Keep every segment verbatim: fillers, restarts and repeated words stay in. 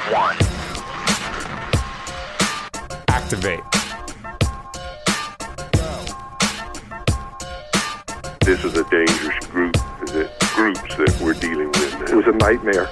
one. Activate. This is a dangerous group, the groups that we're dealing with now. It was a nightmare.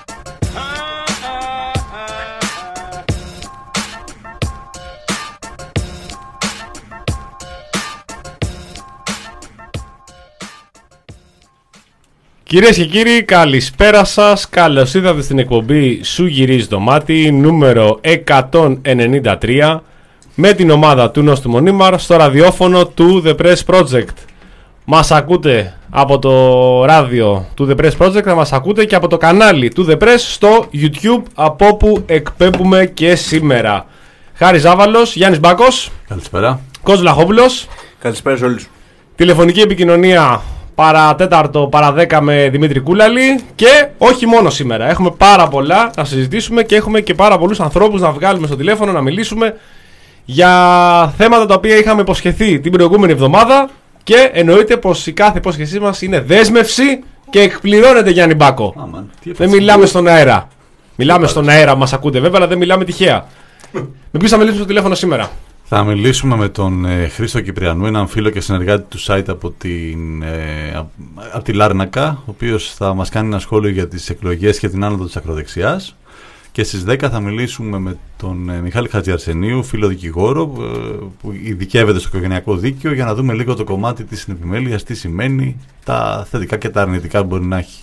Κυρίες και κύριοι, καλησπέρα σας. Καλώς ήρθατε στην εκπομπή Σου γυρίζει το μάτι, νούμερο εκατόν ενενήντα τρία, με την ομάδα του Νόστου Μονίμαρ στο ραδιόφωνο του The Press Project. Μας ακούτε από το ράδιο του The Press Project, θα μας ακούτε και από το κανάλι του The Press στο YouTube, από όπου εκπέμπουμε και σήμερα. Χάρης Ζάβαλος, Γιάννης Μπάκος. Καλησπέρα. Κώστας Λαχόπουλος. Καλησπέρα σε όλους. Τηλεφωνική επικοινωνία παρατέταρτο, παραδέκα με Δημήτρη Κούλαλη. Και όχι μόνο σήμερα. Έχουμε πάρα πολλά να συζητήσουμε και έχουμε και πάρα πολλούς ανθρώπους να βγάλουμε στο τηλέφωνο να μιλήσουμε για θέματα τα οποία είχαμε υποσχεθεί την προηγούμενη εβδομάδα. Και εννοείται πως η κάθε υπόσχεσή μας είναι δέσμευση και εκπληρώνεται, Γιάννη Μπάκο. Ah, man, δεν μιλάμε στον αέρα. Μιλάμε στον αέρα, μας ακούτε βέβαια, αλλά δεν μιλάμε τυχαία. Με ποιους θα μιλήσουμε στο τηλέφωνο σήμερα? Θα μιλήσουμε με τον ε, Χρήστο Κυπριανού, έναν φίλο και συνεργάτη του site από, την, ε, από τη Λάρνακα, ο οποίος θα μας κάνει ένα σχόλιο για τις εκλογές και την άνοδο της ακροδεξιάς. Και στις δέκα θα μιλήσουμε με τον ε, Μιχάλη Χατζιαρσενίου, φίλο δικηγόρο, ε, που ειδικεύεται στο οικογενειακό δίκαιο, για να δούμε λίγο το κομμάτι της συνεπιμέλειας, τι σημαίνει, τα θετικά και τα αρνητικά που μπορεί να έχει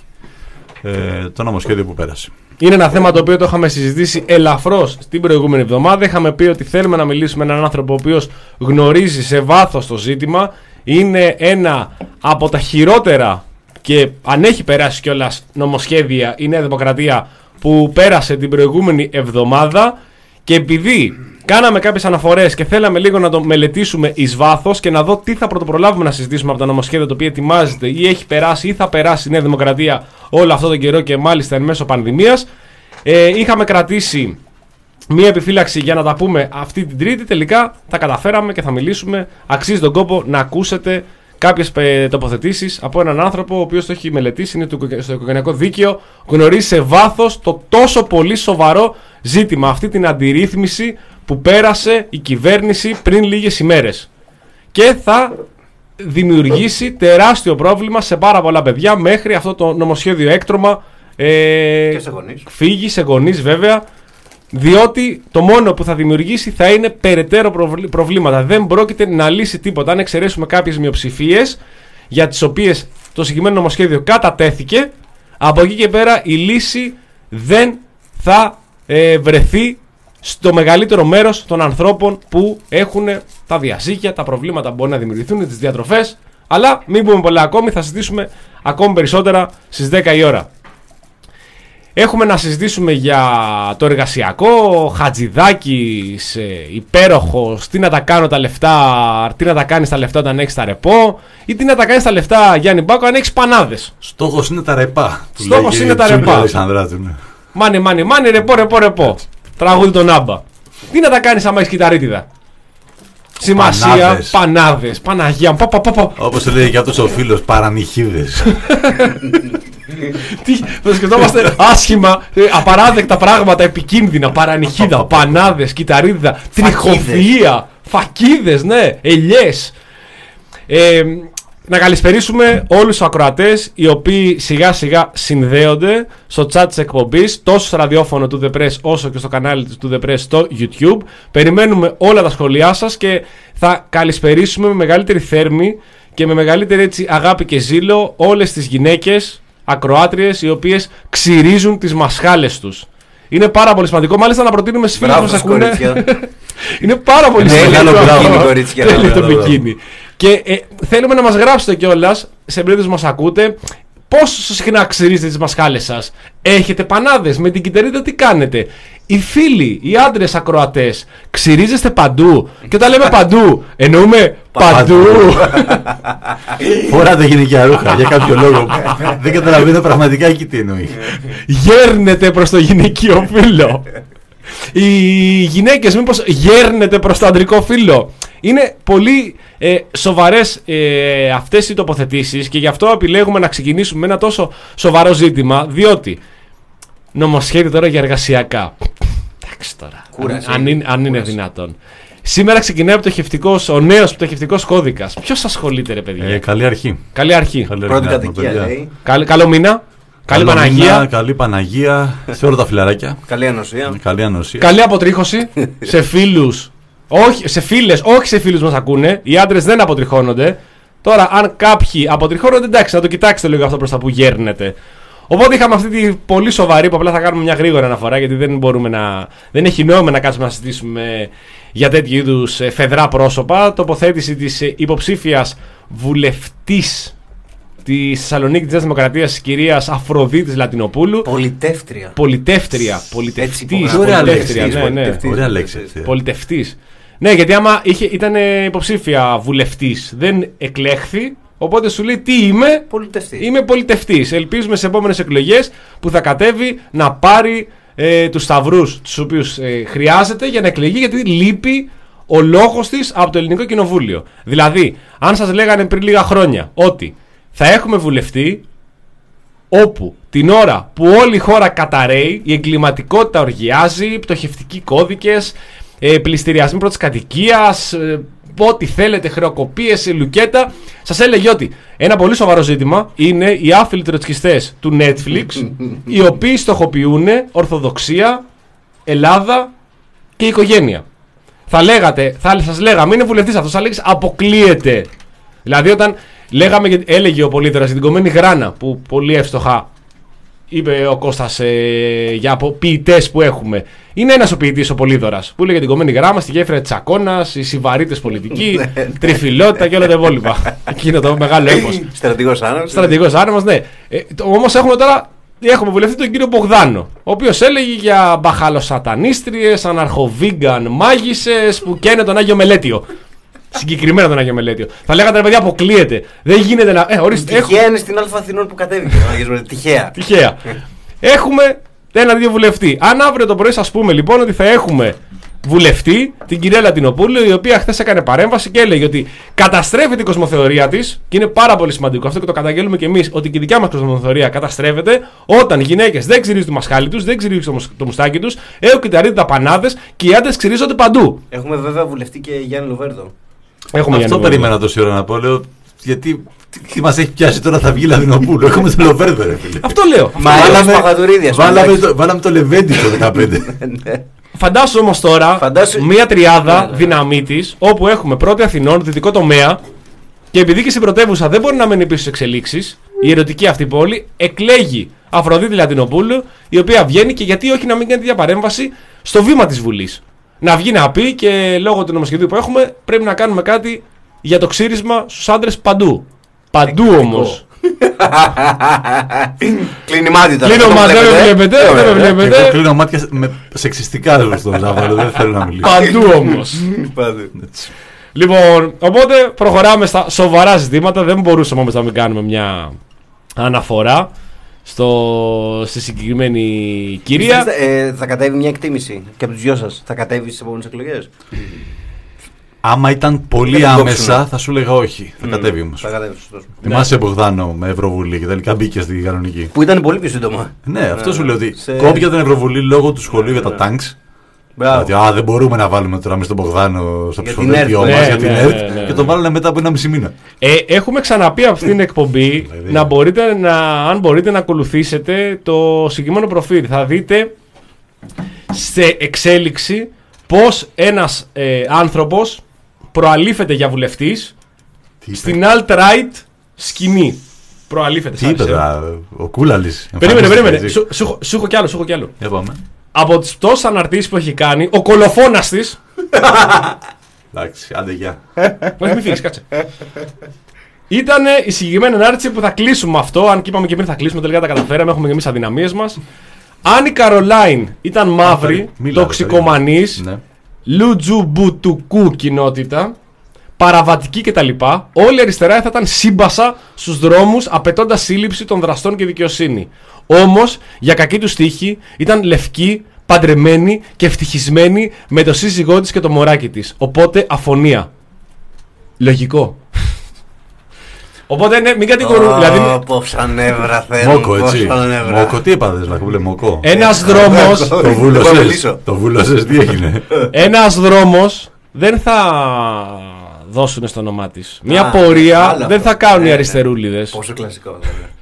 ε, το νομοσχέδιο που πέρασε. Είναι ένα θέμα το οποίο το είχαμε συζητήσει ελαφρώς την προηγούμενη εβδομάδα. Είχαμε πει ότι θέλουμε να μιλήσουμε με έναν άνθρωπο ο οποίος γνωρίζει σε βάθος το ζήτημα. Είναι ένα από τα χειρότερα και αν έχει περάσει κιόλας νομοσχέδια η Νέα Δημοκρατία που πέρασε την προηγούμενη εβδομάδα. Και επειδή κάναμε κάποιες αναφορές και θέλαμε λίγο να το μελετήσουμε εις βάθος και να δω τι θα πρωτοπρολάβουμε να συζητήσουμε από τα νομοσχέδια το οποίο ετοιμάζεται ή έχει περάσει ή θα περάσει η Νέα Δημοκρατία όλο αυτό τον καιρό και μάλιστα εν μέσω πανδημίας, ε, είχαμε κρατήσει μία επιφύλαξη για να τα πούμε αυτή την Τρίτη. Τελικά τα καταφέραμε και θα μιλήσουμε. Αξίζει τον κόπο να ακούσετε κάποιες τοποθετήσεις από έναν άνθρωπο ο οποίος το έχει μελετήσει, είναι στο οικογενειακό δίκαιο, γνωρίζει σε βάθος το τόσο πολύ σοβαρό ζήτημα, αυτή την αντιρρύθμιση που πέρασε η κυβέρνηση πριν λίγες ημέρες. Και θα δημιουργήσει τεράστιο πρόβλημα σε πάρα πολλά παιδιά μέχρι αυτό το νομοσχέδιο έκτρωμα ε, και σε γονείς. Φύγει σε γονείς βέβαια. Διότι το μόνο που θα δημιουργήσει θα είναι περαιτέρω προβλήματα. Δεν πρόκειται να λύσει τίποτα. Αν εξαιρέσουμε κάποιες μειοψηφίες για τις οποίες το συγκεκριμένο νομοσχέδιο κατατέθηκε, από εκεί και πέρα η λύση δεν θα ε, βρεθεί στο μεγαλύτερο μέρος των ανθρώπων που έχουν τα διαζύγια, τα προβλήματα που μπορεί να δημιουργηθούν, τις διατροφές. Αλλά μην πούμε πολλά ακόμη, θα συζητήσουμε ακόμη περισσότερα στις δέκα η ώρα. Έχουμε να συζητήσουμε για το εργασιακό, Χατζηδάκης, ε, υπέροχος, τι να τα κάνω τα λεφτά, τι να τα κάνεις τα λεφτά όταν έχεις τα ρεπό, ή τι να τα κάνεις τα λεφτά, Γιάννη Μπάκο, αν έχεις πανάδες. Στόχος είναι τα ρεπά. Στόχος είναι τα ρεπά. Μάνι, μάνι, μάνι, ρεπό, ρεπό, ρεπό. Τραγούδι τον Άμπα. Τι να τα κάνεις άμα έχεις κυταρίτιδα? Σημασία, πανάδες, πανάδες Παναγία, πα, πα, πα, πα. Όπως το λέει και αυτός ο φίλος, παρανυχίδες. Τι, το σκεφτόμαστε άσχημα, απαράδεκτα πράγματα, επικίνδυνα, παρανυχίδα, πανάδες, κυταρίδα, τριχοφυΐα, φακίδες, ναι, ελιές. Ε, να καλησπερίσουμε όλους τους ακροατές οι οποίοι σιγά σιγά συνδέονται στο chat της εκπομπής, τόσο στο ραδιόφωνο του The Press όσο και στο κανάλι του The Press στο YouTube. Περιμένουμε όλα τα σχόλιά σας και θα καλησπερίσουμε με μεγαλύτερη θέρμη και με μεγαλύτερη έτσι αγάπη και ζήλο όλες τις γυναίκες ακροάτριες οι οποίες ξυρίζουν τις μασχάλες τους. Είναι πάρα πολύ σημαντικό. Μάλιστα να προτείνουμε στις φίλες που μας ακούνε. Είναι πάρα πολύ σημαντικό το μπικίνι. Και ε, θέλουμε να μας γράψετε κιόλας, σε περίπτωση που μας ακούτε, πόσο συχνά ξυρίζετε τις μασχάλες σας. Έχετε πανάδες, με την κυταρίδα τι κάνετε? Οι φίλοι, οι άντρες ακροατές, ξυρίζεστε παντού? Και όταν λέμε παντού, εννοούμε παντού. Φοράτε γυναικεία ρούχα για κάποιο λόγο. Δεν καταλαβαίνω πραγματικά εκεί τι εννοεί. Γέρνετε προς το γυναικείο φύλλο. Οι γυναίκες μήπως γέρνετε προς το αντρικό φύλλο? Είναι πολύ ε, σοβαρές ε, αυτές οι τοποθετήσεις και γι' αυτό επιλέγουμε να ξεκινήσουμε με ένα τόσο σοβαρό ζήτημα, διότι νομοσχέδιο τώρα για εργασιακά. Εντάξει τώρα. Κούραση. Αν, είναι, αν είναι δυνατόν. Σήμερα ξεκινάει ο, πτωχευτικός, ο νέος πτωχευτικός κώδικας. Ποιος ασχολείται, ρε παιδιά? Ε, καλή αρχή. Καλή αρχή. Καλή Πρώτη αρχή, κατοικία παιδιά. λέει. Καλ, καλό μήνα. Καλή Καλό Παναγία. μήνα, καλή Παναγία σε όλα τα φιλαράκια. Καλή ανοσία. Καλή ανοσία. Καλή αποτρίχωση σε φίλους. Όχι, σε φίλες, όχι σε φίλους μας ακούνε. Οι άντρες δεν αποτριχώνονται. Τώρα, αν κάποιοι αποτριχώνονται, εντάξει, να το κοιτάξετε λίγο αυτό προς τα που γέρνετε. Οπότε είχαμε αυτή τη πολύ σοβαρή, που απλά θα κάνουμε μια γρήγορη αναφορά, γιατί δεν μπορούμε να. Δεν έχει νόημα να κάτσουμε να συζητήσουμε για τέτοιου είδους φεδρά πρόσωπα. Τοποθέτηση της υποψήφιας βουλευτής της Θεσσαλονίκης της Νέας Δημοκρατίας, της κυρίας Αφροδίτης Λατινοπούλου. Πολιτεύτρια. Πολιτεύτρια. Πολιτευτής. υπογράφω. Ωραία Πολιτεύτρια, λέξη. ναι, ναι. Πολιτευτής. Ωραία λέξη αυτή. Πολιτευτής. Ναι, γιατί άμα είχε, ήταν υποψήφια βουλευτής, δεν εκλέχθη, οπότε σου λέει τι είμαι. Πολιτευτή. Είμαι πολιτευτής. Ελπίζουμε σε επόμενες εκλογές που θα κατέβει να πάρει ε, τους σταυρούς τους οποίους ε, χρειάζεται για να εκλεγεί, γιατί λείπει ο λόγος της από το Ελληνικό Κοινοβούλιο. Δηλαδή, αν σας λέγανε πριν λίγα χρόνια ότι θα έχουμε βουλευτή όπου την ώρα που όλη η χώρα καταραίει, η εγκληματικότητα οργιάζει, πτωχευτικοί κώδικες, ε, πληστηριασμοί πρώτης κατοικίας, ε, ό,τι θέλετε, χρεοκοπίες, λουκέτα, σας έλεγε ότι ένα πολύ σοβαρό ζήτημα είναι οι άφιλοι τροτσκιστές του Netflix, οι οποίοι στοχοποιούν Ορθοδοξία, Ελλάδα και οικογένεια. Θα λέγατε, θα σας λέγαμε, είναι βουλευτής αυτός, θα λέγεις αποκλείεται. Δηλαδή όταν λέγαμε, έλεγε ο Πολύδωρας για την κομμένη γράνα, που πολύ εύστοχα είπε ο Κώστας ε, για ποιητές που έχουμε. Είναι ένας ο ποιητής ο Πολύδωρας που έλεγε την κομμένη γράμμα, στη γέφυρα της Τσακώνας, οι συβαρίτες πολιτικοί, τριφυλότητα και όλα τα υπόλοιπα. Εκείνο το μεγάλο έπος. Στρατηγός άνεμος. Στρατηγός άνεμος, ναι. Ε, όμως έχουμε τώρα, έχουμε βουλευτή τον κύριο Μπογδάνο, ο οποίος έλεγε για μπαχαλοσατανίστριες, αναρχοβίγκαν μάγισσες που καίνε τον Άγιο Μελέτιο. Συγκεκριμένα τον Άγιο Μελέτιο. Θα λέγατε ρε παιδιά, αποκλείεται. Δεν γίνεται να. Ε, ορίστε, Τυχαία έχουμε... είναι στην Αλφα Αθηνών που κατέβηκε. Τυχαία. Τυχαία. Έχουμε ένα-δύο βουλευτή. Αν αύριο το πρωί σας πούμε λοιπόν ότι θα έχουμε βουλευτή, την κυρία Λατινοπούλου, η οποία χθες έκανε παρέμβαση και έλεγε ότι καταστρέφεται η κοσμοθεωρία της, και είναι πάρα πολύ σημαντικό αυτό και το καταγγέλνουμε και εμείς, ότι και η δικιά μας κοσμοθεωρία καταστρέφεται όταν οι γυναίκες δεν ξυρίζουν το μασχάλι τους, δεν ξυρίζουν το μουστάκι τους, έχουν κοιταρίδι τα πανάδες και οι άντρες ξυρίζονται παντού. Έχουμε βέβαια βουλευτή και Γιάννη Λοβέρδο. Έχουμε Αυτό περίμενα τόση ώρα να πω. Λέω, γιατί τι, τι μας έχει πιάσει τώρα, θα βγει Λαδινοπούλου. Έχουμε τον Λοβέρδο, ρε φίλε. Αυτό λέω. Μα βάλαμε, Παπαδουρίδη, βάλαμε, το, βάλαμε το Λεβέντι το δεκαπέντε. Φαντάσου όμως τώρα Φαντάσου... μία τριάδα ναι, ναι. δυναμίτης, όπου έχουμε πρώτη Αθηνών, δυτικό τομέα, και επειδή και στην πρωτεύουσα δεν μπορεί να μένει πίσω στις εξελίξεις, η ερωτική αυτή πόλη εκλέγει Αφροδίτη Λατινοπούλου, η οποία βγαίνει, και γιατί όχι να μην κάνει τέτοια παρέμβαση στο βήμα της Βουλής. Να βγει να πει, και λόγω του νομοσχεδίου που έχουμε πρέπει να κάνουμε κάτι για το ξύρισμα στους άντρες παντού. Παντού όμως. Κλείνει μάτι τώρα. Κλείνω μάτι, δεν με βλέπετε. Δεν με Εγώ βλέπετε. κλείνω μάτια με σεξιστικά στον Ζάβαλο, δεν θέλω να μιλήσω. Παντού όμως. Έτσι. Λοιπόν, οπότε προχωράμε στα σοβαρά ζητήματα. Δεν μπορούσαμε όμως να μην κάνουμε μια αναφορά στο, στη συγκεκριμένη κυρία. Πιστεύετε, ε, θα κατέβει μια εκτίμηση και από τους δυο σας. Θα κατέβει στις επόμενες εκλογές. Άμα ήταν πολύ Δεν τον άμεσα, κόψουνε. θα σου λέγα όχι. Θα κατέβει όμως. Θα κατέβει, σωστός. Θυμάσαι Μπογδάνο με Ευρωβουλή και τελικά μπήκε στην κανονική. Που ήταν πολύ πιο σύντομα. Ναι, αυτό σου λέω ότι σε- κόπηκε την Ευρωβουλή λόγω του σχολείου για τα τάγκς. Μπράβο. Ότι α, δεν μπορούμε να βάλουμε τώρα με στον Μπογδάνο στο Για ψηφοδέλτιό την μας ΕΡΤ. για Ναι, την ναι, ΕΡΤ ναι, ναι, και ναι. τον βάλανε μετά από ένα μισή μήνα. Ε, έχουμε ξαναπεί από αυτήν την εκπομπή να μπορείτε να, αν μπορείτε να ακολουθήσετε το συγκεκριμένο προφίλ. Θα δείτε σε εξέλιξη πως ένας ε, άνθρωπος προαλήφεται για βουλευτής Τι είπε, στην alt-right σκηνή. Προαλήφεται. τι σ' είπε άρεσε? τώρα, ο Κούλαλης. Περίμενε, εμφανίστηκε, περίμενε. έτσι. Σου, σου, έχω- σου έχω κι άλλο, σου έχω κι άλλο. Για πάμε. Από τις τόσες αναρτήσεις που έχει κάνει, ο κολοφόνας της. Εντάξει, άντε γεια. Όχι, μην φύγεις, κάτσε. Ήταν η συγκεκριμένη ανάρτηση που θα κλείσουμε αυτό. Αν και είπαμε και πριν θα κλείσουμε, τελικά τα καταφέραμε. Έχουμε και εμείς αδυναμίες μας. Αν η Καρολάιν ήταν μαύρη, Μίλα, ρε, τοξικομανής, Ναι. λουτζουμπουτουκού κοινότητα, παραβατική κτλ., όλη η αριστερά θα ήταν σύμπασα στους δρόμους, απαιτώντας σύλληψη των δραστών και δικαιοσύνη. Όμως, για κακή του τύχη, ήταν λευκή, παντρεμένη και ευτυχισμένη με το σύζυγό της και το μωράκι της. Οπότε, αφωνία. Λογικό. Οπότε ναι, μην κατηγορούν. Δηλαδή, πόσα νεύρα θέλουν. Μόκο, έτσι. Μόκο, τι έπαθες, Λακκούβιλε, μόκο. ένας δρόμος. Το βούλωσες. Το βούλωσες, τι έγινε. Ένας δρόμος δεν θα δώσουν στο όνομά της. Μια πορεία δεν θα κάνουν οι αριστερούλιδες. Πόσο κλασικό.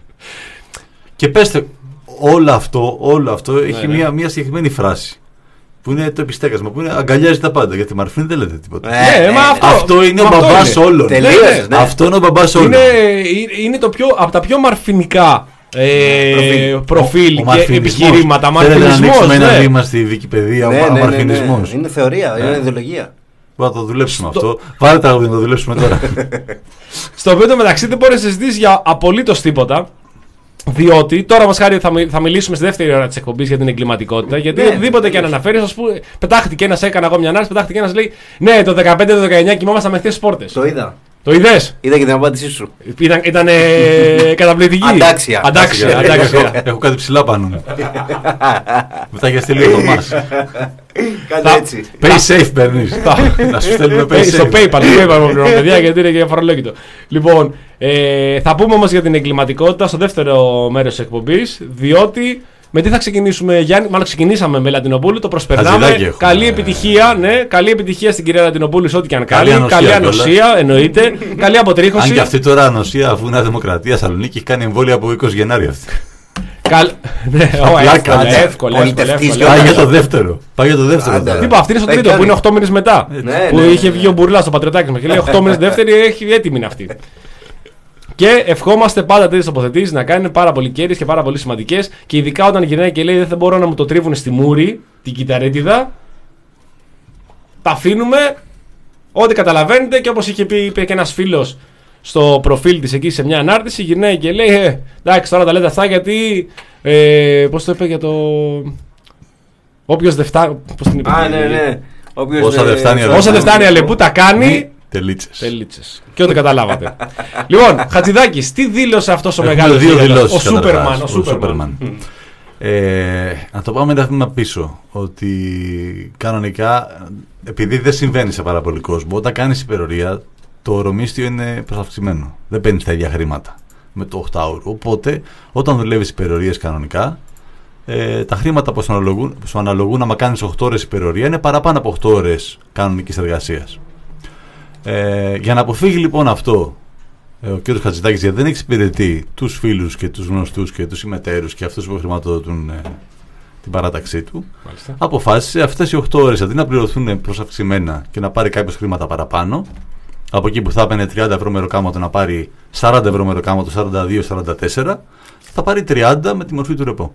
Και πέστε, όλο αυτό, όλο αυτό έχει μια, μια συγκεκριμένη φράση. Που είναι το επιστέκασμα, που είναι αγκαλιάζει τα πάντα. Γιατί Μαρφίνη δεν λέτε τίποτα. Ε, ε, μα αυτό, αυτό είναι ο μπαμπάς όλων. Τελείωσες, ναι. Αυτό είναι ο μπαμπάς όλων. Είναι, είναι το πιο, από τα πιο μαρφινικά ε, προφίλ, προφίλ ο, ο και επιχειρήματα. Θέλετε να ανοίξουμε ναι. ένα βήμα στη Wikipedia, ναι, ο, ναι, ο μαρφινισμός. Ναι, ναι. Είναι θεωρία, ναι. Είναι ιδεολογία. Θα το δουλέψουμε Στο... αυτό. Βάλε τα να το δουλέψουμε τώρα. Στο οποίο μεταξύ δεν μπορεί να συζητήσει για απολύτως τίποτα. Διότι τώρα μας χάρη θα, θα μιλήσουμε στη δεύτερη ώρα της εκπομπής για την εγκληματικότητα. Γιατί ναι, οτιδήποτε και αν αναφέρει, α πούμε, πετάχτηκε ένας, έκανα εγώ μια ανάρτηση, πετάχτηκε ένας λέει ναι, το δεκαπέντε το δεκαεννιά κοιμόμασταν με ανοιχτές πόρτες. Το είδα. Το είδες? Είδα και την απάντησή σου. Ήταν, ήταν ε, καταπληκτική. Αντάξια. Αντάξια. Αντάξια. Έχω, έχω κάτι ψηλά πάνω μου. Μετά για στείλει το μας. Κάτι έτσι. Pay safe παίρνεις. Να σου στέλνουμε pay safe. Στο PayPal, στο PayPal μου πληρώνω, παιδιά, γιατί είναι και φορολόγητο. Λοιπόν, ε, θα πούμε όμως για την εγκληματικότητα στο δεύτερο μέρος της εκπομπής, διότι με τι θα ξεκινήσουμε, Γιάννη? Μάλλον ξεκινήσαμε με Λατινοπούλου, το προσπερνάμε. Καλή επιτυχία, ναι, καλή επιτυχία στην κυρία Λατινοπούλου σε ό,τι και αν κάνει. Καλή ανοσία, καλή ανοσία εννοείται. Καλή αποτρίχωση. Αν και αυτή τώρα ανοσία, αφού είναι Δημοκρατία Σαλονίκη, έχει κάνει εμβόλια από είκοσι Γενάρη αυτή. Καλ... ναι, εύκολα, εύκολα, εύκολα. Πάει για το δεύτερο. Πάει για το δεύτερο. Τι είπα, αυτή είναι στο τρίτο που είναι οκτώ μήνες μετά. Που είχε βγει ο Μπουρλάς στο Πατριωτάκι μας και λέει οκτώ μήνες δεύτερη, έχει έτοιμη είναι αυτή. Και ευχόμαστε πάντα τέτοιες τοποθετήσεις να κάνουν πάρα πολύ κέρδες και πάρα πολύ σημαντικές. Και ειδικά όταν γυρνάει και λέει δεν θα μπορώ να μου το τρίβουν στη μούρη, την κυταρέτιδα. Τα αφήνουμε. Ό,τι καταλαβαίνετε και όπως είχε πει, είπε και ένας φίλος στο προφίλ της εκεί σε μια ανάρτηση, γυρνάει και λέει ε, εντάξει τώρα τα λέτε αυτά γιατί ε, πώς το είπε για το όποιος δεν φτάνει, πώς την είπε, α, ναι, ναι. Όποιος όσα δεν φτάνει, όσα δεν φτάνει αλεπού τα κάνει τελίτσες. Τελίτσες. Και ό,τι καταλάβατε. Λοιπόν, Χατζηδάκης, τι δήλωσε αυτός ο μεγάλος δύο δηλώσεις, ο Σούπερμαν, ο Σούπερμαν. Ε, να το πάμε ένα βήμα πίσω. Ότι κανονικά, επειδή δεν συμβαίνει σε πάρα πολύ κόσμο, όταν κάνεις υπερορία, το ορομίστιο είναι προσαυξημένο. Δεν παίρνεις τα ίδια χρήματα με το οκτάωρο. Οπότε, όταν δουλεύεις υπερορίες κανονικά, ε, τα χρήματα που σου αναλογούν, σου αναλογούν άμα κάνεις οκτώ ώρες υπερορία είναι παραπάνω από οκτώ ώρες κανονικής εργασίας. Ε, για να αποφύγει λοιπόν αυτό, ε, ο κ. Χατζηδάκης, γιατί δεν εξυπηρετεί τους φίλους και τους γνωστούς και τους συμμετέρους και αυτούς που χρηματοδοτούν ε, την παράταξή του, μάλιστα, αποφάσισε αυτές οι οκτώ ώρες αντί να πληρωθούν προσαυξημένα και να πάρει κάποιος χρήματα παραπάνω, από εκεί που θα έπαιρνε τριάντα ευρώ μεροκάματο να πάρει σαράντα ευρώ μεροκάματο, σαράντα δύο σαράντα τέσσερα, θα πάρει τριάντα με τη μορφή του ρεπό.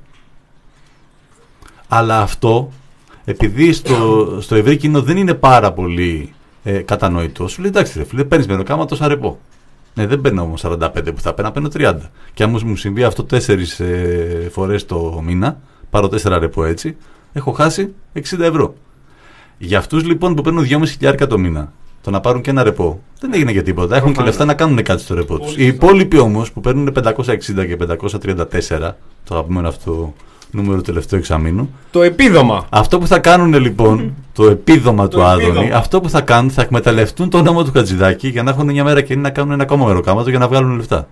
Αλλά αυτό, επειδή στο, στο ευρύ κοινό δεν είναι πάρα πολύ ε, κατανοητό, σου λέει εντάξει ρε φίλε, παίρνεις μεροκάματο σαν ρεπό. Ναι, δεν παίρνω όμως σαράντα πέντε που θα παίρνω, παίρνω τριάντα. Και αν μου συμβεί αυτό τέσσερις ε, φορές το μήνα, πάρω τέσσερα ρεπό έτσι, έχω χάσει εξήντα ευρώ. Για αυτούς λοιπόν που παίρνουν δυόμισι χιλιάρικα το μήνα, το να πάρουν και ένα ρεπό δεν έγινε για τίποτα. Έχουν και λεφτά να κάνουν κάτι στο ρεπό τους. Οι υπόλοιποι όμως που παίρνουν πεντακόσια εξήντα και πεντακόσια τριάντα τέσσερα, το αγαπημένο αυτό νούμερο του τελευταίου εξαμήνου. Το επίδομα. Αυτό που θα κάνουν λοιπόν, το επίδομα του Άδωνη, αυτό που θα κάνουν θα εκμεταλλευτούν το όνομα του Χατζηδάκη για να έχουν μια μέρα και να κάνουν ένα ακόμα μεροκάματο για να βγάλουν λεφτά.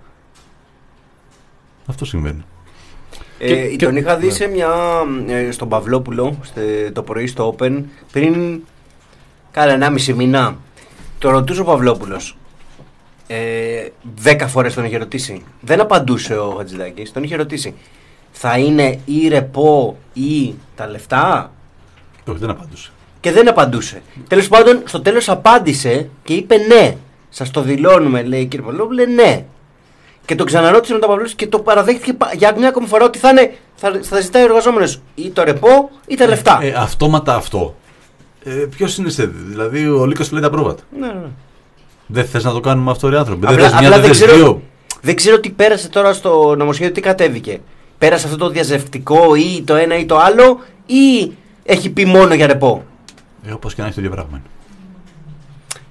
Αυτό συμβαίνει. Ε, και, και, και, τον είχα δει σε μια, ε, στον Παυλόπουλο στε, το πρωί στο Open πριν κάνα ενάμιση μήνα. Το ρωτούσε ο Παυλόπουλος. Ε, δέκα φορές τον είχε ρωτήσει. Δεν απαντούσε ο Χατζηδάκης, τον είχε ρωτήσει. Θα είναι ή ρεπό ή τα λεφτά? Όχι, δεν απαντούσε. Και δεν απαντούσε. Τέλος πάντων, στο τέλος απάντησε και είπε ναι. Σας το δηλώνουμε, λέει κύριε Παυλόπουλε, ναι. Και τον ξαναρώτησε με τον Παυλόπουλο και το παραδέχτηκε για μια ακόμη φορά ότι θα, είναι, θα, θα ζητάει ο εργαζόμενος ή το ρεπό ή τα λεφτά. Ε, ε, αυτόματα αυτό. Ε, Ποιος είναι σε, δηλαδή ο Λύκος λέει τα πρόβατα. Ναι, ναι. Δεν θες να το κάνουμε αυτό οι άνθρωποι? Απλά, δεν θες απλά μια, δεν, δεν ξέρω, δύο. δεν ξέρω τι πέρασε τώρα στο νομοσχέδιο, τι κατέβηκε. Πέρασε αυτό το διαζευτικό ή το ένα ή το άλλο, ή έχει πει μόνο για ρεπό? Ε, όπως και να έχει το ίδιο πράγμα.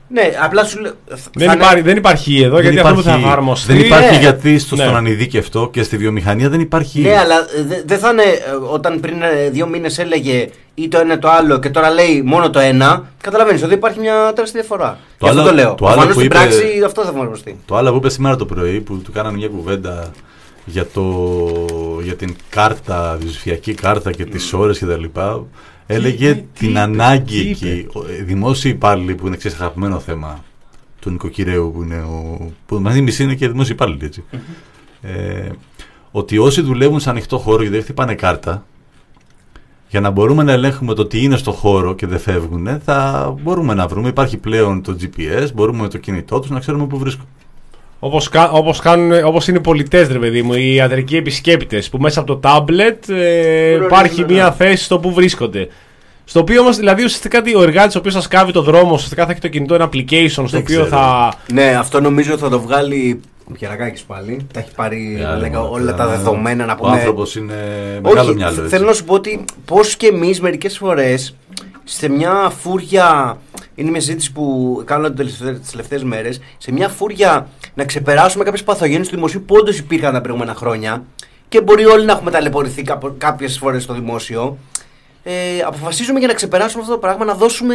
Ναι, απλά σου λέω. Δεν, είναι... υπάρχει, δεν υπάρχει εδώ, δεν γιατί υπάρχει, αυτό που θα εφαρμοστεί. Δεν υπάρχει ναι. γιατί στο, ναι. στον ανειδίκευτο και στη βιομηχανία δεν υπάρχει. Ναι, αλλά δεν δε θα είναι όταν πριν δύο μήνες έλεγε ή το ένα το άλλο και τώρα λέει μόνο το ένα. Καταλαβαίνεις ότι υπάρχει μια τεράστια διαφορά. Το Γι' αυτό άλλο, το λέω. Το άλλο Προφανώς που στην είπε, πράξη αυτό θα εφαρμοστεί. Το άλλο που είπε σήμερα το πρωί που του κάνανε μια κουβέντα για, το, για την κάρτα, τη ψηφιακή κάρτα και τις ώρες κτλ. Έλεγε τι, την τι ανάγκη είπε, εκεί. Δημόσιοι υπάλληλοι που είναι εξής αγαπημένο θέμα του νοικοκυραίου που είναι ο. Που μαζί μισή είναι και δημόσιοι υπάλληλοι, έτσι. ε, ότι όσοι δουλεύουν σε ανοιχτό χώρο και δεν χτυπάνε κάρτα, για να μπορούμε να ελέγχουμε το τι είναι στο χώρο και δεν φεύγουν, θα μπορούμε να βρούμε. Υπάρχει πλέον το τζι πι ες, μπορούμε με το κινητό τους να ξέρουμε πού βρίσκονται. Όπως, όπως, κάνουν, όπως είναι οι πολιτές, ρε παιδί μου, οι ιατρικοί επισκέπτες που μέσα από το τάμπλετ ε, υπάρχει μια θέση στο που βρίσκονται. Στο οποίο όμως, δηλαδή ουσιαστικά ο εργάτης ο οποίος θα σκάβει το δρόμο, ουσιαστικά θα έχει το κινητό ένα application στο δεν οποίο ξέρω. θα. Ναι, αυτό νομίζω θα το βγάλει. Ο Πιερακάκης πάλι. Τα έχει πάρει yeah, λέγα, όλα τα δεδομένα να πούμε. Ο άνθρωπος είναι μεγάλο μυαλό. Θέλω να σου πω ότι πώς και εμείς μερικές φορές σε μια φούρια. Είναι μια συζήτηση που κάνω τις τελευταίες μέρες. Σε μια φούρια να ξεπεράσουμε κάποιες παθογένειες του δημοσίου που όντως υπήρχαν τα προηγούμενα χρόνια και μπορεί όλοι να έχουμε ταλαιπωρηθεί κάποιες φορές στο δημόσιο. Ε, αποφασίζουμε για να ξεπεράσουμε αυτό το πράγμα να δώσουμε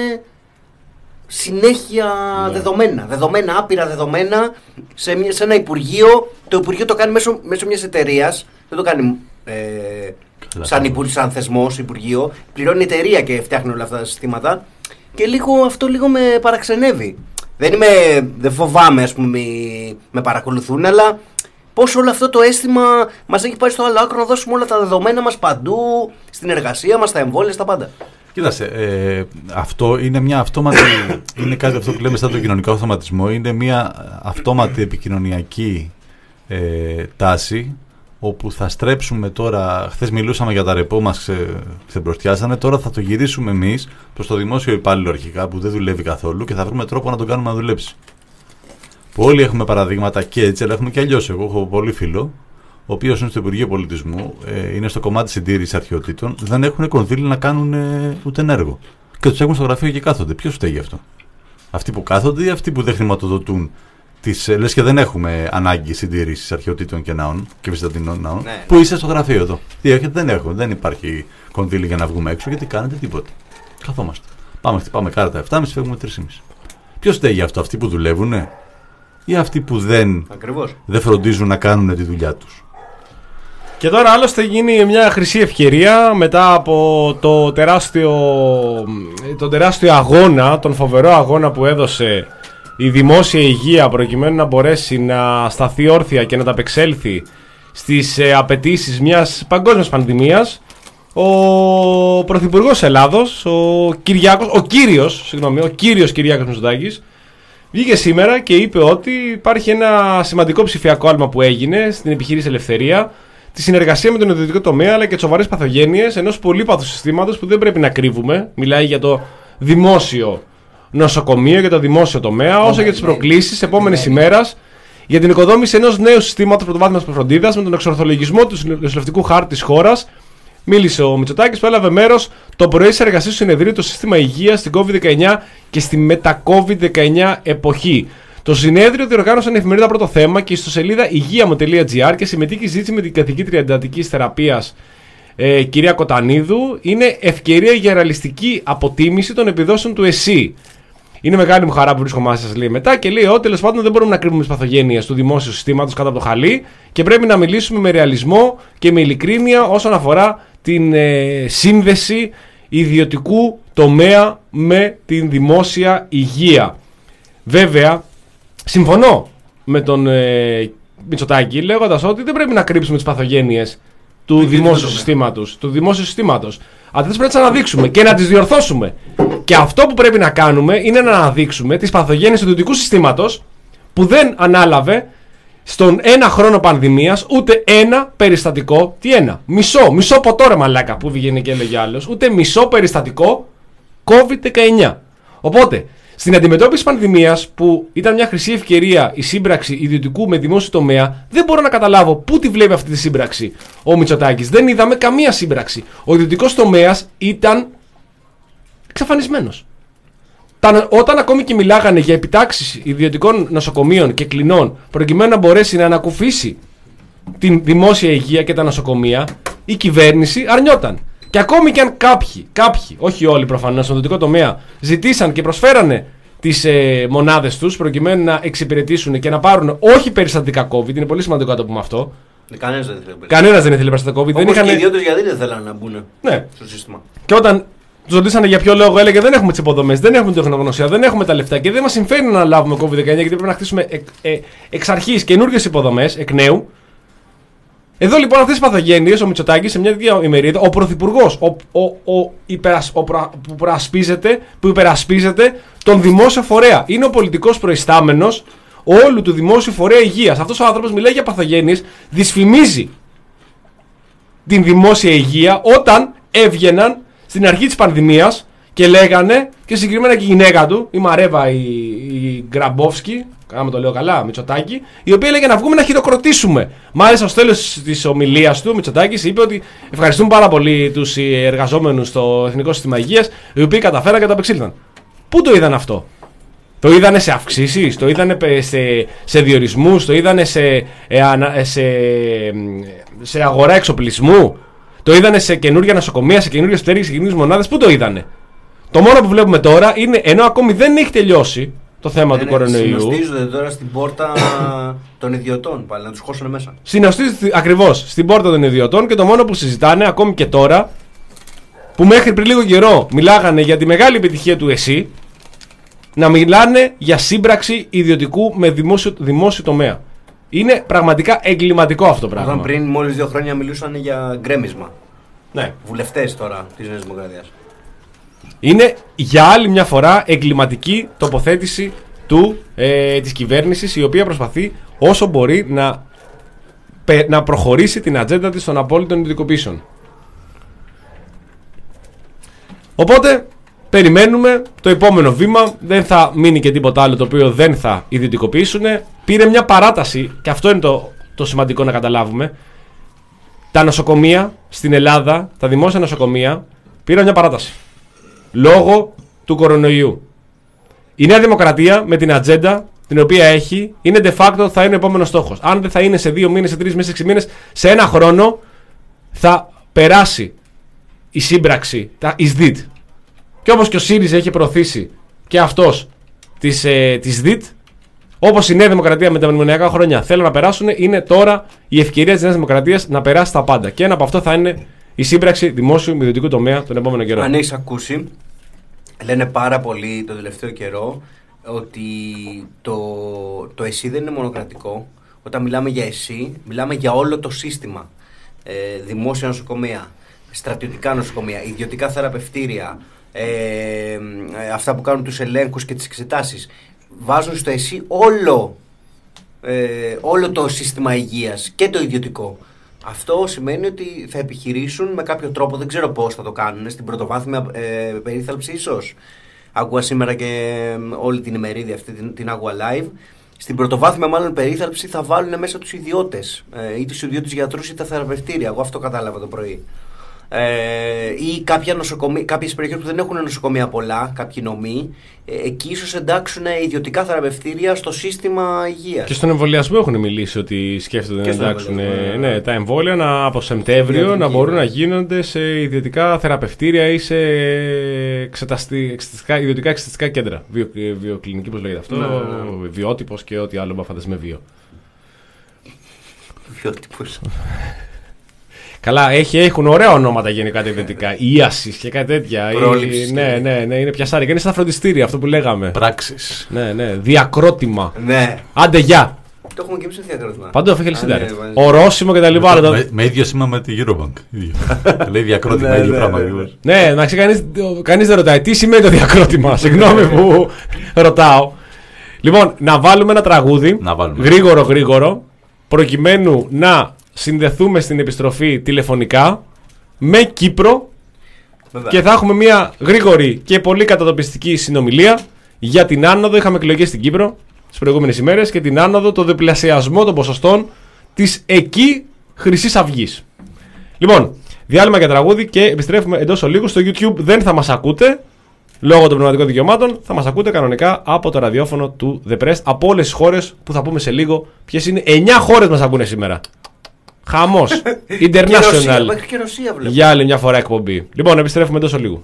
συνέχεια yeah. δεδομένα. Δεδομένα, άπειρα δεδομένα σε, μια, σε ένα υπουργείο. Το υπουργείο το κάνει μέσω, μέσω μιας εταιρείας. Δεν το κάνει ε, σαν, υπουργ, σαν θεσμός υπουργείο. Πληρώνει εταιρεία και φτιάχνει όλα αυτά τα συστήματα. Και λίγο, αυτό λίγο με παραξενεύει. Δεν, είμαι, δεν φοβάμαι, ας πούμε, με παρακολουθούν, αλλά πώς όλο αυτό το αίσθημα μας έχει πάει στο άλλο άκρο να δώσουμε όλα τα δεδομένα μας παντού, στην εργασία μας, στα εμβόλια, στα πάντα. Κοίτασε, ε, αυτό είναι μια αυτόματη, είναι κάτι αυτό που λέμε σαν τον κοινωνικό αυτοματισμό, είναι μια αυτόματη επικοινωνιακή ε, τάση, όπου θα στρέψουμε τώρα, χθες μιλούσαμε για τα ρεπό μας, ξε, ξεμπροστιάσανε, τώρα θα το γυρίσουμε εμείς προς το δημόσιο υπάλληλο αρχικά που δεν δουλεύει καθόλου και θα βρούμε τρόπο να τον κάνουμε να δουλέψει. Που όλοι έχουμε παραδείγματα και έτσι, αλλά έχουμε και αλλιώς. Εγώ έχω πολύ φίλο, ο οποίος είναι στο Υπουργείο Πολιτισμού, ε, είναι στο κομμάτι συντήρησης αρχαιοτήτων, δεν έχουν κονδύλι να κάνουν ε, ούτε ένα έργο. Και τους έχουν στο γραφείο και κάθονται. Ποιος φταίει γι' αυτό? Αυτοί που κάθονται ή αυτοί που δεν χρηματοδοτούν? Τις, λες και δεν έχουμε ανάγκη συντήρησης αρχαιοτήτων και ναών και βυζαντινών ναών. Ναι. Που είσαι στο γραφείο εδώ. Τι έχετε? Δεν έχουμε. Δεν υπάρχει κονδύλι για να βγούμε έξω γιατί κάνετε τίποτα. Καθόμαστε. Πάμε, χτυπάμε κάρτα επτά και μισή, φεύγουμε τρεις και μισή. Ποιος φταίει γι' αυτό? Αυτοί που δουλεύουνε ή αυτοί που δεν, δεν φροντίζουν να κάνουν τη δουλειά τους? Και τώρα άλλωστε γίνει μια χρυσή ευκαιρία μετά από το τεράστιο, το τεράστιο αγώνα, τον φοβερό αγώνα που έδωσε η δημόσια υγεία προκειμένου να μπορέσει να σταθεί όρθια και να ταπεξέλθει στις ε, απαιτήσεις μιας παγκόσμιας πανδημίας. Ο Πρωθυπουργός Ελλάδος, ο Κυριάκος, ο κύριος, συγγνώμη, ο κύριος Κυριάκος Μητσοτάκης, βγήκε σήμερα και είπε ότι υπάρχει ένα σημαντικό ψηφιακό άλμα που έγινε στην επιχείρηση Ελευθερία, τη συνεργασία με τον ιδιωτικό τομέα αλλά και τις σοβαρές παθογένειες ενός πολύπαθου συστήματος που δεν πρέπει να κρύβουμε. Μιλάει για το δημόσιο νοσοκομείο, για το δημόσιο τομέα, όσο για τις προκλήσεις επόμενης ημέρας για την οικοδόμηση ενός νέου συστήματος πρωτοβάθμιας φροντίδας με τον εξορθολογισμό του νοσηλευτικού χάρτη της χώρας. Μίλησε ο Μητσοτάκης που έλαβε μέρος το πρωί σε εργασίες του συνεδρίου το σύστημα υγείας στην κόβιντ δεκαεννιά και στη μετα-κόβιντ δεκαεννιά εποχή. Το συνέδριο διοργάνωσαν η εφημερίδα Πρώτο Θέμα και στο σελίδα υγεία μου τελεία τζι άρ και συμμετείχε η συζήτηση με την καθηγήτρια εντατικής θεραπείας ε, κυρία Κοτανίδου. Είναι ευκαιρία για ρεαλιστική αποτίμηση των επιδόσεων του ΕΣΥ. Είναι μεγάλη μου χαρά που βρίσκομαι μαζί σας, λέει μετά, και λέει ότι τέλος πάντων δεν μπορούμε να κρύβουμε τις παθογένειες του δημόσιου συστήματος κάτω από το χαλί και πρέπει να μιλήσουμε με ρεαλισμό και με ειλικρίνεια όσον αφορά την ε, σύνδεση ιδιωτικού τομέα με την δημόσια υγεία. Βέβαια, συμφωνώ με τον ε, Μητσοτάκη λέγοντας ότι δεν πρέπει να κρύψουμε τις παθογένειες του δεν δημόσιου συστήματος, του δημόσιου συστήματος. Αντίθετα πρέπει να τις αναδείξουμε και να τις διορθώσουμε. Και αυτό που πρέπει να κάνουμε είναι να αναδείξουμε τις παθογένειες του ιδιωτικού συστήματος που δεν ανάλαβε στον ένα χρόνο πανδημίας ούτε ένα περιστατικό. Τι ένα? Μισό, μισό ποτό ρε μαλάκα που βγαίνει και έλεγε άλλος. Ούτε μισό περιστατικό κόβιντ δεκαεννιά. Οπότε, στην αντιμετώπιση πανδημίας που ήταν μια χρυσή ευκαιρία η σύμπραξη ιδιωτικού με δημόσιο τομέα, δεν μπορώ να καταλάβω πού τη βλέπει αυτή τη σύμπραξη ο Μητσοτάκης. Δεν είδαμε καμία σύμπραξη. Ο ιδιωτικός τομέας ήταν εξαφανισμένος. Τα, όταν ακόμη και μιλάγανε για επιτάξεις ιδιωτικών νοσοκομείων και κλινών προκειμένου να μπορέσει να ανακουφίσει την δημόσια υγεία και τα νοσοκομεία, η κυβέρνηση αρνιόταν. Και ακόμη και αν κάποιοι, κάποιοι, όχι όλοι προφανώς, στον ιδιωτικό τομέα, ζητήσαν και προσφέρανε τις ε, μονάδες τους προκειμένου να εξυπηρετήσουν και να πάρουν όχι περιστατικά COVID, είναι πολύ σημαντικό να το πούμε αυτό. Κανένας δεν ήθελε. Κανένας δεν ήθελε περιστατικά COVID. Όπως δεν είχαν... και οι ιδιώτες γιατί δεν θέλανε να μπουν ναι. στο σύστημα. Και όταν τους ρωτήσανε για ποιο λόγο, έλεγε δεν έχουμε τις υποδομές, δεν έχουμε την τεχνογνωσία, δεν έχουμε τα λεφτά και δεν μας συμφέρει να λάβουμε COVID δεκαεννιά γιατί πρέπει να χτίσουμε εκ, ε, εξ αρχής καινούργιες υποδομές εκ νέου. Εδώ λοιπόν αυτές τις παθογένειες, ο Μητσοτάκης σε μια τέτοια ημερίδα, ο πρωθυπουργός ο, ο, ο, υπερασ, ο, πρα, που, προασπίζεται, που υπερασπίζεται τον δημόσιο φορέα. Είναι ο πολιτικός προϊστάμενος όλου του δημόσιου φορέα υγείας. Αυτός ο άνθρωπος μιλάει για παθογένειες, δυσφημίζει την δημόσια υγεία όταν έβγαιναν στην αρχή της πανδημίας και λέγανε, και συγκεκριμένα και η γυναίκα του, η Μαρέβα, η, η Γκραμπόφσκι, άμα το λέω καλά, Μητσοτάκη, η οποία έλεγε να βγούμε να χειροκροτήσουμε. Μάλιστα, στο τέλος της ομιλίας του, ο Μητσοτάκης είπε ότι ευχαριστούμε πάρα πολύ τους εργαζόμενους στο Εθνικό Σύστημα Υγείας, οι οποίοι καταφέραν και το απεξήλθαν. Πού το είδαν αυτό? Το είδανε σε αυξήσεις, το είδανε σε, σε διορισμούς, το είδανε σε, σε, σε αγορά εξοπλισμού, το είδανε σε καινούργια νοσοκομεία, σε καινούργιες πτέρυγες, σε καινούργιες μονάδες. Πού το είδανε? Το μόνο που βλέπουμε τώρα είναι, ενώ ακόμη δεν έχει τελειώσει το θέμα ναι, του ναι, κορονοϊού. Συνοστίζονται τώρα στην πόρτα των ιδιωτών πάλι, να τους χώσουν μέσα. Συνοστίζονται ακριβώς στην πόρτα των ιδιωτών και το μόνο που συζητάνε ακόμη και τώρα, που μέχρι πριν λίγο καιρό μιλάγανε για τη μεγάλη επιτυχία του ΕΣΥ, να μιλάνε για σύμπραξη ιδιωτικού με δημόσιο, δημόσιο τομέα. Είναι πραγματικά εγκληματικό αυτό το πράγμα. Όταν πριν μόλις δύο χρόνια μιλούσαν για γκρέμισμα. Ναι. Βουλευτές τώρα της Νέας Δημοκρατίας. Είναι για άλλη μια φορά εγκληματική τοποθέτηση του, ε, της κυβέρνησης, η οποία προσπαθεί όσο μπορεί να, να προχωρήσει την ατζέντα της των απόλυτων ιδιωτικοποίησεων. Οπότε περιμένουμε το επόμενο βήμα. Δεν θα μείνει και τίποτα άλλο το οποίο δεν θα ιδιωτικοποιήσουν. Πήρε μια παράταση, και αυτό είναι το, το σημαντικό να καταλάβουμε. Τα νοσοκομεία στην Ελλάδα, τα δημόσια νοσοκομεία, πήραν μια παράταση λόγω του κορονοϊού. Η Νέα Δημοκρατία με την ατζέντα την οποία έχει είναι de facto θα είναι ο επόμενος στόχος. Αν δεν θα είναι σε δύο μήνες, σε τρεις μήνες, σε έξι μήνες, σε ένα χρόνο θα περάσει η σύμπραξη, τα εις διτ. Και όπως και ο ΣΥΡΙΖΑ έχει προωθήσει και αυτός της, ε, της ΔΙΤ, όπως η Νέα Δημοκρατία με τα μνημονιακά χρόνια θέλουν να περάσουν, είναι τώρα η ευκαιρία της Νέας Δημοκρατίας να περάσει τα πάντα. Και ένα από αυτό θα είναι η σύμπραξη δημόσιου με ιδιωτικού τομέα τον επόμενο καιρό. Αν έχεις ακούσει, λένε πάρα πολύ τον τελευταίο καιρό ότι το, το ΕΣΥ δεν είναι μονοκρατικό. Όταν μιλάμε για ΕΣΥ, μιλάμε για όλο το σύστημα. Ε, δημόσια νοσοκομεία, στρατιωτικά νοσοκομεία, ιδιωτικά θεραπευτήρια, ε, ε, αυτά που κάνουν τους ελέγχους και τις εξετάσεις. Βάζουν στο ΕΣΥ όλο, ε, όλο το σύστημα υγείας και το ιδιωτικό. Αυτό σημαίνει ότι θα επιχειρήσουν με κάποιο τρόπο, δεν ξέρω πώς θα το κάνουν, στην πρωτοβάθμια ε, περίθαλψη ίσως. Άκουγα σήμερα και ε, όλη την ημερίδη αυτή, την, την άκουγα live. Στην πρωτοβάθμια μάλλον περίθαλψη θα βάλουν μέσα τους ιδιώτες, ε, ή τους ιδιώτες γιατρούς ή τα θεραπευτήρια. Εγώ αυτό κατάλαβα το πρωί. Ε, ή κάποια νοσοκομεία, κάποιες περιοχές που δεν έχουν νοσοκομεία πολλά, κάποιοι νομοί, ε, εκεί ίσως εντάξουν ιδιωτικά θεραπευτήρια στο σύστημα υγείας. Και στον εμβολιασμό έχουν μιλήσει ότι σκέφτονται και να εντάξουν ε, ναι, τα εμβόλια να, από Σεπτέμβριο να μπορούν να γίνονται σε ιδιωτικά θεραπευτήρια ή σε εξεταστή, εξεταστικά, ιδιωτικά εξεταστικά κέντρα. Βιο, βιοκλινική, πώς λέγεται αυτό, ναι. Βιότυπος και ό,τι άλλο μπαφάντας με βίο. Βιότυπος. Καλά, έχει, έχουν ωραία ονόματα γενικά τα ιδιωτικά. Ίασης και κάτι τέτοια. Πρόληψης. Ναι, ναι, ναι, είναι πιασάρικα. Είναι σαν φροντιστήρια αυτό που λέγαμε. Πράξεις. Ναι, ναι. Διακρότημα. Ναι. Άντε, γεια. Το έχουμε και εμείς διακρότημα. Παντού αφήνει συντάρι. Ορόσημο και τα λοιπά. Με, με, με ίδιο σήμα με τη Eurobank. Λέει διακρότημα, ίδιο πράγμα. Ναι, εντάξει, κανείς δεν ρωτάει. Τι σημαίνει το διακρότημα. Συγγνώμη που ρωτάω. Λοιπόν, να βάλουμε ένα τραγούδι. Γρήγορο, γρήγορο. Προκειμένου να συνδεθούμε στην επιστροφή τηλεφωνικά με Κύπρο. Βέβαια. Και θα έχουμε μια γρήγορη και πολύ κατατοπιστική συνομιλία για την άνοδο. Είχαμε εκλογές στην Κύπρο τις προηγούμενες ημέρες και την άνοδο, το διπλασιασμό των ποσοστών της εκεί Χρυσής Αυγής. Λοιπόν, διάλειμμα για τραγούδι και επιστρέφουμε εντός ολίγου. Στο YouTube δεν θα μας ακούτε λόγω των πνευματικών δικαιωμάτων, θα μας ακούτε κανονικά από το ραδιόφωνο του The Press, από όλες τις χώρες που θα πούμε σε λίγο ποιες είναι. εννιά χώρες μας ακούνε σήμερα. Χαμός. International. Για άλλη μια φορά εκπομπή. Λοιπόν, επιστρέφουμε τόσο λίγο.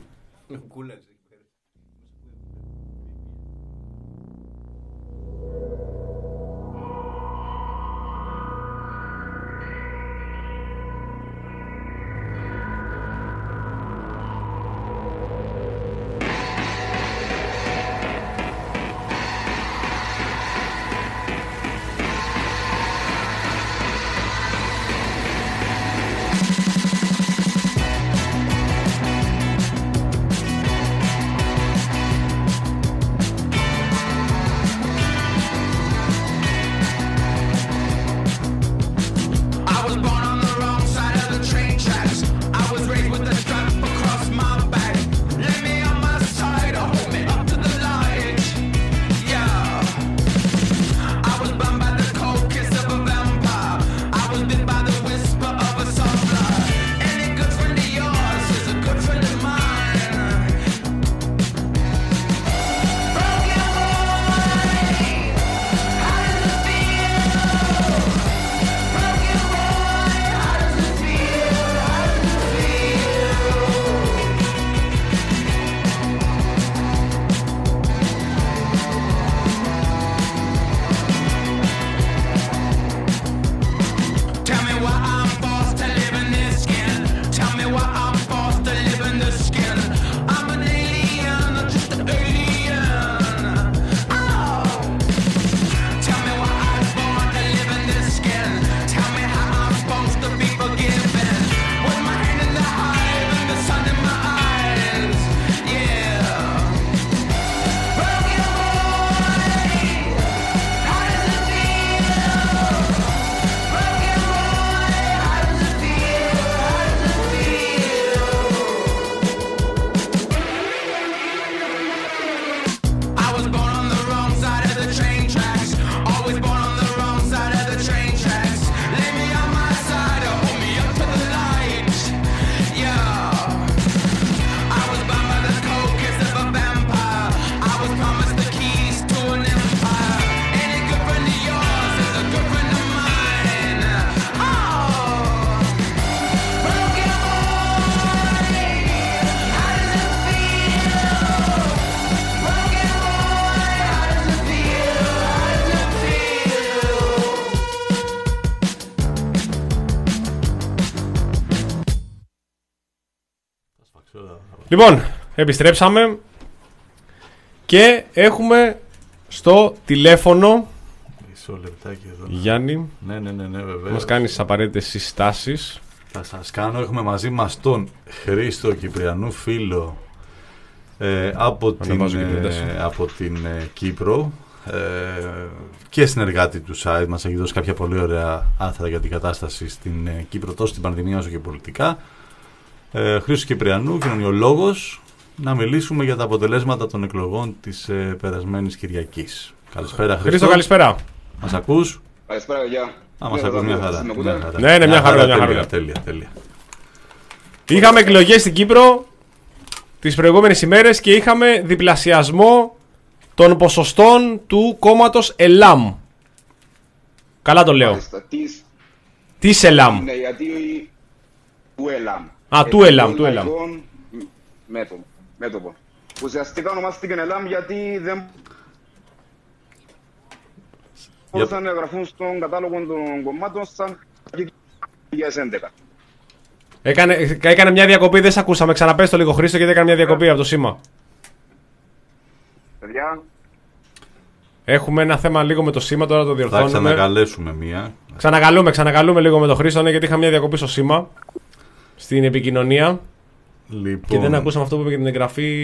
Λοιπόν, επιστρέψαμε και έχουμε στο τηλέφωνο Μισό λεπτάκι εδώ. Γιάννη. Ναι, ναι, ναι, ναι, βεβαίως. Μας κάνεις τις απαραίτητες συστάσεις. Θα σας κάνω, έχουμε μαζί μας τον Χρήστο Κυπριανού, φίλο ε, από, την, ε, από την ε, Κύπρο ε, και συνεργάτη του site. Μας έχει δώσει κάποια πολύ ωραία άρθρα για την κατάσταση στην ε, Κύπρο, τόσο στην πανδημία όσο και πολιτικά. Ε, Χρήστος Κυπριανού, κοινωνιολόγος, να μιλήσουμε για τα αποτελέσματα των εκλογών της ε, περασμένης Κυριακής. Καλησπέρα Χρήστο. Χρήστο, καλησπέρα. Μας ακούς? Καλησπέρα, γεια. Α, μας ακούς, μια χαρά. Ναι, ναι, μια χαρά, μια χαρά. Τέλεια, τέλεια. Είχαμε εκλογές στην Κύπρο τις προηγούμενες ημέρες και είχαμε διπλασιασμό των ποσοστών του κόμματος ΕΛΑΜ. Καλά το λέω. Της, Της ΕΛΑΜ. Ναι, γιατί του ΕΛΑΜ. Α, του ΕΛΑΜ, του ΕΛΑΜ. Μέτωπο, μέτωπο. Ουσιαστικά ονομάστηκε ΕΛΑΜ γιατί δεν μπορούσαν να εγγραφούν στον κατάλογο των κομμάτων σαν δύο χιλιάδες έντεκα. Έκανε, έκανε μια διακοπή, δεν σε ακούσαμε. Ξαναπες το λίγο Χρήστο, γιατί έκανε μια διακοπή από το σήμα. Παιδιά. Έχουμε ένα θέμα λίγο με το σήμα, τώρα το διορθώνουμε. Θα ξανακαλέσουμε μία. Ξανακαλούμε, ξανακαλούμε λίγο με τον Χρήστο, ναι, γιατί είχα μια διακοπή στο σήμα. Στην επικοινωνία. Λοιπόν. Και δεν ακούσαμε αυτό που είπε για την εγγραφή.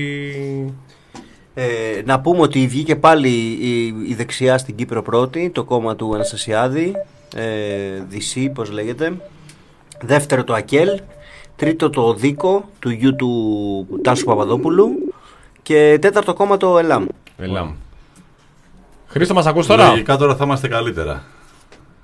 Ε, να πούμε ότι βγήκε πάλι η, η δεξιά στην Κύπρο πρώτη, το κόμμα του Αναστασιάδη, ε, Δυσί, πώς λέγεται. Δεύτερο το ΑΚΕΛ. Τρίτο το Δίκο, του γιου του Τάσου Παπαδόπουλου. Και τέταρτο κόμμα το ΕΛΑΜ. ΕΛΑΜ. Χρήστο, μας ακούς τώρα? Λογικά τώρα θα είμαστε καλύτερα.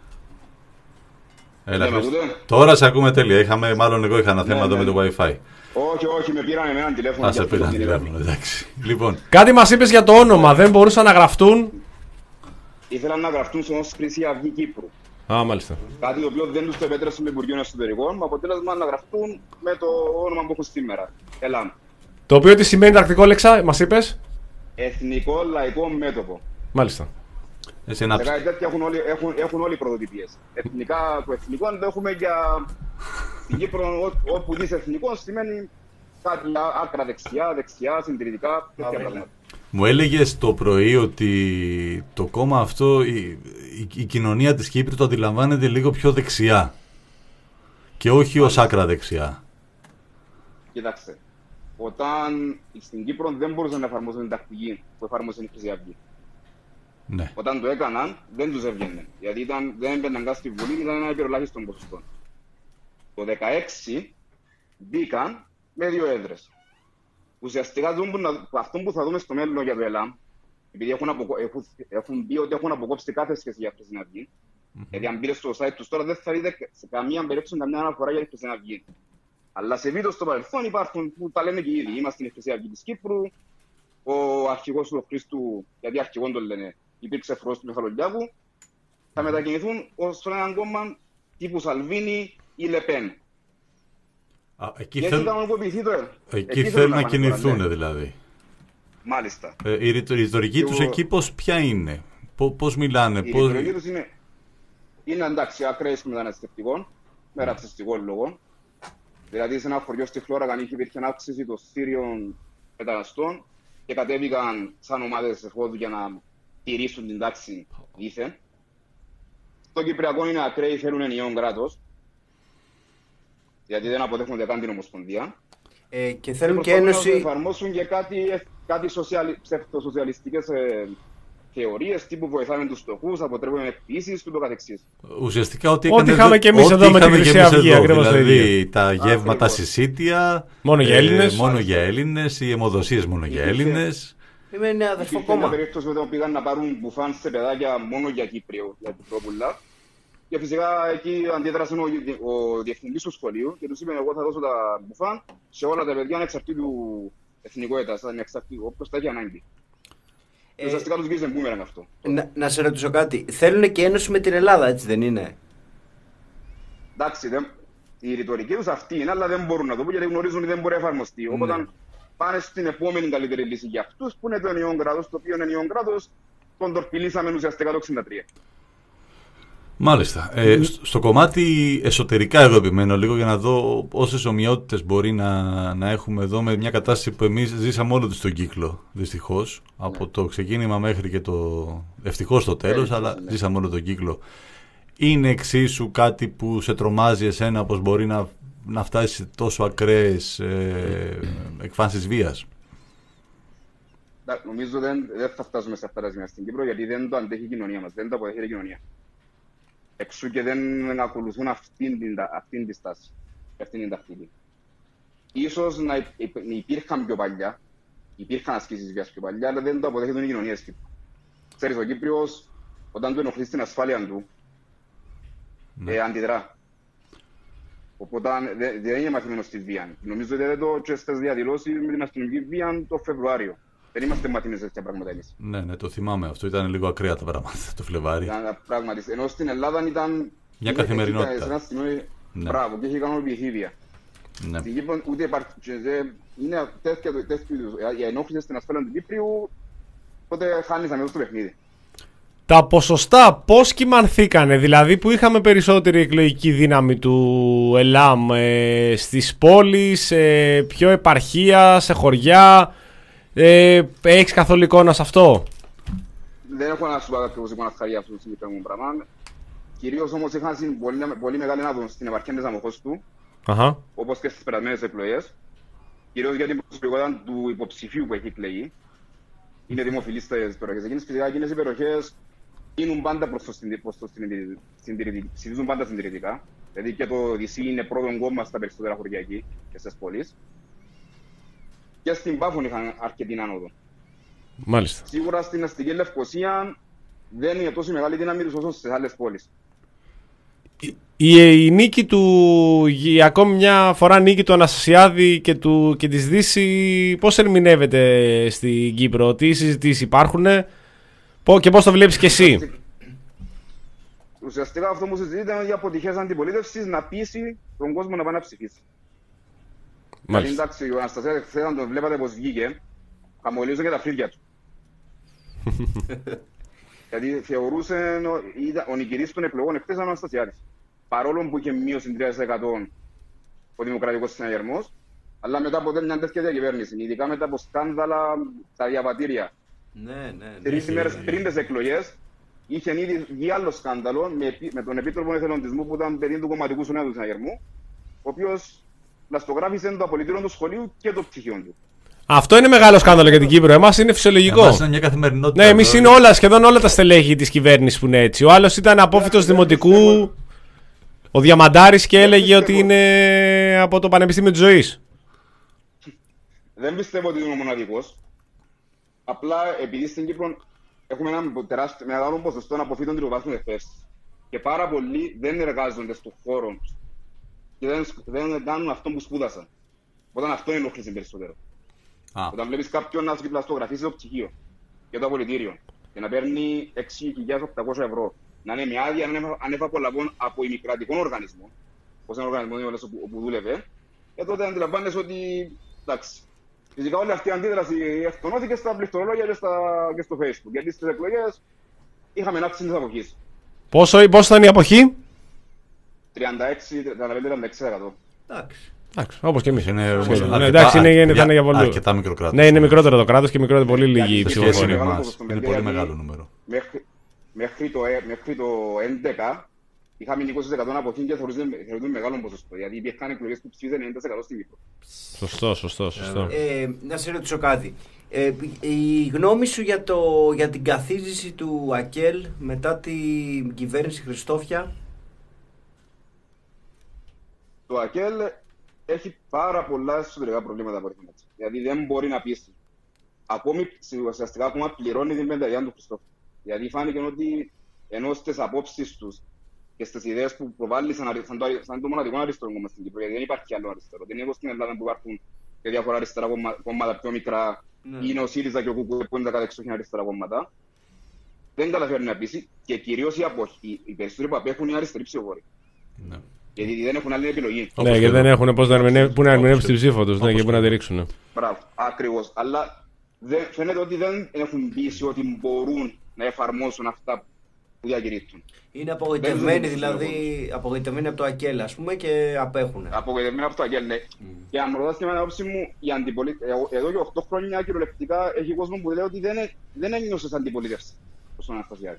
Έλα, Ναι, τώρα σε ακούμε τέλεια. Είχαμε, μάλλον εγώ είχα ένα θέμα ναι, εδώ ναι. με το Wi-Fi. Όχι, όχι, με πήραν εμένα τηλέφωνο. Α, σε πήραν τηλέφωνο, εντάξει. Λοιπόν. Κάτι μας είπες για το όνομα, δεν μπορούσαν να γραφτούν. Ήθελαν να γραφτούν στον Χρυσή Αυγή Κύπρου. Α, μάλιστα. Κάτι το οποίο δεν τους το επέτρεψε στο Υπουργείο Εσωτερικών, με αποτέλεσμα να γραφτούν με το όνομα που έχουν σήμερα. ΕΛΑΜ. Το οποίο τι σημαίνει τακτικό λέξα, μας είπες. Εθνικό Λαϊκό Μέτωπο. Μάλιστα. Εσύ ένα... Σε κάτι τέτοια έχουν όλοι, έχουν, έχουν όλοι πρωτοτυπίες. Εθνικά, το εθνικό αν το έχουμε για στην Κύπρο, ό, όπου δεις εθνικό σημαίνει κάτι άκρα δεξιά, δεξιά, συντηρητικά, τέτοια πράγματα. Μου έλεγες το πρωί ότι το κόμμα αυτό, η, η, η κοινωνία της Κύπρου το αντιλαμβάνεται λίγο πιο δεξιά και όχι ως άκρα δεξιά. Κοιτάξτε, όταν στην Κύπρο δεν μπορούσαν να εφαρμόσουν την τακτική που εφάρμοσε η Χρυσή Αυγή. Ναι. Όταν το έκαναν, δεν τους έβγαινε. Γιατί ήταν, δεν έμπαιναν καν στη Βουλή, ήταν ένα υπερολάχιστον ποσοστό. Το δεκαέξι μπήκαν με δύο έδρες. Ουσιαστικά αυτό που θα δούμε στο μέλλον για το ΕΛΑΜ, επειδή έχουν, αποκο... έχουν, έχουν πει ότι έχουν αποκόψει κάθε σχέση για Χρυσή Αυγή, mm-hmm. γιατί αν μπείτε στο site τους τώρα δεν θα δείτε σε καμία περίπτωση καμιά αναφορά για Χρυσή Αυγή. Αλλά σε βίντεο στο παρελθόν υπάρχουν που τα λένε και ήδη. Είμαστε η Χρυσή Αυγή της Κύπρου, ο αρχηγός του Χρήστου, γιατί αρχηγόν τον λένε, υπήρξε φρός του Μιχαλολιάκου, θα μετακινηθούν ως έναν κόμμα τύπου Σαλβίνη ή Λεπέν. Α, εκεί θέλουν θέλ... εκεί θέλ να, να κινηθούν ναι. δηλαδή. Μάλιστα. Ε, η ρητορική τους ο... εκεί πώς ποια είναι, πώς, πώς μιλάνε. Η πώς... ρητορική τους είναι, είναι εντάξει ακραίες μεταναστευτικών, με ρατσιστικών λόγων. Δηλαδή σε ένα χωριό στη Φλόρακα υπήρχε αύξηση των Σύριων μεταναστών και κατέβηκαν σαν ομάδες εφόδου για να τηρήσουν την τάξη δήθεν. Στο Κυπριακό είναι ακραίοι, θέλουν ενιαίο κράτος. Γιατί δεν αποδέχονται καν την Ομοσπονδία. Ε, και θέλουν και ένωση. Να εφαρμόσουν και κάτι, κάτι σοσιαλι... ψευτοσοσιαλιστικές ε, θεωρίες τύπου βοηθάμε τους φτωχούς, αποτρέπουμε εκποιήσεις και το καθεξής. Ουσιαστικά ό,τι, ό,τι είχαμε και εμείς εδώ με την Χρυσή Αυγή. Δηλαδή τα γεύματα συσίτια. Μόνο για Έλληνες. Ε, μόνο για Έλληνες, οι αιμοδοσίες μόνο για Έλληνες. Είμαι ένα αδερφό κόμμα. Υπήρχε μια περίπτωση που πήγαν να πάρουν μπουφάν σε παιδάκια μόνο για Κύπριο, για την Πρόπουλα. Και φυσικά εκεί αντίδρασε ο, ο διευθυντής του σχολείου και τους είπε: εγώ θα δώσω τα μπουφάν σε όλα τα παιδιά ανεξαρτήτου εθνικότητας, ανεξαρτήτου όπως τα έχει ανάγκη. Ε, ουσιαστικά τους γύριζε μπούμεραν αυτό. Να, να σε ρωτήσω κάτι. Θέλουν και ένωση με την Ελλάδα, έτσι δεν είναι? Εντάξει, δεν, η ρητορική τους αυτή είναι, αλλά δεν μπορούν να το πούν γιατί γνωρίζουν ότι δεν μπορεί να εφαρμοστεί. Ναι. Οπότε πάνε στην επόμενη καλύτερη λύση για αυτούς που είναι το ενιαίο κράτος, το οποίο ενιαίο κράτος τον τορπιλήσαμε ουσιαστικά το εξήντα τρία. Μάλιστα. Ε, mm. στο κομμάτι εσωτερικά εγώ επιμένω λίγο για να δω όσες ομοιότητες μπορεί να, να έχουμε εδώ με μια κατάσταση που εμείς ζήσαμε όλο στον κύκλο, δυστυχώς. Mm. Από το ξεκίνημα μέχρι και το ευτυχώς το τέλος, mm. αλλά mm. ζήσαμε όλο τον κύκλο. Είναι εξίσου κάτι που σε τρομάζει εσένα πως μπορεί να, να φτάσει σε τόσο ακραίες ε, mm. εκφάνσεις βίας? Νομίζω δεν, δεν θα φτάσουμε σε αυτά τα σημεία στην Κύπρο γιατί δεν το αντέχει η κοινωνία μας, δεν το αποδέχεται η κοινωνία. Εξού και δεν ακολουθούν αυτήν την, αυτήν τη στάση, αυτήν την τακτική. Ίσως να υπήρχαν πιο παλιά, υπήρχαν ασκήσεις βίας πιο παλιά, αλλά δεν το αποδέχεται η κοινωνία της Κύπρου. Ξέρεις, ο Κύπριος, όταν του ενοχλείς την ασφάλεια του, ναι. ε, αντιδρά. Οπότε δεν δε είναι μαθημένος στη βία. Νομίζω ότι το και στις διαδηλώσεις με την αστυνομική βία το Φεβρουάριο. Δεν είμαστε μαθημένοι σε τέτοια πράγματα εμείς. Ναι, ναι, το θυμάμαι αυτό. Ήταν λίγο ακραία τα πράγματα το Φλεβάρι. Ήταν πράγματι. Ενώ στην Ελλάδα ήταν. Μια καθημερινότητα. Σε ένα σημείο. Ναι. Μπράβο, και είχε ικανοποιηθεί η βία. Ναι. Στην Κύπρο ούτε υπάρχει. Είναι τέτοια είδους. Η ενόχληση στην ασφάλεια του Κύπριου, τότε χάνεις αμέσως το παιχνίδι. Τα ποσοστά πώς κυμανθήκανε, δηλαδή που είχαμε περισσότερη εκλογική δύναμη του ΕΛΑΜ ε, στις πόλεις, σε πιο επαρχία, σε χωριά? Ε, έχεις καθόλου εικόνα σε αυτό? Δεν έχω να σου πω ακριβώς εικόνα χαρία αυτό το συγκεκριμένο πράγμα. Κυρίως όμως είχαν πολύ, πολύ μεγάλη ανάδοση στην επαρχία της αμοχώς του, uh-huh. όπως και στις περασμένες εκλογές. Κυρίως για την προσωπικότητα του υποψηφίου που έχει εκλεγεί. Είναι δημοφιλής στις περιοχές εκείνες. Φυσικά εκείνες οι περιοχές γίνουν πάντα προς το συντηρητικό, ψηφίζουν πάντα συντηρητικά. Δηλαδή και το νησί είναι πρώτον κόμμα στα περισσότερα χωριά εκεί και στις πόλεις. Και στην Πάφων είχαν αρκετή άνοδο. Μάλιστα. Σίγουρα στην αστική Λευκοσία δεν είναι τόσο μεγάλη δύναμη τους όσο στις άλλες πόλεις. Η, η νίκη του, η ακόμη μια φορά νίκη του Αναστασιάδη και, του, και της Δύση, πώς ερμηνεύεται στην Κύπρο, τι συζητήσεις υπάρχουν και πώς το βλέπεις και εσύ? Ουσιαστικά αυτό που συζητείται για αποτυχίες αντιπολίτευσης να πείσει τον κόσμο να πάει να ψηφίσει. Δηλαδή, εντάξει, ο Αναστασιάδης χθες αν τον βλέπατε πως βγήκε, χαμογελούσε και τα φρύδια του. Γιατί θεωρούσε ο νικητής των εκλογών εχθές ο Αναστασιάδης. Παρόλο που είχε μείωση τρία τοις εκατό ο δημοκρατικός συναγερμός, αλλά μετά από μια τέτοια διακυβέρνηση, ειδικά μετά από σκάνδαλα στα διαβατήρια. Ναι, ναι, ναι. Τρεις ημέρες πριν τις εκλογές, είχε ήδη βγει άλλο σκάνδαλο με, με τον Επίτροπο Εθελοντισμού που ήταν παιδί του κομματικού συνέδρου του συναγερμού, ο οποίος πλαστογράφησε το απολυτήριο του σχολείου και το πτυχίο του. Αυτό είναι μεγάλο σκάνδαλο για την Κύπρο. Εμάς είναι φυσιολογικό. Εμάς είναι μια καθημερινότητα. Ναι, εμείς είναι όλα, σχεδόν όλα τα στελέχη της κυβέρνησης που είναι έτσι. Ο άλλος ήταν απόφοιτος δημοτικού, ο Διαμαντάρης, και έλεγε ότι είναι από το Πανεπιστήμιο της Ζωής. Δεν πιστεύω ότι είναι ο μοναδικός. Απλά επειδή στην Κύπρο έχουμε ένα τεράστιο μεγάλο ποσοστό αποφύτων τριτοβάθμιας εκπαίδευσης. Και πάρα πολλοί δεν εργάζονται στον χώρο τους. Και δεν, δεν κάνουν αυτό που σπούδασαν. Όταν αυτό είναι ενοχλήσει περισσότερο. Ah. Όταν βλέπεις κάποιον να πλαστογραφίσει το πτυχίο και το απολυτήριο και να παίρνει έξι χιλιάδες οκτακόσια ευρώ, να είναι με άδεια ανεφαπολαβών από ημικρατικό οργανισμό, όπως είναι ο οργανισμός που δούλευε, και τότε αντιλαμβάνεσαι ότι εντάξει. Φυσικά όλη αυτή η αντίδραση εκτονώθηκε στα πληκτρολόγια και, και στο Facebook. Γιατί στις εκλογές είχαμε αύξηση της αποχής. Πόσο, πόσο ήταν η αποχή? τριάντα έξι με τριάντα πέντε τοις εκατό. Εντάξει. Εντάξει, όπως και εμείς. Είναι, ναι, εντάξει, είναι, είναι, είναι για πολύ. Αρκετά μικρό κράτος. Ναι, είναι μικρότερο το κράτος και μικρότερο πολύ λίγη η ψηφοφορία. Είναι πολύ μεγάλο νούμερο. Μέχρι, μέχρι, το, μέχρι το έντεκα είχαμε είκοσι τοις εκατό αποχή και θεωρούνται μεγάλο ποσοστό. Γιατί υπήρχαν εκλογές που ψήφισαν ενενήντα τοις εκατό στην Κύπρο. Σωστό, σωστό, σωστό. Ε, να σε ρωτήσω κάτι. Ε, η γνώμη σου για, το, για την καθίζηση του ΑΚΕΛ μετά την κυβέρνηση Χριστόφια? Το ΑΚΕΛ έχει πάρα πολλά εσωτερικά προβλήματα από έτσι. Δηλαδή δεν μπορεί να πείσει. Ακόμη ουσιαστικά ακόμα πληρώνει την πενταετία του Χριστόφια. Δηλαδή φάνηκε ότι ενώ στις απόψεις τους και στις ιδέες που προβάλλει σαν, σαν, το, σαν το μοναδικό αριστερό κόμμα στην Κύπρο, γιατί δεν υπάρχει άλλο αριστερό. Δεν είναι όπως στην Ελλάδα που υπάρχουν και διάφορα αριστερά κόμματα πιο μικρά, ναι. Είναι ο ΣΥΡΙΖΑ και ο ΚΚΕ που είναι τα κατεξοχήν αριστερά κόμματα. Δεν καταφέρνει να πείσει και κυρίως οι, αποχή, οι περισσότεροι που απέχουν είναι αριστεροί ψηφοφόροι. Ναι. Γιατί δεν έχουν άλλη επιλογή. Ναι, γιατί δεν έχουν πώς να ερμηνεύουν, πού να ερμηνεύουν τη ψήφο τους, ναι, και πού να τη ρίξουν. Μπράβο, ακριβώς. Αλλά δεν, φαίνεται ότι δεν έχουν πείσει ότι μπορούν να εφαρμόσουν αυτά που διακηρύττουν. Είναι απογοητευμένοι, δηλαδή απογοητευμένοι από το ΑΚΕΛ, ας πούμε, και απέχουν. Απογοητευμένοι από το ΑΚΕΛ, ναι. Mm. Και αν ρωτάς και με την άποψη μου, η αντιπολί... εδώ και οκτώ χρόνια κυριολεκτικά έχει κόσμο που λέει ότι δεν, δεν ένιωσε αντιπολίτευση προς τον Αναστασιάδη.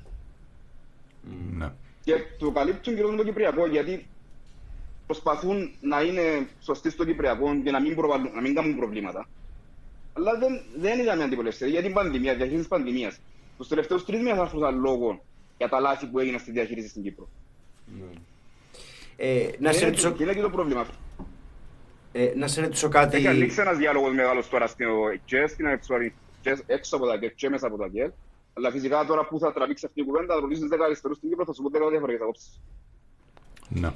Mm. Ναι. Και το καλύπτουν κυρίως με το Κυπριακό, γιατί προσπαθούν να είναι σωστοί στο Κυπριακό και να μην, προβάλλουν, να μην κάνουν προβλήματα. Αλλά δεν, δεν είδαμε αντιπολίτευση. Για την πανδημία, διαχείριση της πανδημίας. Τους τελευταίους τρεις μήνες άρχισαν λόγο για τα λάθη που έγιναν στη διαχείριση στην Κύπρο. Mm. Ε, να σε ρωτήσω... Και είναι και το πρόβλημα αυτό. Ε, να σε ρωτήσω κάτι... Έχει ανοίξει ένας διάλογος μεγάλος τώρα στην έξω από τα ΚΕΛ και μέσα από τα ΚΕΛ. Αλλά φυσικά τώρα που θα τραβήξει αυτή η κουβέντα, θα ρωτήσεις δέκα αριστερούς στην Κύπρο, θα σου πω δέκα διαφορετικές απόψεις. Ναι.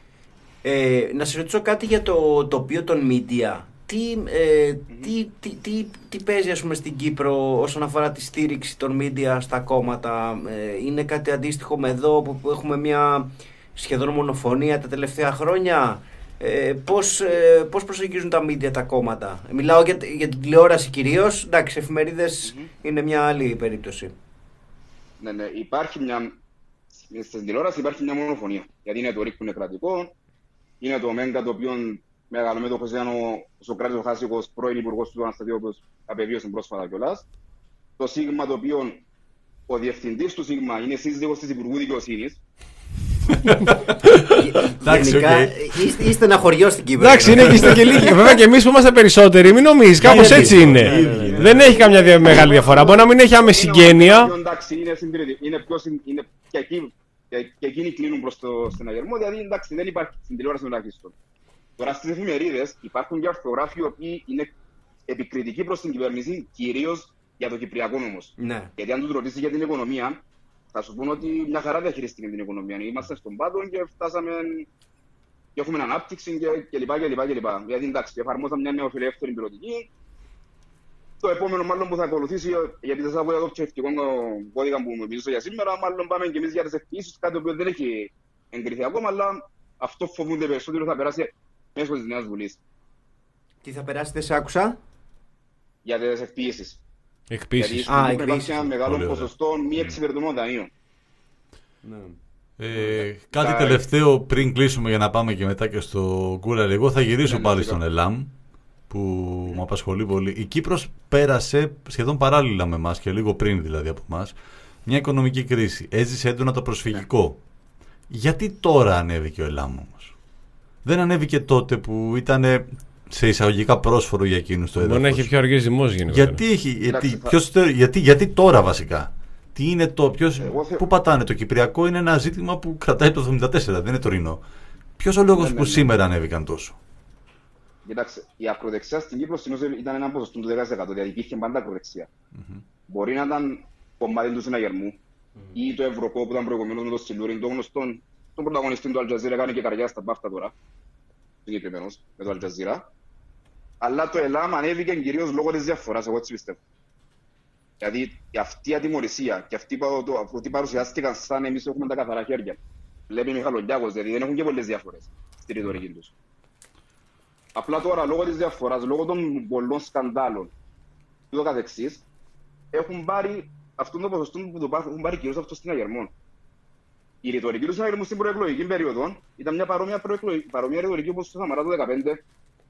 Ε, να σε ρωτήσω κάτι για το τοπίο των media. Τι, ε, mm-hmm. τι, τι, τι, τι παίζει, ας πούμε, στην Κύπρο όσον αφορά τη στήριξη των media στα κόμματα? Ε, είναι κάτι αντίστοιχο με εδώ που έχουμε μια σχεδόν μονοφωνία τα τελευταία χρόνια? Ε, πώς, ε, πώς προσεγγίζουν τα media τα κόμματα? Μιλάω για, για την τηλεόραση κυρίως. Εντάξει, εφημερίδες mm-hmm. είναι μια άλλη περίπτωση. Ναι, ναι, υπάρχει μια... Στην τηλεόραση υπάρχει μια μονοφωνία. Γιατί είναι το ΡΙΚ που είναι κρατικό, είναι το ΜΕΓΚΑ το οποίο μεγαλομέτωχος ήταν ο Σοκράτης ο Χάσικος, πρώην υπουργός του Αναστασιάδη, όπως απεβίωσε πρόσφατα κιόλας. Το ΣΥΓΜΑ, το οποίο ο διευθυντής του ΣΥΓΜΑ είναι σύζυγος της Υπουργού Δικαιοσύνης. Γενικά είστε ένα χωριό στην Κύπρο. Εντάξει, είναι και είστε και λίγοι. Βέβαια και εμείς που είμαστε περισσότεροι, μην νομίζεις, κάπως έτσι είναι. Δεν έχει καμιά μεγάλη διαφορά. Μπορεί να μην έχει άμεση συγγένεια. Εντάξει, είναι συντηρητικό. Είναι και εκεί. Και εκείνοι κλείνουν προς το στεναγερμό, δηλαδή εντάξει, δεν υπάρχει στην τηλεόραση τουλάχιστον. Τώρα στις εφημερίδες υπάρχουν και αρθρογράφοι οι οποίοι είναι επικριτικοί προς την κυβέρνηση, κυρίως για το Κυπριακό όμως. Ναι. Γιατί αν τους ρωτήσεις για την οικονομία, θα σου πω ότι μια χαρά διαχειριστήκε την οικονομία. Είμαστε στον πάτο και φτάσαμε και έχουμε ανάπτυξη και, και λοιπά και λοιπά και λοιπά. Γιατί εντάξει, εφαρμόσαμε μια νεοφιλελεύθερη πυροτική. Το επόμενο μάλλον που θα ακολουθήσει, γιατί δεν θα πω για το ψευτικό κώδικα που μου μιλήσω για σήμερα, μάλλον πάμε και εμείς για τις εκποιήσεις, κάτι που δεν έχει εγκριθεί ακόμα, αλλά αυτό φοβούνται περισσότερο θα περάσει μέσω της Νέας Βουλής. Τι θα περάσει, δεν σε άκουσα. Για τις εκποιήσεις. Εκποιήσεις. Γιατί υπάρχει ένα μεγάλο ποσοστό μη εξυπηρετούμενων δανείων. Ναι. Ε, κάτι Κα... τελευταίο πριν κλείσουμε για να πάμε και μετά και στο Κούλαλ. Εγώ θα γυρίσω ναι, πάλι ναι, στον ΕΛΑΜ που ναι. μου απασχολεί πολύ. Η Κύπρος πέρασε σχεδόν παράλληλα με εμάς και λίγο πριν δηλαδή από εμάς μια οικονομική κρίση. Έζησε έντονα το προσφυγικό. Ναι. Γιατί τώρα ανέβηκε ο ΕΛΑΜ όμως? Δεν ανέβηκε τότε που ήταν σε εισαγωγικά πρόσφορο για εκείνους το έδαφος? Μπορεί να έχει πιο αργές δημόσιες γενικότερα. Γιατί, έχει, γιατί, ποιος, γιατί, γιατί τώρα βασικά? Τι είναι το, ποιος, θε... Πού πατάνε? Το Κυπριακό είναι ένα ζήτημα που κρατάει το εβδομήντα τέσσερα, δεν είναι τωρινό. Ποιος ο λόγος ναι, που ναι, σήμερα ναι. ανέβηκαν τόσο? Κοιτάξτε, η ακροδεξιά στην Κύπρο ήταν ένα ποσοστό του δέκα τοις εκατό, δηλαδή υπήρχε πάντα ακροδεξιά. Mm-hmm. Μπορεί να ήταν κομμάτι του συναγερμού mm-hmm. ή το Ευρωπό που ήταν προηγουμένως με το Σιλούριν, το γνωστό, τον πρωταγωνιστή του Αλτζαζίρα, κάνει και καρδιά στα μπάφτα τώρα, συγκεκριμένος με το Αλτζαζίρα. Αλλά το ΕΛΑΜ ανέβηκε κυρίως λόγω της διαφοράς, εγώ έτσι πιστεύω. Δηλαδή αυτή η ατιμωρησία και αυτοί που παρουσιάστηκαν σαν εμείς έχουμε τα καθαρά χέρια. Βλέπει Μιχαλολιάκος, δηλαδή δεν έχουν και πολλές διαφορές στη ρητορική τους. Απλά τώρα λόγω της διαφοράς, λόγω των πολλών σκανδάλων και το καθεξής, έχουν πάρει αυτόν τον ποσοστό που το έχουν πάρει κυρίως αυτό στην Αγερμόν. Η ρητορική του συναγερμού στην προεκλογική περίοδο ήταν μια παρόμοια, παρόμοια ρητορική όπως το Σαμαρά το δύο χιλιάδες δεκαπέντε.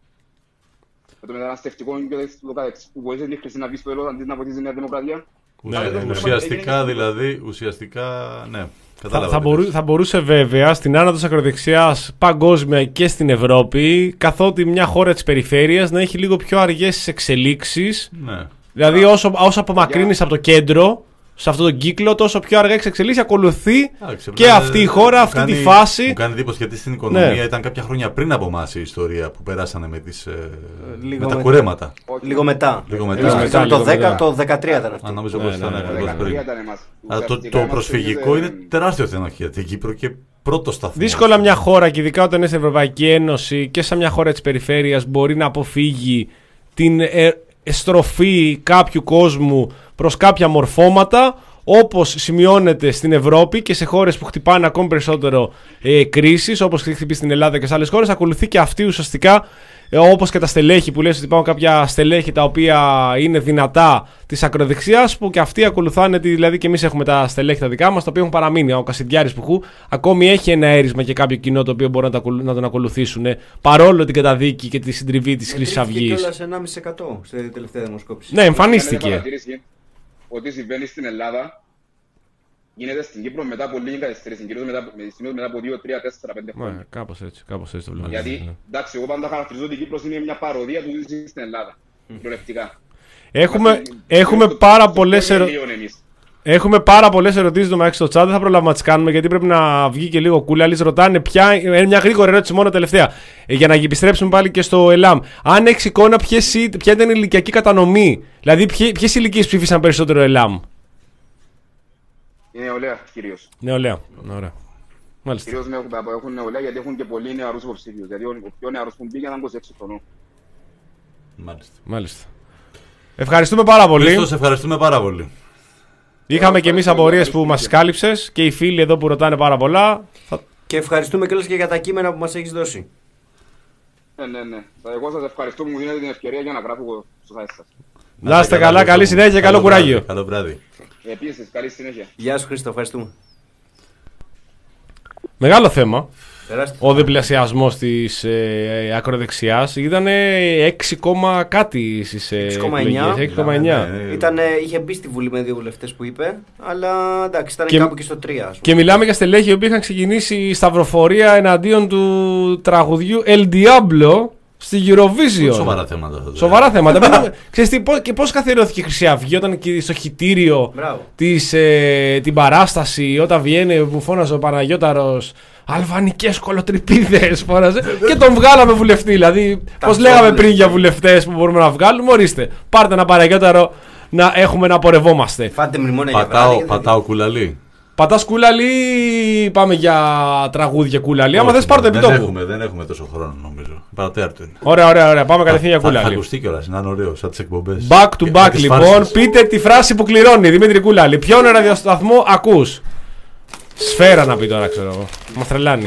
Με το μεταναστευτικό και το καθεξής που βοήθησε τη Χρυσή Αυγή στο τέλος αντί να βοηθήσει η Νέα Δημοκρατία. Ναι, ναι, ναι, ουσιαστικά δηλαδή, ουσιαστικά, ναι. Θα, θα, μπορού, θα μπορούσε βέβαια στην άνοδο της ακροδεξιάς παγκόσμια και στην Ευρώπη, καθότι μια χώρα της περιφέρειας να έχει λίγο πιο αργές τις εξελίξεις. Ναι. Δηλαδή όσο, όσο απομακρύνεις yeah. από το κέντρο, σε αυτόν τον κύκλο, τόσο πιο αργά εξελίξει ακολουθεί Άξε, και αυτή η χώρα, αυτή κάνει, τη φάση. Μου κάνει εντύπωση γιατί στην οικονομία ναι. ήταν κάποια χρόνια πριν από εμάς η ιστορία που περάσανε με, τις, ε, με τα κουρέματα. Λίγο μετά. Λίγο μετά. μετά. Το δέκα, το δεκατρία ήταν αυτό. Αν νομίζω πως ήταν πριν. Αλλά το, το προσφυγικό είναι τεράστιο θέμα για την Κύπρο και πρώτο σταθμό. Δύσκολα μια χώρα, και ειδικά όταν είναι στην Ευρωπαϊκή Ένωση και σαν μια χώρα της περιφέρειας, μπορεί να αποφύγει την στροφή κάποιου κόσμου προς κάποια μορφώματα, όπως σημειώνεται στην Ευρώπη και σε χώρες που χτυπάνε ακόμη περισσότερο ε, κρίσεις, όπως χτυπήσει στην Ελλάδα και σε άλλες χώρες. Ακολουθεί και αυτή ουσιαστικά, ε, όπως και τα στελέχη που λες ότι υπάρχουν κάποια στελέχη τα οποία είναι δυνατά της ακροδεξιάς, που και αυτοί ακολουθάνε, δηλαδή και εμείς έχουμε τα στελέχη τα δικά μας, τα οποία έχουν παραμείνει. Ο Κασιντιάρης που χου, ακόμη έχει ένα έρισμα και κάποιο κοινό το οποίο μπορεί να, τα, να τον ακολουθήσουν, παρόλο την καταδίκη και τη συντριβή της Χρυσής Αυγής. Και κιόλας ενάμιση τοις εκατό στη τελευταία δημοσκόπηση. Ναι, εμφανίστηκε. Ό,τι συμβαίνει στην Ελλάδα γίνεται στην Κύπρο μετά από λίγη καθυστέρηση, κυρίως μετά, μετά από δύο, τρία, τέσσερα, πέντε χρόνια. Ναι, κάπως έτσι, κάπως έτσι το βλέπω. Γιατί, ναι. εντάξει, εγώ πάντα χαρακτηρίζω ότι η Κύπρος είναι μια παροδία του τι στην Ελλάδα, κυριολεκτικά. Έχουμε, έχουμε πάρα πολλές ερωτήσεις. Έχουμε πάρα πολλές ερωτήσεις στο μεταξύ στο chat, δεν θα προλάβουμε να τις κάνουμε γιατί πρέπει να βγει και λίγο κούλα. Άλλοι ρωτάνε ποια, μια γρήγορη ερώτηση μόνο τελευταία, για να επιστρέψουμε πάλι και στο ΕΛΑΜ. Αν έχεις εικόνα ποιες, ποια ήταν η ηλικιακή κατανομή, δηλαδή ποιες ηλικίες ψήφισαν περισσότερο ΕΛΑΜ? Η νεολαία κυρίως. Νεολαία, ωραία. Μάλιστα. Κυρίως έχουν νεολαία γιατί έχουν και πολλοί νεαρούς υποψήφιους. Δηλαδή ο πιο νεαρός που μπήκε ήταν είκοσι έξι χρονών. Μάλιστα. Μάλιστα. Ευχαριστούμε πάρα πολύ. Χριστός, ευχαριστούμε πάρα πολύ. Είχαμε και εμείς απορίες που μας κάλυψες και οι φίλοι εδώ που ρωτάνε πάρα πολλά. Και ευχαριστούμε κιόλας και για τα κείμενα που μας έχεις δώσει. Ναι, ναι, ναι. Εγώ σας ευχαριστώ που μου δίνετε την ευκαιρία για να γράφω στο site σας. Να είστε καλά, καλή συνέχεια και καλό κουράγιο. Καλό βράδυ. Επίσης, καλή συνέχεια. Γεια σου Χρήστο, ευχαριστούμε. Μεγάλο θέμα. Τεράστιο. Ο διπλασιασμός της ε, ακροδεξιάς ήταν έξι, κάτι στις έξι κόμμα εννιά. έξι κόμμα εννιά. Ήτανε, είχε μπει στη Βουλή με δύο βουλευτές που είπε, αλλά εντάξει, ήταν και, κάπου και στο τρία. Και μιλάμε για στελέχη οι οποίοι είχαν ξεκινήσει σταυροφορία εναντίον του τραγουδιού El Diablo στη Eurovision. Σοβαρά θέματα. Αυτό, Σοβαρά θέματα. Ξέρεις τι, και πώς καθιερώθηκε η Χρυσή Αυγή όταν και στο χυτήριο της, ε, την παράσταση, όταν βγαίνει που φώναζε ο Παναγιώταρος αλβανικές κολοτρυπίδες φώναζε και τον βγάλαμε βουλευτή. Δηλαδή, πώς λέγαμε πριν για βουλευτές που μπορούμε να βγάλουμε, ορίστε. Πάρτε ένα Παναγιώταρο να έχουμε να πορευόμαστε. Φάτε μνημόνια πατάω, για πατάω κουλαλί. Πατάς κούλαλι ή πάμε για τραγούδια κούλαλι? Άμα θες πάρ' το επιτόπου. Δεν έχουμε, δεν έχουμε τόσο χρόνο νομίζω. Παρατέταρτο είναι. Ωραία, ωραία, ωραία. Πάμε κατευθείαν για Θα κούλαλι. ακουστεί κιόλας, να είναι ωραίο, σαν τις εκπομπές. Back to back λοιπόν. Πείτε τη φράση που κληρώνει, Δημήτρη Κούλαλη. Ποιον ραδιοσταθμό ακούς? Σφαίρα να πει τώρα, ξέρω εγώ. Μας τρελάνει.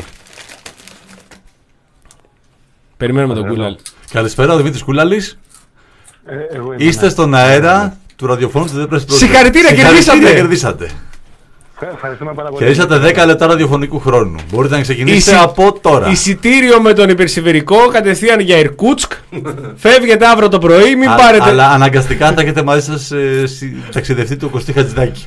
Περιμένουμε τον Κούλαλη. Καλησπέρα, ο Δημήτρης Κούλαλης. Ε, Είστε στον αέρα του ραδιοφώνου του The Press Project. Συγχαρητήρια, κερδίσατε. κερδίσατε. Ευχαριστούμε πάρα πολύ. Κερδίσατε δέκα λεπτά ραδιοφωνικού χρόνου. Μπορείτε να ξεκινήσετε Εισι... από τώρα. Εισιτήριο με τον υπερσιβηρικό κατευθείαν για Ιρκούτσκ. Φεύγετε αύριο το πρωί, μην Α, πάρετε. Αλλά αναγκαστικά θα έχετε μαζί σας ε, ταξιδευτεί του Κωστή Χατζηδάκη.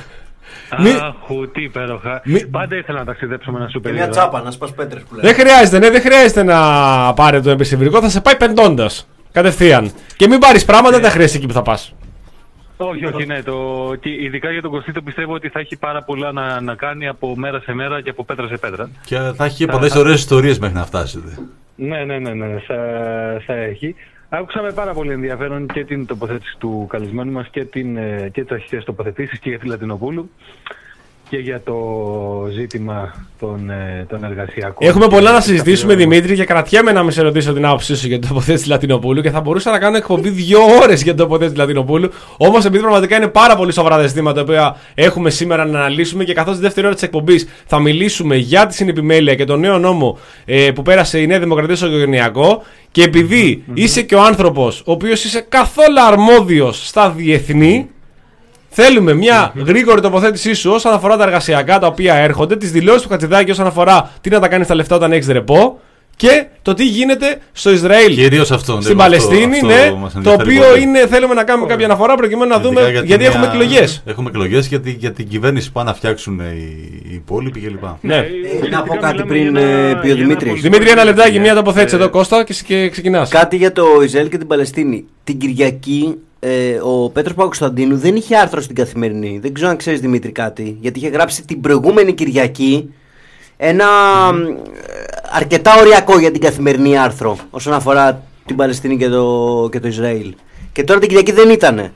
Αχ, τι υπέροχα. Μη... Πάντα ήθελα να ταξιδέψω με ένα σούπερ. Και μια τσάπα, να σπάς πέτρες που λέει. Δεν χρειάζεται, ναι, δεν χρειάζεται να πάρετε το υπερσιβηρικό, θα σε πάει πεντώντας. Κατευθείαν. Και μην πάρεις πράγματα, δεν τα χρειάζεται εκεί που θα πας. Όχι, όχι, ναι. Το... Και ειδικά για τον Κωστή το πιστεύω ότι θα έχει πάρα πολλά να, να κάνει από μέρα σε μέρα και από πέτρα σε πέτρα. Και θα έχει και πολλές ωραίες ιστορίες μέχρι να φτάσετε. Ναι, ναι, ναι, ναι, θα, θα έχει. Άκουσα με πάρα πολύ ενδιαφέρον και την τοποθέτηση του καλεσμένου μας και, την, και τις αρχικές τοποθετήσεις και για τη Λατινοπούλου και για το ζήτημα των, των εργασιακών. Έχουμε πολλά να συζητήσουμε, Δημήτρη, και κρατιέμαι να με σε ρωτήσω την άποψή σου για την τοποθέτηση της Λατινοπούλου και θα μπορούσα να κάνω εκπομπή δύο ώρες για την τοποθέτηση της Λατινοπούλου. Όμως, επειδή πραγματικά είναι πάρα πολύ σοβαρά τα ζητήματα τα οποία έχουμε σήμερα να αναλύσουμε και καθώς τη δεύτερη ώρα της εκπομπής θα μιλήσουμε για τη συνεπιμέλεια και τον νέο νόμο ε, που πέρασε η Νέα Δημοκρατία στο οικογενειακό. Και επειδή mm-hmm. είσαι και ο άνθρωπος ο οποίος είσαι καθόλου αρμόδιος στα διεθνή, θέλουμε μια mm-hmm. γρήγορη τοποθέτησή σου όσον αφορά τα εργασιακά τα οποία έρχονται, τις δηλώσεις του Χατζηδάκη όσον αφορά τι να τα κάνεις τα λεφτά όταν έχεις ρεπό και το τι γίνεται στο Ισραήλ. Κυρίως αυτό. Στην Παλαιστίνη, αυτό, ναι, αυτό το οποίο πολύ. Είναι, θέλουμε να κάνουμε oh. κάποια αναφορά προκειμένου να δούμε, για γιατί μια... έχουμε εκλογές. Έχουμε εκλογές για, για την κυβέρνηση που πάνε να φτιάξουν οι, οι υπόλοιποι κλπ. Ναι. Ε, να πω κάτι πριν πει ο Δημήτρης. Δημήτρη, ένα λεπτάκι, μια τοποθέτηση εδώ, Κώστα, και ξεκινάς. Κάτι για το Ισραήλ και την Παλαιστίνη. Την Κυριακή ε, ο Πέτρος Παπακοσταντίνου δεν είχε άρθρο στην Καθημερινή. Δεν ξέρω αν ξέρεις, Δημήτρη, κάτι. Γιατί είχε γράψει την προηγούμενη Κυριακή ένα mm. αρκετά οριακό για την Καθημερινή άρθρο όσον αφορά την Παλαιστίνη και το, και το Ισραήλ. Και τώρα την Κυριακή δεν ήτανε.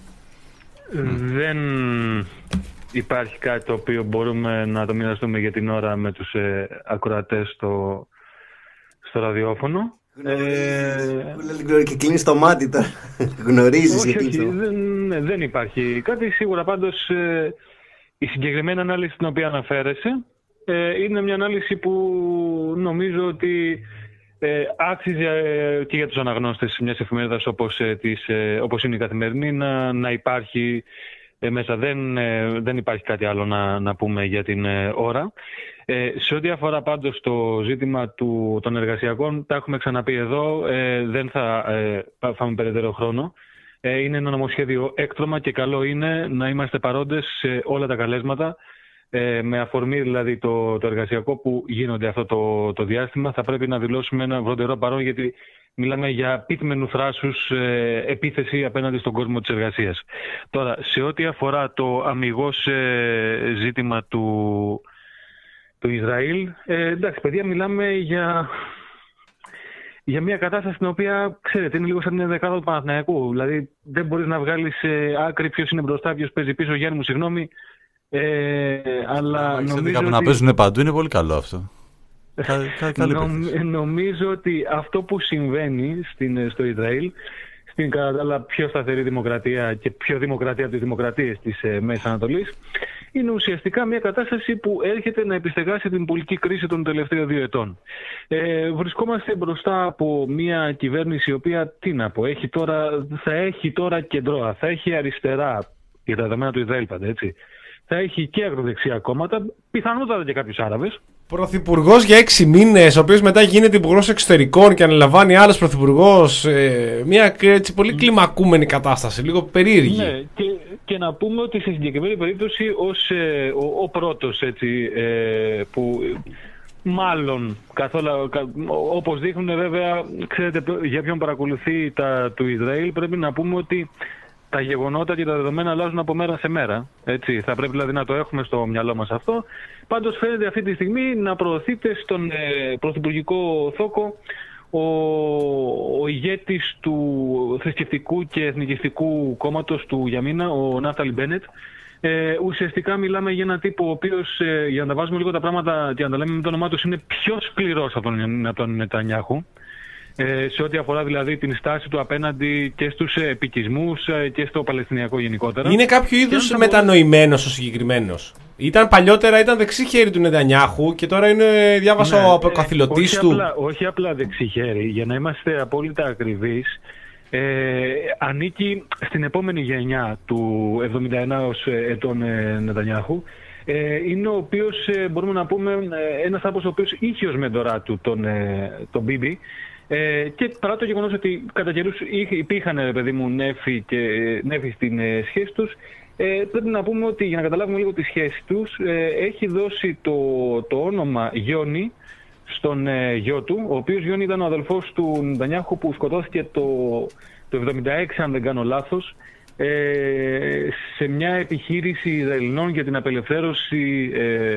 Δεν υπάρχει κάτι το οποίο μπορούμε να το μοιραστούμε για την ώρα με τους ε, ακροατές στο, στο ραδιόφωνο. Ε... Και κλείνεις το μάτι τώρα. Γνωρίζεις όχι, γιατί. Όχι, δεν, δεν υπάρχει κάτι. Σίγουρα πάντως ε, η συγκεκριμένη ανάλυση την οποία αναφέρεσαι ε, είναι μια ανάλυση που νομίζω ότι ε, άξιζε ε, και για τους αναγνώστες μιας εφημερίδας όπως, ε, της, ε, όπως είναι η Καθημερινή να, να υπάρχει ε, μέσα. Δεν, ε, δεν υπάρχει κάτι άλλο να, να πούμε για την ε, ώρα. Ε, σε ό,τι αφορά πάντως το ζήτημα του, των εργασιακών, τα έχουμε ξαναπεί εδώ, ε, δεν θα ε, φάμε περαιτέρω χρόνο. Ε, είναι ένα νομοσχέδιο έκτρωμα και καλό είναι να είμαστε παρόντες σε όλα τα καλέσματα. Ε, με αφορμή δηλαδή το, το εργασιακό που γίνονται αυτό το, το διάστημα, θα πρέπει να δηλώσουμε ένα βροντερό παρόν, γιατί μιλάμε για πείτμενου θράσους ε, επίθεση απέναντι στον κόσμο της εργασίας. Τώρα, σε ό,τι αφορά το αμιγώς ε, ζήτημα του, του Ισραήλ, ε, εντάξει παιδιά, μιλάμε για, για μια κατάσταση στην οποία, ξέρετε, είναι λίγο σαν την ενδεκάδα του Παναθηναϊκού. Δηλαδή, δεν μπορείς να βγάλεις ε, άκρη ποιος είναι μπροστά, ποιος παίζει πίσω. Γιάννη μου, συγγνώμη. Ε, αλλά νομίζω ότι... να παίζουν παντού είναι πολύ καλό αυτό. Νομ, νομίζω ότι αυτό που συμβαίνει στην, στο Ισραήλ, στην κατά άλλα πιο σταθερή δημοκρατία και πιο δημοκρατία από τις δημοκρατίες της ε, Μέσης Ανατολής, είναι ουσιαστικά μια κατάσταση που έρχεται να επιστεγάσει την πολιτική κρίση των τελευταίων δύο ετών. Ε, βρισκόμαστε μπροστά από μια κυβέρνηση η οποία, τι να πω, έχει τώρα, θα έχει τώρα κεντρώα, θα έχει αριστερά, για τα δεδομένα του Ισραήλ πάντα, έτσι. Θα έχει και ακροδεξιά κόμματα, πιθανότατα και κάποιους Άραβες. Πρωθυπουργός για έξι μήνες, ο οποίος μετά γίνεται υπουργός εξωτερικών και αναλαμβάνει άλλος πρωθυπουργός. Ε, μια έτσι, πολύ κλιμακούμενη κατάσταση, λίγο περίεργη. Ναι, και, και να πούμε ότι σε συγκεκριμένη περίπτωση ως ε, ο, ο πρώτος έτσι, ε, που μάλλον καθόλου, κα, όπως δείχνουν βέβαια, ξέρετε για ποιον παρακολουθεί τα του Ισραήλ, πρέπει να πούμε ότι τα γεγονότα και τα δεδομένα αλλάζουν από μέρα σε μέρα. Έτσι. Θα πρέπει δηλαδή να το έχουμε στο μυαλό μας αυτό. Πάντως φαίνεται αυτή τη στιγμή να προωθείται στον ε, πρωθυπουργικό θόκο ο, ο ηγέτης του θρησκευτικού και εθνικιστικού κόμματος του Γιαμίνα, ο Νάφταλι Μπένετ, Ε, ουσιαστικά μιλάμε για έναν τύπο ο οποίος, ε, για να τα βάζουμε λίγο τα πράγματα και να τα λέμε με το όνομά του, είναι πιο σκληρός από τον, από τον Νετανιάχου. Ε, σε ό,τι αφορά δηλαδή την στάση του απέναντι και στους επικισμούς ε, και στο Παλαιστινιακό γενικότερα. Είναι κάποιο είδους μετανοημένος ο συγκεκριμένος. Ήταν παλιότερα, ήταν δεξί χέρι του Νετανιάχου και τώρα είναι, διάβασα, ναι, ο καθηλωτής όχι του. Απλά, όχι απλά δεξί χέρι, για να είμαστε απόλυτα ακριβείς. Ε, ανήκει στην επόμενη γενιά του εβδομήντα ένα ως ετών ε, Νετανιάχου. Ε, είναι ο οποίος, ε, μπορούμε να πούμε, ε, ένας άνθρωπος ο οποίος είχε ως μέντορά του τον, ε, τον Μπίμπι. Ε, και παρά το γεγονός ότι κατά καιρούς υπήρχαν, παιδί μου, νέφοι, και, νέφοι στην ε, σχέση τους, ε, πρέπει να πούμε ότι, για να καταλάβουμε λίγο τη σχέση τους, ε, έχει δώσει το, το όνομα Γιόνι στον ε, γιο του, ο οποίος Γιόνι ήταν ο αδελφός του Νετανιάχου που σκοτώθηκε το, το εβδομήντα έξι, αν δεν κάνω λάθος, ε, σε μια επιχείρηση Ισραηλινών για την απελευθέρωση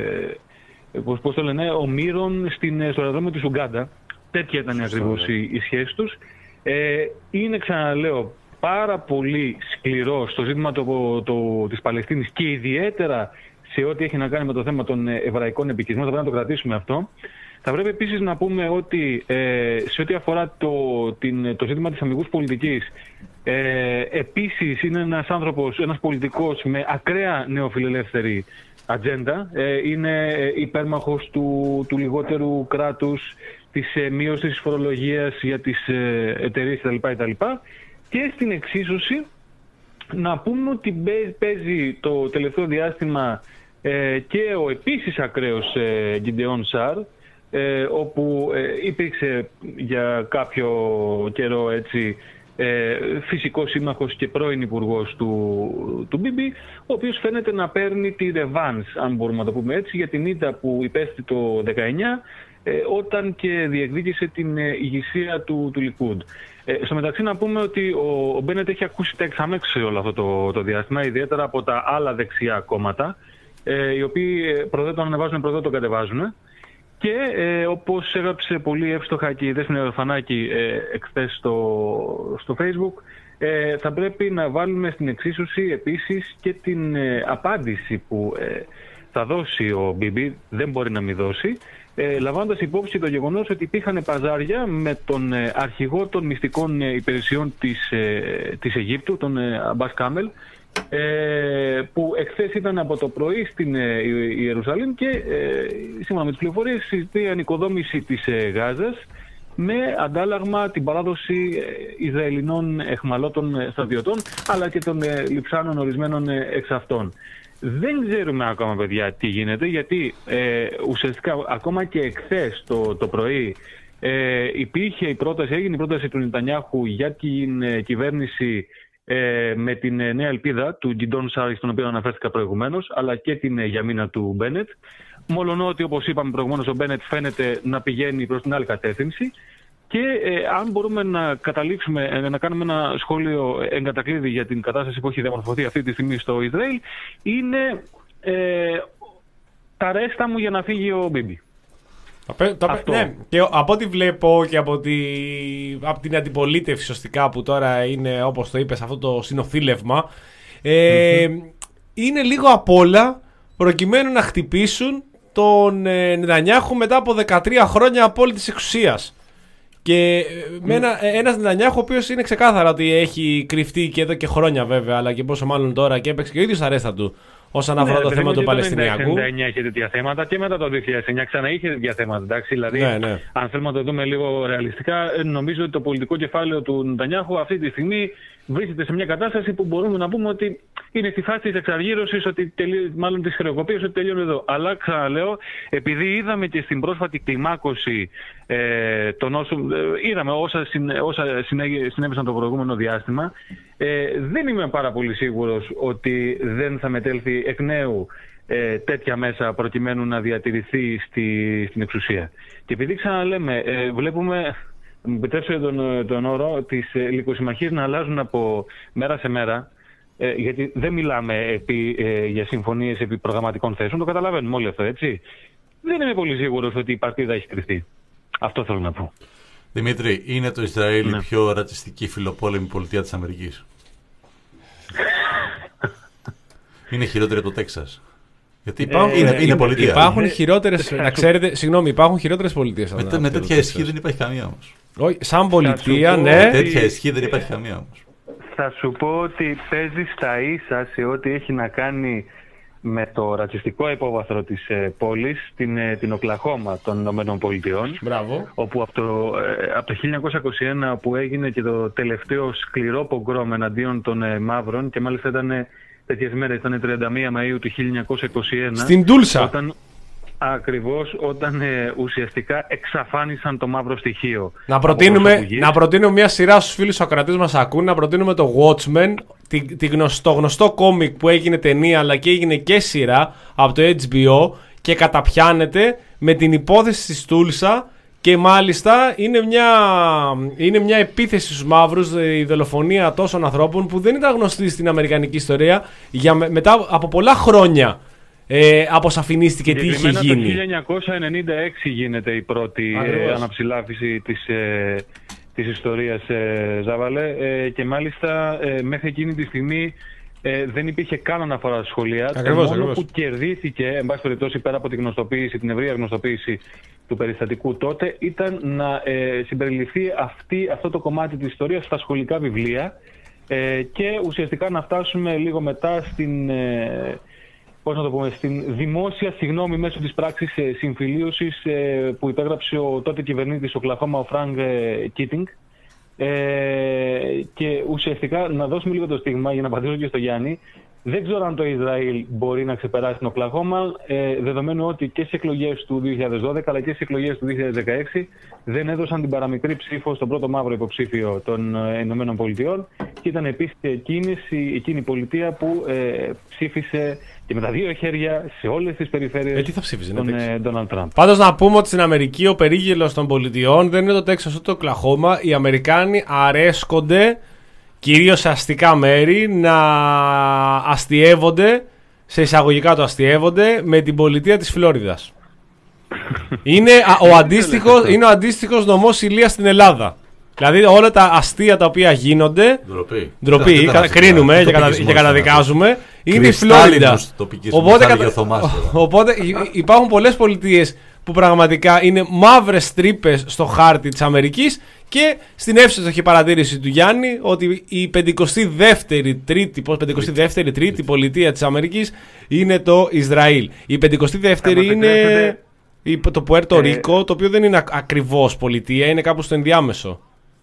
ε, πώς, πώς το λένε, ομήρων στην, στο αεροδρόμιο της Ουγκάντα. Τέτοια ήταν ακριβώς η, η σχέση τους. Ε, είναι, ξαναλέω, πάρα πολύ σκληρό στο ζήτημα το, το, το, της Παλαιστίνης και ιδιαίτερα σε ό,τι έχει να κάνει με το θέμα των εβραϊκών επικισμών. Θα πρέπει να το κρατήσουμε αυτό. Θα πρέπει επίσης να πούμε ότι ε, σε ό,τι αφορά το, την, το ζήτημα της αμυγούς πολιτικής, ε, επίσης είναι ένας άνθρωπος, ένας πολιτικός με ακραία νεοφιλελεύθερη ατζέντα. Ε, είναι υπέρμαχος του, του λιγότερου κράτους, της ε, μείωσης της φορολογίας για τις ε, εταιρείες κτλ. κτλ. Και στην εξίσωση να πούμε ότι παίζει το τελευταίο διάστημα ε, και ο επίσης ακραίος ε, Γκιντεόν Σαρ, ε, όπου ε, υπήρξε για κάποιο καιρό, έτσι, ε, φυσικός σύμμαχος και πρώην υπουργός του, του Μπίμπι, ο οποίος φαίνεται να παίρνει τη ρεβάνς, αν μπορούμε να το πούμε έτσι, για την ήττα που υπέστη το δεκαεννιά, ε, όταν και διεκδίκησε την ε, ηγεσία του, του Λικούντ. Ε, στο μεταξύ να πούμε ότι ο, ο Μπένετ έχει ακούσει τεξαμέξ σε όλο αυτό το, το διάστημα, ιδιαίτερα από τα άλλα δεξιά κόμματα, ε, οι οποίοι προδέ τον ανεβάζουν, προδέ τον κατεβάζουν. Και ε, όπως έγραψε πολύ εύστοχα και η Δέσποινα Ορφανάκη ε, εχθές στο, στο Facebook, ε, θα πρέπει να βάλουμε στην εξίσωση επίσης και την ε, απάντηση που ε, θα δώσει ο Μπίμπι, δεν μπορεί να μην δώσει, ε, λαμβάνοντας υπόψη το γεγονός ότι υπήρχαν παζάρια με τον ε, αρχηγό των μυστικών ε, υπηρεσιών της, ε, της Αιγύπτου, τον ε, Αμπάς Κάμελ, Ε, που εχθές ήταν από το πρωί στην ε, Ιερουσαλήμ και ε, σύμφωνα με τις πληροφορίες συζητεί η ανοικοδόμηση της ε, Γάζας με αντάλλαγμα την παράδοση ε, Ισραηλινών εχμαλώτων ε, στρατιωτών, αλλά και των ε, λειψάνων ορισμένων ε, εξ αυτών. Δεν ξέρουμε ακόμα, παιδιά, τι γίνεται, γιατί ε, ουσιαστικά ακόμα και εχθές το, το πρωί ε, υπήρχε η πρόταση, έγινε η πρόταση του Νετανιάχου για την ε, κυβέρνηση Ε, με την ε, νέα ελπίδα του Γκιντεόν Σαρ, στον οποίο αναφέρθηκα προηγουμένως, αλλά και την ε, γιαμίνα του Μπένετ. Μόλον ότι, όπως είπαμε προηγουμένως, ο Μπένετ φαίνεται να πηγαίνει προς την άλλη κατεύθυνση. Και ε, αν μπορούμε να καταλήξουμε, ε, να κάνουμε ένα σχόλιο εγκατακλείδη για την κατάσταση που έχει διαμορφωθεί αυτή τη στιγμή στο Ισραήλ, είναι ε, τα ρέστα μου για να φύγει ο Μπίμπι. Το, το, ναι, και από ό,τι βλέπω και από, τη, από την αντιπολίτευση σωστικά που τώρα είναι, όπως το είπες, αυτό το συνοφίλευμα, ε, mm-hmm. είναι λίγο απ' όλα προκειμένου να χτυπήσουν τον ε, Νετανιάχου μετά από δεκατρία χρόνια απόλυτης εξουσίας. Και mm. με ένα, ένας Νετανιάχου ο οποίος είναι ξεκάθαρα ότι έχει κρυφτεί και εδώ και χρόνια, βέβαια, αλλά και πόσο μάλλον τώρα, και έπαιξε και ο ίδιος τα ρέστα του όσον αφορά, ναι, το θέμα του Παλαιστινιακού. Το χίλια εννιακόσια ενενήντα εννιά είχε τέτοια θέματα και μετά το δύο χιλιάδες εννιά ξανά είχε τέτοια θέματα. Εντάξει, δηλαδή, ναι, ναι. αν θέλουμε να το δούμε λίγο ρεαλιστικά, νομίζω ότι το πολιτικό κεφάλαιο του Νετανιάχου αυτή τη στιγμή βρίσκεται σε μια κατάσταση που μπορούμε να πούμε ότι είναι στη φάση της εξαργύρωσης, ότι τελεί, μάλλον της χρεοκοπίας, ότι τελειώνει εδώ. Αλλά ξαναλέω, επειδή είδαμε και στην πρόσφατη κλιμάκωση ε, των όσων, ε, είδαμε όσα, συν, όσα συνέβησαν το προηγούμενο διάστημα, ε, δεν είμαι πάρα πολύ σίγουρος ότι δεν θα μετέλθει εκ νέου ε, τέτοια μέσα προκειμένου να διατηρηθεί στη, στην εξουσία. Και επειδή ξαναλέμε, ε, βλέπουμε, μου επιτρέψτε τον, τον όρο, τις ε, λυκοσυμμαχίες να αλλάζουν από μέρα σε μέρα, ε, γιατί δεν μιλάμε επί, ε, για συμφωνίες επί προγραμματικών θέσεων, το καταλαβαίνουμε όλοι αυτό, έτσι. Δεν είμαι πολύ σίγουρος ότι η παρτίδα έχει κρυφτεί. Αυτό θέλω να πω. Δημήτρη, είναι το Ισραήλ, ναι, η πιο ρατσιστική φιλοπόλεμη πολιτεία της Αμερικής? Είναι χειρότερη από το Τέξας. Γιατί Υπάρχουν, είναι, είναι πολιτεία. Υπάρχουν χειρότερες, να ξέρετε, συγγνώμη, υπάρχουν χειρότερες πολιτείες. Με, με τέτοια ισχύ δεν υπάρχει καμία όμως. Όχι, σαν πολιτεία, πω, ναι. Με τέτοια ισχύ δεν υπάρχει καμία όμως. Θα σου πω ότι παίζει στα ίσα σε ό,τι έχει να κάνει με το ρατσιστικό υπόβαθρο της ε, πόλης, την, ε, την Οκλαχώμα των Ηνωμένων Πολιτειών. Μπράβο. Όπου από το, ε, από το χίλια εννιακόσια είκοσι ένα που έγινε και το τελευταίο σκληρό πογκρόμ εναντίον των ε, μαύρων, και μάλιστα ήταν ε, τέτοιες μέρες, ήταν τριάντα μία Μαΐου του χίλια εννιακόσια είκοσι ένα. Στην Τούλσα. Όταν, ακριβώς όταν ε, ουσιαστικά εξαφάνισαν το μαύρο στοιχείο. Να προτείνουμε, να προτείνουμε μια σειρά στους φίλους ακροατές μας ακούν, να προτείνουμε το Watchmen, τη, τη γνωστό, γνωστό κόμικ που έγινε ταινία αλλά και έγινε και σειρά από το έιτς μπι ο και καταπιάνεται με την υπόθεση της Τούλσα, και μάλιστα είναι μια, είναι μια επίθεση στους μαύρους, η δολοφονία τόσων ανθρώπων που δεν ήταν γνωστή στην αμερικανική ιστορία για, μετά από πολλά χρόνια. Ε, αποσαφηνίστηκε τι είχε γίνει. Το χίλια εννιακόσια ενενήντα έξι γίνεται η πρώτη ε, αναψηλάφιση της, ε, της ιστορίας, ε, Ζάβαλε, ε, και μάλιστα ε, μέχρι εκείνη τη στιγμή ε, δεν υπήρχε καν αναφορά στα σχολεία. Ακριβώς, το μόνο ακριβώς. που κερδίθηκε, εν πάση περιπτώσει, πέρα από την γνωστοποίηση, την ευρεία γνωστοποίηση του περιστατικού τότε, ήταν να ε, συμπεριληφθεί αυτή, αυτό το κομμάτι της ιστορίας στα σχολικά βιβλία, ε, και ουσιαστικά να φτάσουμε λίγο μετά στην... Ε, πώς να το πούμε, στην δημόσια συγγνώμη μέσω της πράξης ε, συμφιλίωσης ε, που υπέγραψε ο τότε κυβερνήτης Οκλαχώμα, ο Φρανκ Κίτινγκ, ε, και ουσιαστικά να δώσουμε λίγο το στίγμα για να απαντήσω και στο Γιάννη. Δεν ξέρω αν το Ισραήλ μπορεί να ξεπεράσει την Οκλαχώμα, ε, δεδομένου ότι και στις εκλογές του δύο χιλιάδες δώδεκα αλλά και στις εκλογές του δύο χιλιάδες δεκαέξι δεν έδωσαν την παραμικρή ψήφο στον πρώτο μαύρο υποψήφιο των ε, Ηνωμένων Πολιτειών, και ήταν επίσης εκείνη, εκείνη η πολιτεία που ε, ψήφισε και με τα δύο χέρια σε όλες τις περιφέρειες ε, τι θα ψήφιζε, τον Ντόναλντ Τραμπ. Πάντως να πούμε ότι στην Αμερική ο περίγελος των πολιτιών δεν είναι το Τέξας ούτε το Οκλαχώμα. Οι Αμερικάνοι αρέσκονται, κυρίως σε αστικά μέρη, να αστιεύονται, σε εισαγωγικά το αστιεύονται, με την πολιτεία της Φλόριδας. είναι, ο αντίστοιχος, είναι ο αντίστοιχος νομός Ηλίας στην Ελλάδα. Δηλαδή όλα τα αστεία τα οποία γίνονται, Ντροπή. ντροπή, κα, κρίνουμε και, κατα, και καταδικάζουμε, είναι η Φλόριντα. Οπότε, κατα, οπότε υπάρχουν πολλές πολιτείες που πραγματικά είναι μαύρες τρύπες στο χάρτη της Αμερικής, και στην εύστοχη παρατήρηση του Γιάννη ότι η πενηκοστή δεύτερη τρίτη, πενηκοστή δεύτερη τρίτη πολιτεία της Αμερικής είναι το Ισραήλ. Η πενηκοστή δεύτερη είναι το Πουέρτο Ρίκο, το οποίο δεν είναι ακριβώς πολιτεία, είναι κάπου στο ενδιάμεσο.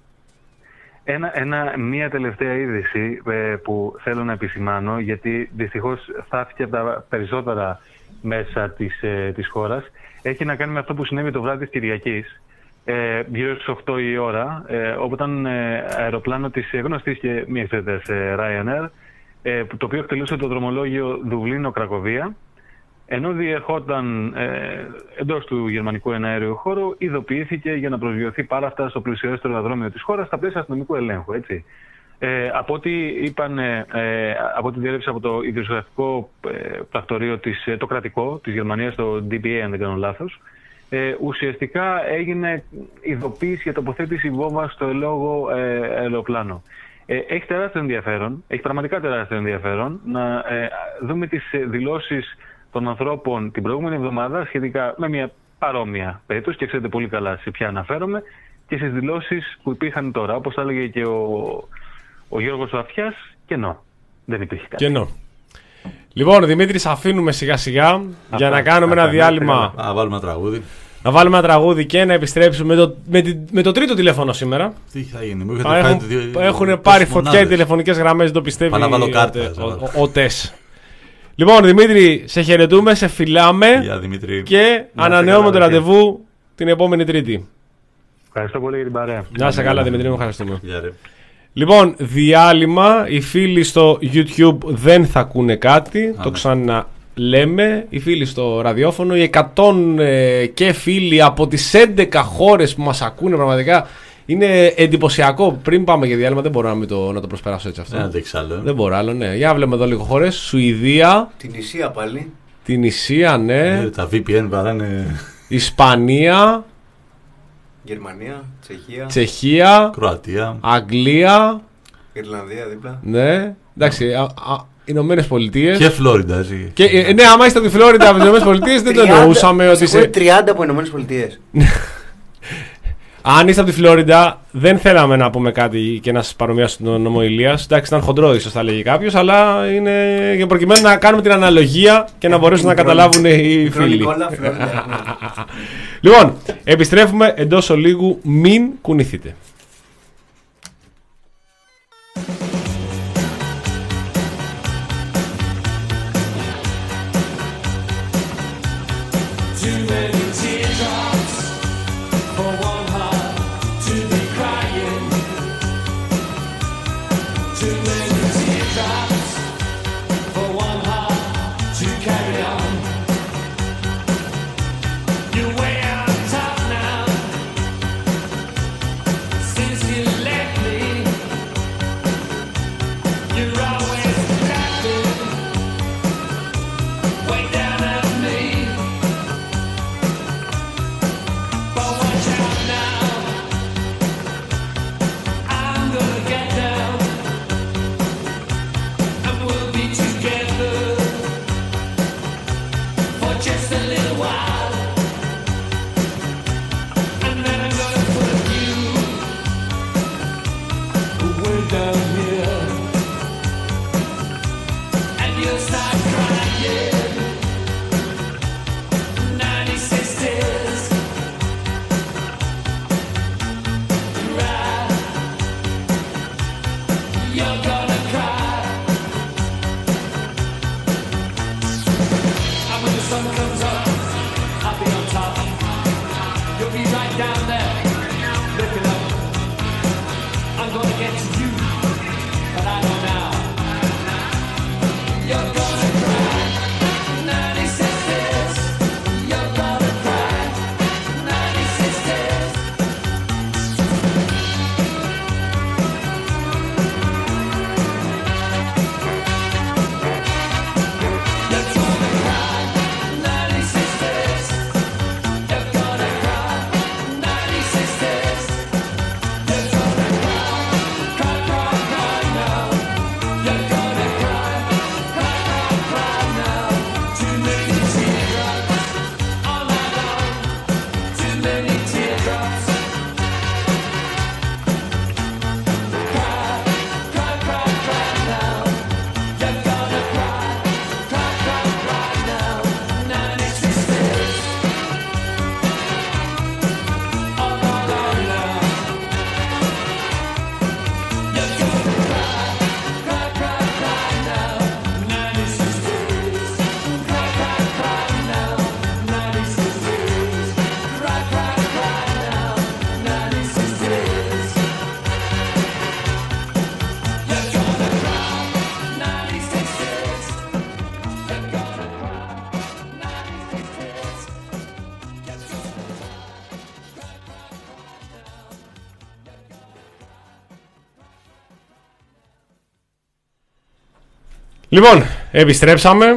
Ένα, ένα, μία τελευταία είδηση ε, που θέλω να επισημάνω, γιατί δυστυχώς θαύτηκε από τα περισσότερα μέσα της, ε, της χώρας, έχει να κάνει με αυτό που συνέβη το βράδυ της Κυριακής, ε, γύρω στις οκτώ η ώρα, ε, όπου ήταν ε, αεροπλάνο της γνωστής και μη εξαιρετές ε, Ryanair, ε, το οποίο εκτελούσε το δρομολόγιο Δουβλίνο-Κρακοβία, ενώ διερχόταν ε, εντός του γερμανικού εναέριου χώρου, ειδοποιήθηκε για να προσγειωθεί πάρα αυτά στο πλησιέστερο αεροδρόμιο της χώρας στα πλαίσια αστυνομικού ελέγχου. Έτσι. Ε, από ό,τι είπαν, ε, από ό,τι διέρευσε από το ιδιοσιογραφικό ε, πρακτορείο, της, το κρατικό της Γερμανίας, το ντι πι έι, αν δεν κάνω λάθος, ε, ουσιαστικά έγινε ειδοποίηση για τοποθέτηση βόμβα στο ελόγω ε, αεροπλάνο. Ε, έχει τεράστιο ενδιαφέρον, έχει πραγματικά τεράστιο ενδιαφέρον να ε, δούμε τις δηλώσεις των ανθρώπων την προηγούμενη εβδομάδα σχετικά με μια παρόμοια περίπτωση, και ξέρετε πολύ καλά σε ποια αναφέρομαι, και στις δηλώσεις που υπήρχαν τώρα. Όπως θα έλεγε και ο, ο Γιώργος Αυτιάς, κενό. Δεν υπήρχε κάτι. Κενό. Λοιπόν, Δημήτρη, σε αφήνουμε σιγά σιγά για να κάνουμε ένα διάλειμμα. Να βάλουμε ένα τραγούδι. Να βάλουμε ένα τραγούδι και να επιστρέψουμε με το, με, τη, με το τρίτο τηλέφωνο σήμερα. Τι θα γίνει, μου έχουν, δύο, έχουν πάρει φωτιά οι τηλεφωνικές γραμμές, δεν το πιστεύει Πάω να βάλω κάρτα, ο, ο, ο, ο Τες. Λοιπόν, Δημήτρη, σε χαιρετούμε, σε φιλάμε. Γεια, Δημήτρη. Και ανανεώνουμε το ραντεβού την επόμενη Τρίτη. Ευχαριστώ πολύ για την παρέα. Να είσαι καλά, Δημήτρη, μου ευχαριστούμε. Γεια, ρε. Λοιπόν, διάλειμμα. Οι φίλοι στο YouTube δεν θα ακούνε κάτι. Α, το ξαναλέμε. Οι φίλοι στο ραδιόφωνο, οι εκατό ε, και φίλοι από τις έντεκα χώρες που μας ακούνε, πραγματικά είναι εντυπωσιακό. Πριν πάμε για διάλειμμα, δεν μπορώ να, το, να το προσπεράσω έτσι αυτό. Δεν αντέξει άλλο. Δεν μπορώ άλλο, ναι. Για να βλέπουμε εδώ λίγο χώρες. Σουηδία. Την Ισία πάλι. Την Ισία, ναι. ναι. Τα βι πι εν βαράνε. Ισπανία. Γερμανία, Τσεχία. Τσεχία. Κροατία. Αγγλία. Ιρλανδία δίπλα. Ναι. Εντάξει. Α, α, Ηνωμένες Πολιτείες. Και Φλόριντα, έτσι. Και, ε, ναι, άμα είστε από τη Φλόριντα, από τις Ηνωμένες Πολιτείες, δεν το εννοούσαμε ότι. Σε... τριάντα από Ηνωμένες Πολιτείες. Αν είστε από τη Φλόριντα, δεν θέλαμε να πούμε κάτι και να σας παρομοιάσουμε τον νόμο Ηλίας. Εντάξει, ήταν χοντρό, ίσως θα λέγει κάποιος, αλλά είναι για προκειμένου να κάνουμε την αναλογία και να μπορέσουν να καταλάβουν οι φίλοι. Λοιπόν, επιστρέφουμε εντός ολίγου. Μην κουνηθείτε. Λοιπόν, επιστρέψαμε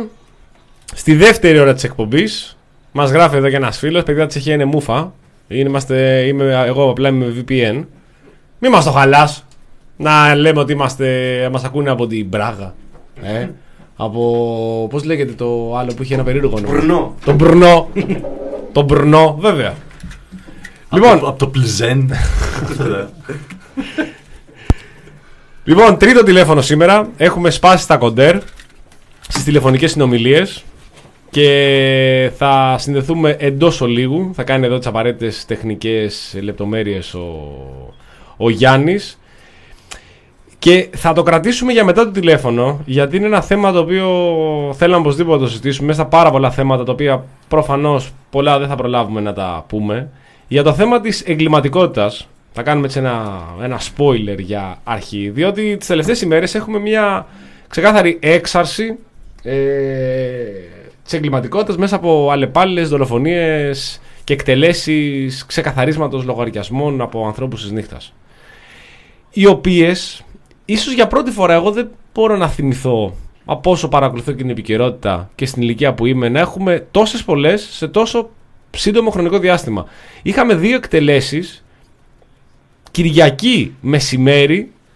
στη δεύτερη ώρα της εκπομπής. Μας γράφει εδώ και ένας φίλος, παιδιά της Τσεχία είναι μούφα. Είμαστε, είμαι, εγώ απλά είμαι με βι πι εν. Μη μας το χαλάς. Να λέμε ότι είμαστε, μας ακούνε από την Πράγα. Ε, από, πώς λέγεται το άλλο που είχε ένα περίεργο όνομα. Μπρνό. Το Μπρνό. Το Μπρνό, βέβαια. Λοιπόν, από, από το Πλιζέν. Λοιπόν, τρίτο τηλέφωνο σήμερα. Έχουμε σπάσει τα κοντέρ στις τηλεφωνικές συνομιλίες και θα συνδεθούμε εντός ολίγου. Θα κάνει εδώ τις απαραίτητες τεχνικές λεπτομέρειες ο, ο Γιάννης και θα το κρατήσουμε για μετά το τηλέφωνο, γιατί είναι ένα θέμα το οποίο θέλαμε οπωσδήποτε να το συζητήσουμε μέσα στα πάρα πολλά θέματα τα οποία προφανώς πολλά δεν θα προλάβουμε να τα πούμε. Για το θέμα της εγκληματικότητας θα κάνουμε έτσι ένα, ένα spoiler για αρχή, διότι τις τελευταίες ημέρες έχουμε μια ξεκάθαρη έξαρση ε, της εγκληματικότητας μέσα από αλλεπάλληλες δολοφονίες και εκτελέσεις ξεκαθαρίσματος λογαριασμών από ανθρώπους της νύχτας, οι οποίες ίσως για πρώτη φορά, εγώ δεν μπορώ να θυμηθώ από όσο παρακολουθώ και την επικαιρότητα και στην ηλικία που είμαι, να έχουμε τόσες πολλές σε τόσο σύντομο χρονικό διάστημα. Είχαμε δύο εκτελέσεις Κυριακή μεσημέρι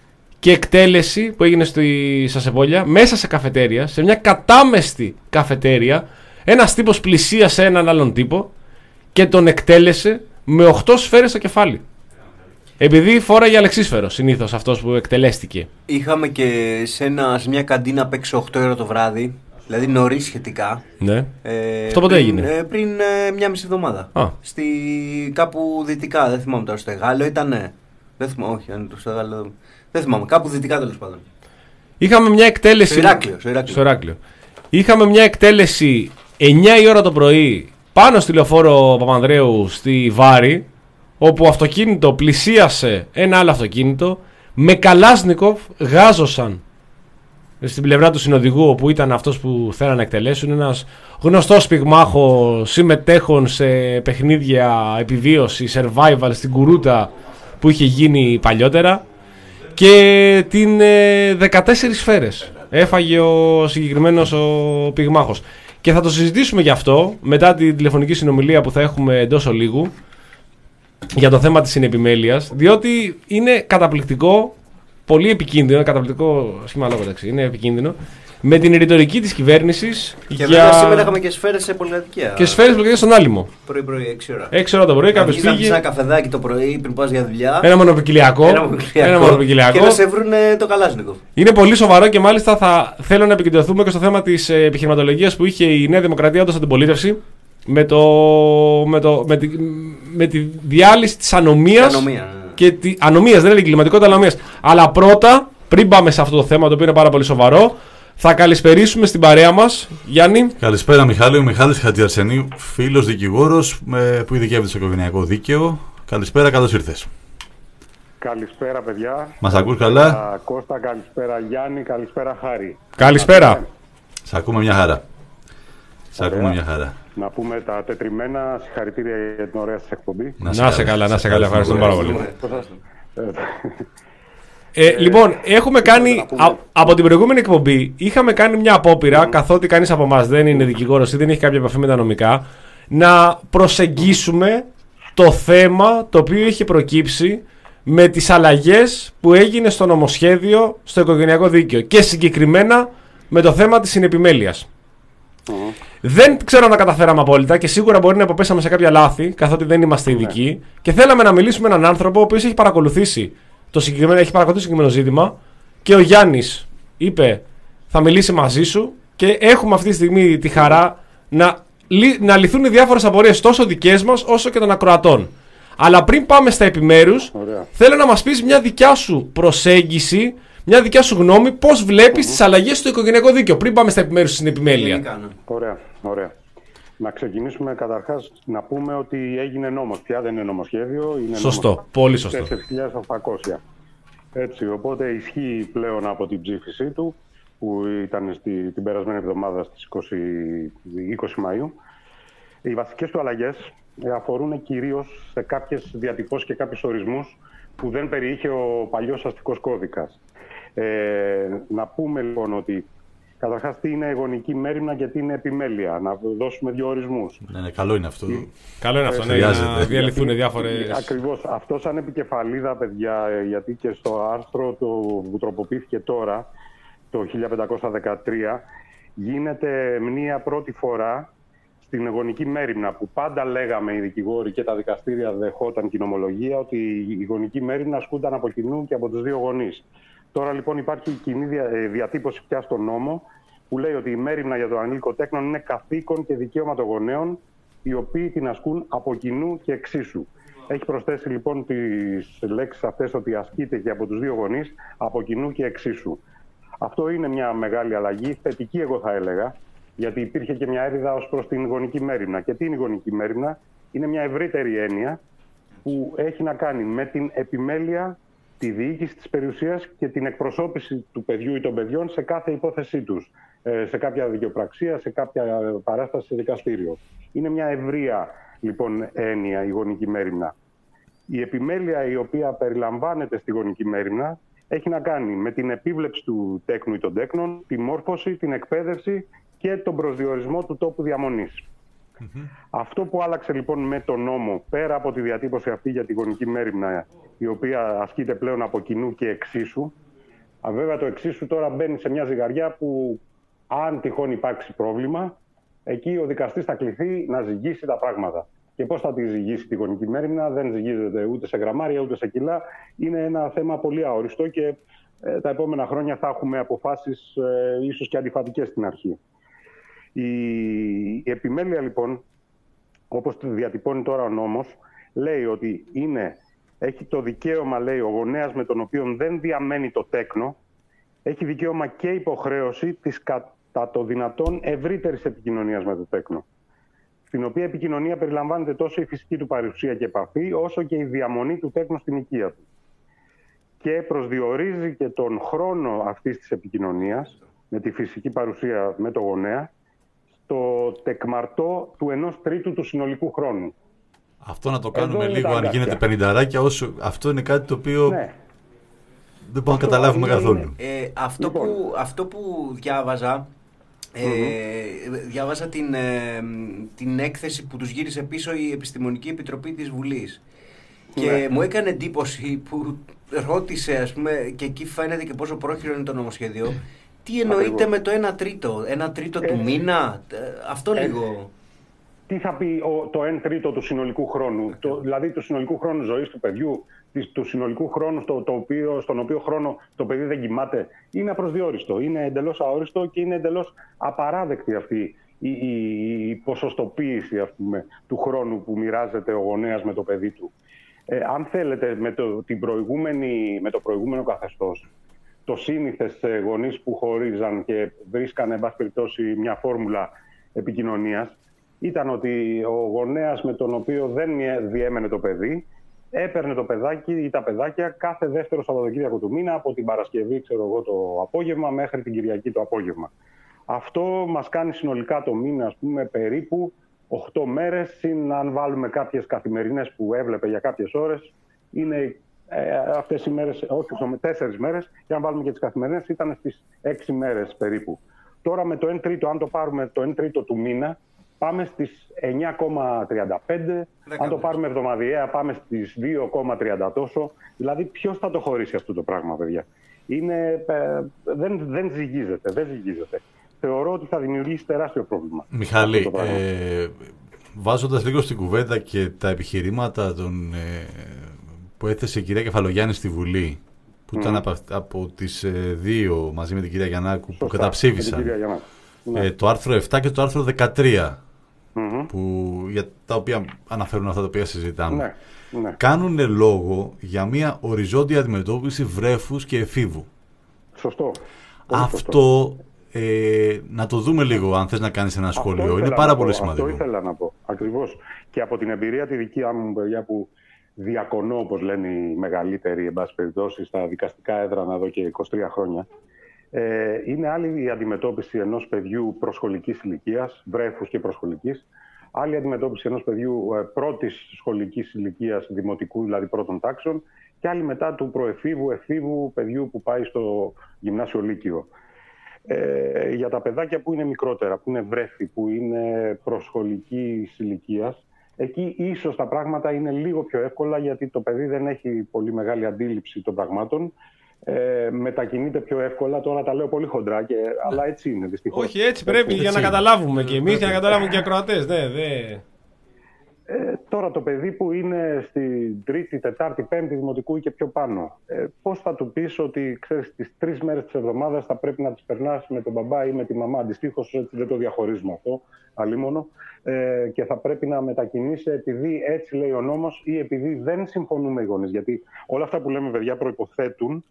και εκτέλεση που έγινε στη Σασεβόλια μέσα σε καφετέρια, σε μια κατάμεστη καφετέρια. Ένας τύπος πλησίασε έναν άλλον τύπο και τον εκτέλεσε με οκτώ σφαίρες στο κεφάλι. Επειδή φόραγε αλεξίσφαιρο συνήθως αυτός που εκτελέστηκε. Είχαμε και σε, ένα, σε μια καντίνα απ' έξω οκτώ ώρα το βράδυ, δηλαδή νωρίς σχετικά. Ναι. Ε, Αυτό πότε πριν, έγινε? Ε, πριν ε, μια μισή εβδομάδα. Α. Στη, κάπου δυτικά, δεν θυμάμαι τώρα, στο Εγάλεο ήτανε. Δεν θυμάμαι, όχι, αν το στο Εγάλεο. Δεν θυμάμαι, κάπου δυτικά τέλος πάντων. Είχαμε μια εκτέλεση. Στο Ηράκλειο. Στο Ηράκλειο. Στο Ηράκλειο. Είχαμε μια εκτέλεση εννιά η ώρα το πρωί πάνω στη λεωφόρο Παπανδρέου στη Βάρη, όπου αυτοκίνητο πλησίασε ένα άλλο αυτοκίνητο, με Καλάσνικοφ γάζωσαν στην πλευρά του συνοδηγού, όπου ήταν αυτός που θέλανε να εκτελέσουν, ένας γνωστός πυγμάχο συμμετέχων σε παιχνίδια επιβίωση, survival στην Κουρούτα που είχε γίνει παλιότερα, και την ε, δεκατέσσερις σφαίρες έφαγε ο συγκεκριμένος ο πυγμάχος. Και θα το συζητήσουμε γι' αυτό μετά τη τηλεφωνική συνομιλία που θα έχουμε εντός ολίγου για το θέμα της συνεπιμέλειας, διότι είναι καταπληκτικό, πολύ επικίνδυνο, καταπληκτικό σχήμα λόγω, εντάξει, είναι επικίνδυνο, με την ρητορική της κυβέρνησης. Και για... βέβαια σήμερα είχαμε και σφαίρες σε πολυκατοικία. Και σφαίρες πολυκατοικία στον Άλυμο. Πρωί-πρωί, έξι ώρα. έξι ώρα το πρωί, κάποιος πήγε. πήγε. Ένα καφεδάκι το πρωί πριν πας για δουλειά. Ένα μονοπικυλιακό. Ένα μονοπικυλιακό. Και να σε βρούνε το Καλάσνικοφ. Είναι πολύ σοβαρό και μάλιστα θα θέλω να επικεντρωθούμε και στο θέμα της επιχειρηματολογίας που είχε η Νέα Δημοκρατία όταν αντιπολίτευση. Με, το, με, το, με, τη, με τη διάλυση της ανομίας. Ανομία, και τη, ανομίας, δεν είναι εγκληματικότητα, ανομίας. Αλλά πρώτα, πριν πάμε σε αυτό το θέμα το οποίο είναι πάρα πολύ σοβαρό, θα καλησπερίσουμε στην παρέα μας, Γιάννη. Καλησπέρα, Μιχάλη. Ο Μιχάλης Χατζιαρσενίου, φίλος δικηγόρος που ειδικεύεται στο οικογενειακό δίκαιο. Καλησπέρα, καλώς ήρθες. Καλησπέρα, παιδιά. Μας ακούς καλά? Κώστα, καλησπέρα Γιάννη, καλησπέρα Χάρη. Καλησπέρα. Σ' ακούμε μια χαρά. Σ' ακούμε μια χαρά. Να πούμε τα τετριμένα, συγχαρητήρια για την ωραία σας εκπομπή. Να σε, να σε καλά, να σε καλά, ευχαριστούμε πάρα πολύ. Ε, Ε, λοιπόν, έχουμε κάνει α, από την προηγούμενη εκπομπή είχαμε κάνει μια απόπειρα, mm. καθότι κανείς από εμάς δεν είναι δικηγόρος ή δεν έχει κάποια επαφή με τα νομικά, να προσεγγίσουμε το θέμα το οποίο είχε προκύψει με τις αλλαγές που έγινε στο νομοσχέδιο στο οικογενειακό δίκαιο και συγκεκριμένα με το θέμα της συνεπιμέλειας. Mm. Δεν ξέρω αν τα καταφέραμε απόλυτα και σίγουρα μπορεί να υποπέσαμε σε κάποια λάθη, καθότι δεν είμαστε ειδικοί, mm. και θέλαμε να μιλήσουμε με έναν άνθρωπο ο οποίος έχει παρακολουθήσει το συγκεκριμένο, έχει παρακολουθήσει το συγκεκριμένο ζήτημα και ο Γιάννης είπε θα μιλήσει μαζί σου και έχουμε αυτή τη στιγμή τη χαρά να, να λυθούν οι διάφορες απορίες τόσο δικές μας όσο και των ακροατών. Αλλά πριν πάμε στα επιμέρους, ωραία, θέλω να μας πεις μια δικιά σου προσέγγιση, μια δικιά σου γνώμη, πώς βλέπεις mm-hmm. τις αλλαγές στο οικογενειακό δίκαιο πριν πάμε στα επιμέρους στην επιμέλεια. Ωραία, ωραία. Να ξεκινήσουμε καταρχάς να πούμε ότι έγινε νόμος. Πια δεν είναι νομοσχέδιο. Είναι σωστό, νόμος πολύ σωστό. τέσσερις χιλιάδες οκτακόσια. Έτσι, οπότε ισχύει πλέον από την ψήφισή του που ήταν στη, την περασμένη εβδομάδα στις είκοσι, είκοσι Μαΐου. Οι βασικές του αλλαγές αφορούν κυρίως σε κάποιες διατυπώσεις και κάποιους ορισμούς που δεν περιείχε ο παλιός αστικός κώδικας. Ε, να πούμε λοιπόν ότι καταρχάς τι είναι γονική μέριμνα και τι είναι επιμέλεια. Να δώσουμε δύο ορισμούς. Ναι, ναι, καλό είναι αυτό. Τι... Καλό είναι αυτό, ναι, να διαλυθούν διάφορες... Ακριβώς. Αυτό σαν επικεφαλίδα, παιδιά, γιατί και στο άρθρο το, που τροποποιήθηκε τώρα, το χίλια πεντακόσια δεκατρία, γίνεται μνήα πρώτη φορά στην γονική μέριμνα, που πάντα λέγαμε οι δικηγόροι και τα δικαστήρια δεχόταν την ομολογία ότι η γονική μέριμνα ασκούνταν από κοινού και από τους δύο γονείς. Τώρα λοιπόν υπάρχει κοινή διατύπωση πια στον νόμο που λέει ότι η μέριμνα για το ανήλικο τέκνον είναι καθήκον και δικαίωμα των γονέων, οι οποίοι την ασκούν από κοινού και εξίσου. Έχει προσθέσει λοιπόν τις λέξεις αυτές ότι ασκείται και από τους δύο γονείς, από κοινού και εξίσου. Αυτό είναι μια μεγάλη αλλαγή, θετική εγώ θα έλεγα, γιατί υπήρχε και μια έρηδα ως προς την γονική μέριμνα. Και τι είναι η γονική μέριμνα? Είναι μια ευρύτερη έννοια που έχει να κάνει με την επιμέλεια, τη διοίκηση της περιουσίας και την εκπροσώπηση του παιδιού ή των παιδιών σε κάθε υπόθεσή τους, σε κάποια δικαιοπραξία, σε κάποια παράσταση σε δικαστήριο. Είναι μια ευρεία λοιπόν έννοια η γονική μέριμνα. Η επιμέλεια η οποία περιλαμβάνεται στη γονική μέριμνα έχει να κάνει με την επίβλεψη του τέκνου ή των τέκνων, τη μόρφωση, την εκπαίδευση και τον προσδιορισμό του τόπου διαμονής. Mm-hmm. Αυτό που άλλαξε λοιπόν με τον νόμο, πέρα από τη διατύπωση αυτή για τη γονική μέριμνα, η οποία ασκείται πλέον από κοινού και εξίσου, Βέβαια το εξίσου τώρα μπαίνει σε μια ζυγαριά που αν τυχόν υπάρξει πρόβλημα, εκεί ο δικαστής θα κληθεί να ζυγίσει τα πράγματα. Και πώς θα τη ζυγίσει τη γονική μέριμνα, δεν ζυγίζεται ούτε σε γραμμάρια ούτε σε κιλά. Είναι ένα θέμα πολύ αόριστο και ε, τα επόμενα χρόνια θα έχουμε αποφάσεις ε, ίσως και αντιφατικές στην αρχή. Η, η επιμέλεια λοιπόν, όπως τη διατυπώνει τώρα ο νόμος, λέει ότι είναι, έχει το δικαίωμα, λέει, ο γονέας με τον οποίο δεν διαμένει το τέκνο, έχει δικαίωμα και υποχρέωση της κατά το δυνατόν ευρύτερης επικοινωνίας με το τέκνο, στην οποία επικοινωνία περιλαμβάνεται τόσο η φυσική του παρουσία και επαφή, όσο και η διαμονή του τέκνου στην οικία του. Και προσδιορίζει και τον χρόνο αυτής της επικοινωνίας, με τη φυσική παρουσία με το γονέα, στο τεκμαρτό του ενός τρίτου του συνολικού χρόνου. Αυτό να το κάνουμε λίγο, αν γίνεται πενηνταράκια, όσο... αυτό είναι κάτι το οποίο ναι. δεν μπορούμε να καταλάβουμε είναι... καθόλου. Ε, αυτό, λοιπόν. που, αυτό που διάβαζα, ε, mm-hmm. διάβαζα την, ε, την έκθεση που τους γύρισε πίσω η Επιστημονική Επιτροπή της Βουλής. Και ναι. μου έκανε εντύπωση που ρώτησε, ας πούμε, και εκεί φαίνεται και πόσο πρόχειρο είναι το νομοσχέδιο, τι εννοείται Ακριβώς. με το ένα τρίτο, ένα τρίτο ε, του μήνα, αυτό ε, λίγο... Τι θα πει ο, το ένα τρίτο του συνολικού χρόνου, το, δηλαδή του συνολικού χρόνου ζωής του παιδιού, του συνολικού χρόνου στο, το οποίο, στον οποίο χρόνο το παιδί δεν κοιμάται, είναι απροσδιόριστο, είναι εντελώς αόριστο και είναι εντελώς απαράδεκτη αυτή η, η, η ποσοστοποίηση, ας πούμε, του χρόνου που μοιράζεται ο γονέας με το παιδί του. Ε, αν θέλετε, με το, την προηγούμενη, με το προηγούμενο καθεστώς, το σύνηθες γονείς που χωρίζαν και βρίσκανε, εν πάση περιπτώσει, μια φόρμουλα επικοινωνίας, ήταν ότι ο γονέας με τον οποίο δεν διέμενε το παιδί έπαιρνε το παιδάκι ή τα παιδάκια κάθε δεύτερο Σαββατοκύριακο του μήνα, από την Παρασκευή, ξέρω εγώ, το απόγευμα μέχρι την Κυριακή το απόγευμα. Αυτό μας κάνει συνολικά το μήνα, ας πούμε, περίπου οκτώ μέρες, συν αν βάλουμε κάποιες καθημερινές που έβλεπε για κάποιες ώρες, είναι ε, αυτές οι μέρες, όχι τέσσερις μέρες, και αν βάλουμε και τις καθημερινές ήταν στις έξι μέρες περίπου. Τώρα με το ένα τρίτο, αν το πάρουμε το ένα τρίτο του μήνα, πάμε στις εννιά κόμμα τριάντα πέντε, αν το πάρουμε εβδομαδιαία πάμε στις δύο κόμμα τριάντα τόσο. Δηλαδή ποιος θα το χωρίσει αυτό το πράγμα, παιδιά. Είναι, ε, δεν, δεν ζυγίζεται, δεν ζυγίζεται. Θεωρώ ότι θα δημιουργήσει τεράστιο πρόβλημα. Μιχάλη, ε, βάζοντας λίγο στην κουβέντα και τα επιχειρήματα των, ε, που έθεσε η κυρία Κεφαλογιάννη στη Βουλή, που mm. ήταν από, από τις ε, δύο μαζί με την κυρία Γιαννάκου, Σωστά, που καταψήφισαν ε, το άρθρο επτά και το άρθρο δεκατρία, mm-hmm. που, για τα οποία αναφέρουν αυτά τα οποία συζητάμε, ναι, ναι. κάνουν λόγο για μια οριζόντια αντιμετώπιση βρέφους και εφήβου. Σωστό. Αυτό... Ε, να το δούμε λίγο, αν θες να κάνεις ένα σχόλιο. Είναι πάρα πολύ σημαντικό. Αυτό ήθελα να πω. Ακριβώς. Και από την εμπειρία τη δική μου, παιδιά, που διακονώ, όπως λένε οι μεγαλύτεροι, εν πάση περιπτώσει, στα δικαστικά έδρανα εδώ και είκοσι τρία χρόνια, ε, είναι άλλη η αντιμετώπιση ενός παιδιού προσχολικής ηλικίας, βρέφους και προσχολικής, άλλη η αντιμετώπιση ενός παιδιού ε, πρώτης σχολικής ηλικίας, δημοτικού, δηλαδή πρώτων τάξεων, και άλλη μετά του προεφήβου, εφήβου παιδιού που πάει στο γυμνάσιο λύκειο. Ε, για τα παιδάκια που είναι μικρότερα, που είναι βρέφη, που είναι προσχολικής ηλικίας, εκεί ίσως τα πράγματα είναι λίγο πιο εύκολα, γιατί το παιδί δεν έχει πολύ μεγάλη αντίληψη των πραγμάτων, ε, μετακινείται πιο εύκολα. Τώρα τα λέω πολύ χοντρά, και, αλλά έτσι είναι δυστυχώς. Όχι, έτσι πρέπει, έτσι, για να καταλάβουμε και εμείς, για να καταλάβουμε και οι ακροατές. Ναι, ναι. Ε, τώρα το παιδί που είναι στην τρίτη, τετάρτη, πέμπτη δημοτικού ή και πιο πάνω, ε, πώς θα του πεις ότι, ξέρεις, τις τρεις μέρες της εβδομάδας θα πρέπει να τις περνάς με τον μπαμπά ή με τη μαμά, αντιστοίχως, έτσι δεν το διαχωρίζουμε αυτό, αλίμονο, ε, και θα πρέπει να μετακινήσει επειδή έτσι λέει ο νόμος ή επειδή δεν συμφωνούμε οι γονείς. Γιατί όλα αυτά που λέμε, παιδιά, προϋποθέτουν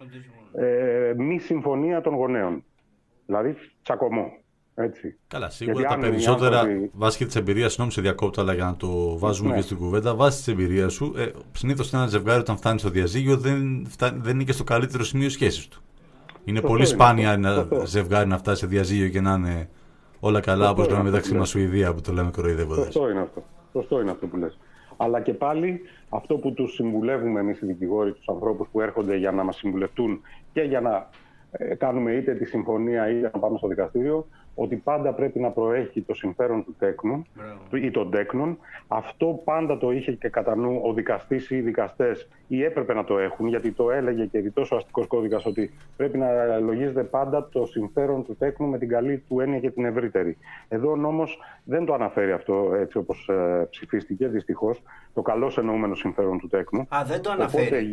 ε, μη συμφωνία των γονέων. Δηλαδή τσακωμό. Έτσι. Καλά, σίγουρα γιατί τα περισσότερα άνθρωποι... βάσει και τη εμπειρία, συγγνώμη σε διακόπτω, αλλά για να το βάζουμε ναι. και στην κουβέντα, βάσει τη εμπειρία σου, ε, συνήθως ένα ζευγάρι όταν φτάνει στο διαζύγιο δεν, φτάνει, δεν είναι και στο καλύτερο σημείο σχέσης του. Είναι Σωστό πολύ είναι, σπάνια ένα Σωστό. ζευγάρι να φτάσει σε διαζύγιο και να είναι όλα καλά, όπως λέμε μεταξύ μας Σουηδία, που το λέμε κοροϊδεύοντας. Σωστό είναι αυτό. Σωστό είναι αυτό που λες. Αλλά και πάλι αυτό που τους συμβουλεύουμε εμείς οι δικηγόροι, τους ανθρώπους που έρχονται για να μας συμβουλευτούν και για να ε, κάνουμε είτε τη συμφωνία είτε να πάμε στο δικαστήριο, ότι πάντα πρέπει να προέχει το συμφέρον του τέκνου ή των τέκνων. Αυτό πάντα το είχε και κατά νου ο δικαστής ή οι δικαστές, ή έπρεπε να το έχουν, γιατί το έλεγε και ρητός ο αστικός κώδικας ότι πρέπει να λογίζεται πάντα το συμφέρον του τέκνου με την καλή του έννοια και την ευρύτερη. Εδώ ο νόμος δεν το αναφέρει αυτό έτσι όπως ε, ψηφίστηκε, δυστυχώς, το καλώς εννοούμενο συμφέρον του τέκνου. Α, δεν το αναφέρει. Οπότε,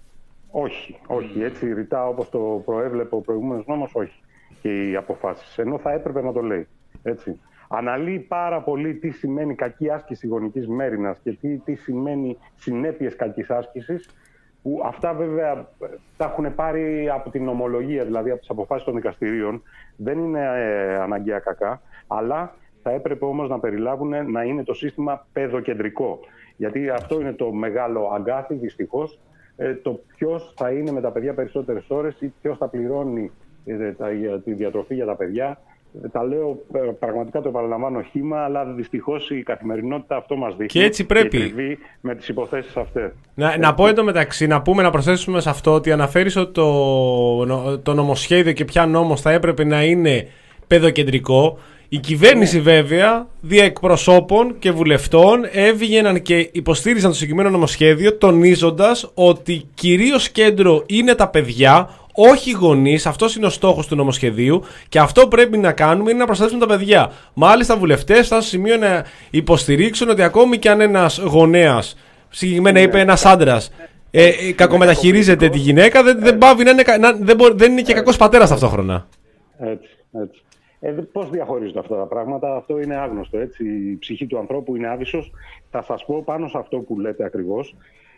όχι, όχι. Mm. Έτσι ρητά όπως το προέβλεπε ο προηγούμενος νόμος, όχι. Και οι αποφάσεις, ενώ θα έπρεπε να το λέει. Έτσι. Αναλύει πάρα πολύ τι σημαίνει κακή άσκηση γονικής μέριμνας και τι, τι σημαίνει συνέπειες κακής άσκησης, που αυτά βέβαια τα έχουν πάρει από την ομολογία, δηλαδή από τις αποφάσεις των δικαστηρίων. Δεν είναι ε, αναγκαία κακά, αλλά θα έπρεπε όμως να περιλάβουν να είναι το σύστημα παιδοκεντρικό. Γιατί αυτό είναι το μεγάλο αγκάθι, δυστυχώς, ε, το ποιος θα είναι με τα παιδιά περισσότερες ώρες ή ποιος θα πληρώνει τη διατροφή για τα παιδιά. Τα λέω πραγματικά, το επαναλαμβάνω χύμα, αλλά δυστυχώς η καθημερινότητα αυτό μας δείχνει. Και έτσι πρέπει. Και με τις υποθέσεις αυτές. Να, να πω εντωμεταξύ, να πούμε, να προσθέσουμε σε αυτό ότι αναφέρεις ότι το, το νομοσχέδιο και ποια νόμος θα έπρεπε να είναι παιδοκεντρικό. Η κυβέρνηση βέβαια, δια εκπροσώπων και βουλευτών, έβγαιναν και υποστήριζαν το συγκεκριμένο νομοσχέδιο, τονίζοντας ότι κυρίως κέντρο είναι τα παιδιά, όχι οι γονείς. Αυτός είναι ο στόχος του νομοσχεδίου και αυτό πρέπει να κάνουμε είναι να προστατεύσουμε τα παιδιά. Μάλιστα, βουλευτές φτάσουν στο σημείο να υποστηρίξουν ότι ακόμη και αν ένας γονέας, συγκεκριμένα είπε ένας άντρας, ε, ε, κακομεταχειρίζεται τη γυναίκα, δεν, δεν, πάβει να είναι, να, δεν, μπορεί, δεν είναι και κακός πατέρας ταυτόχρονα. Έτσι, έτσι. Ε, πώς διαχωρίζονται αυτά τα πράγματα, αυτό είναι άγνωστο. Έτσι. Η ψυχή του ανθρώπου είναι άβυσσος. Θα σας πω πάνω σε αυτό που λέτε ακριβώς,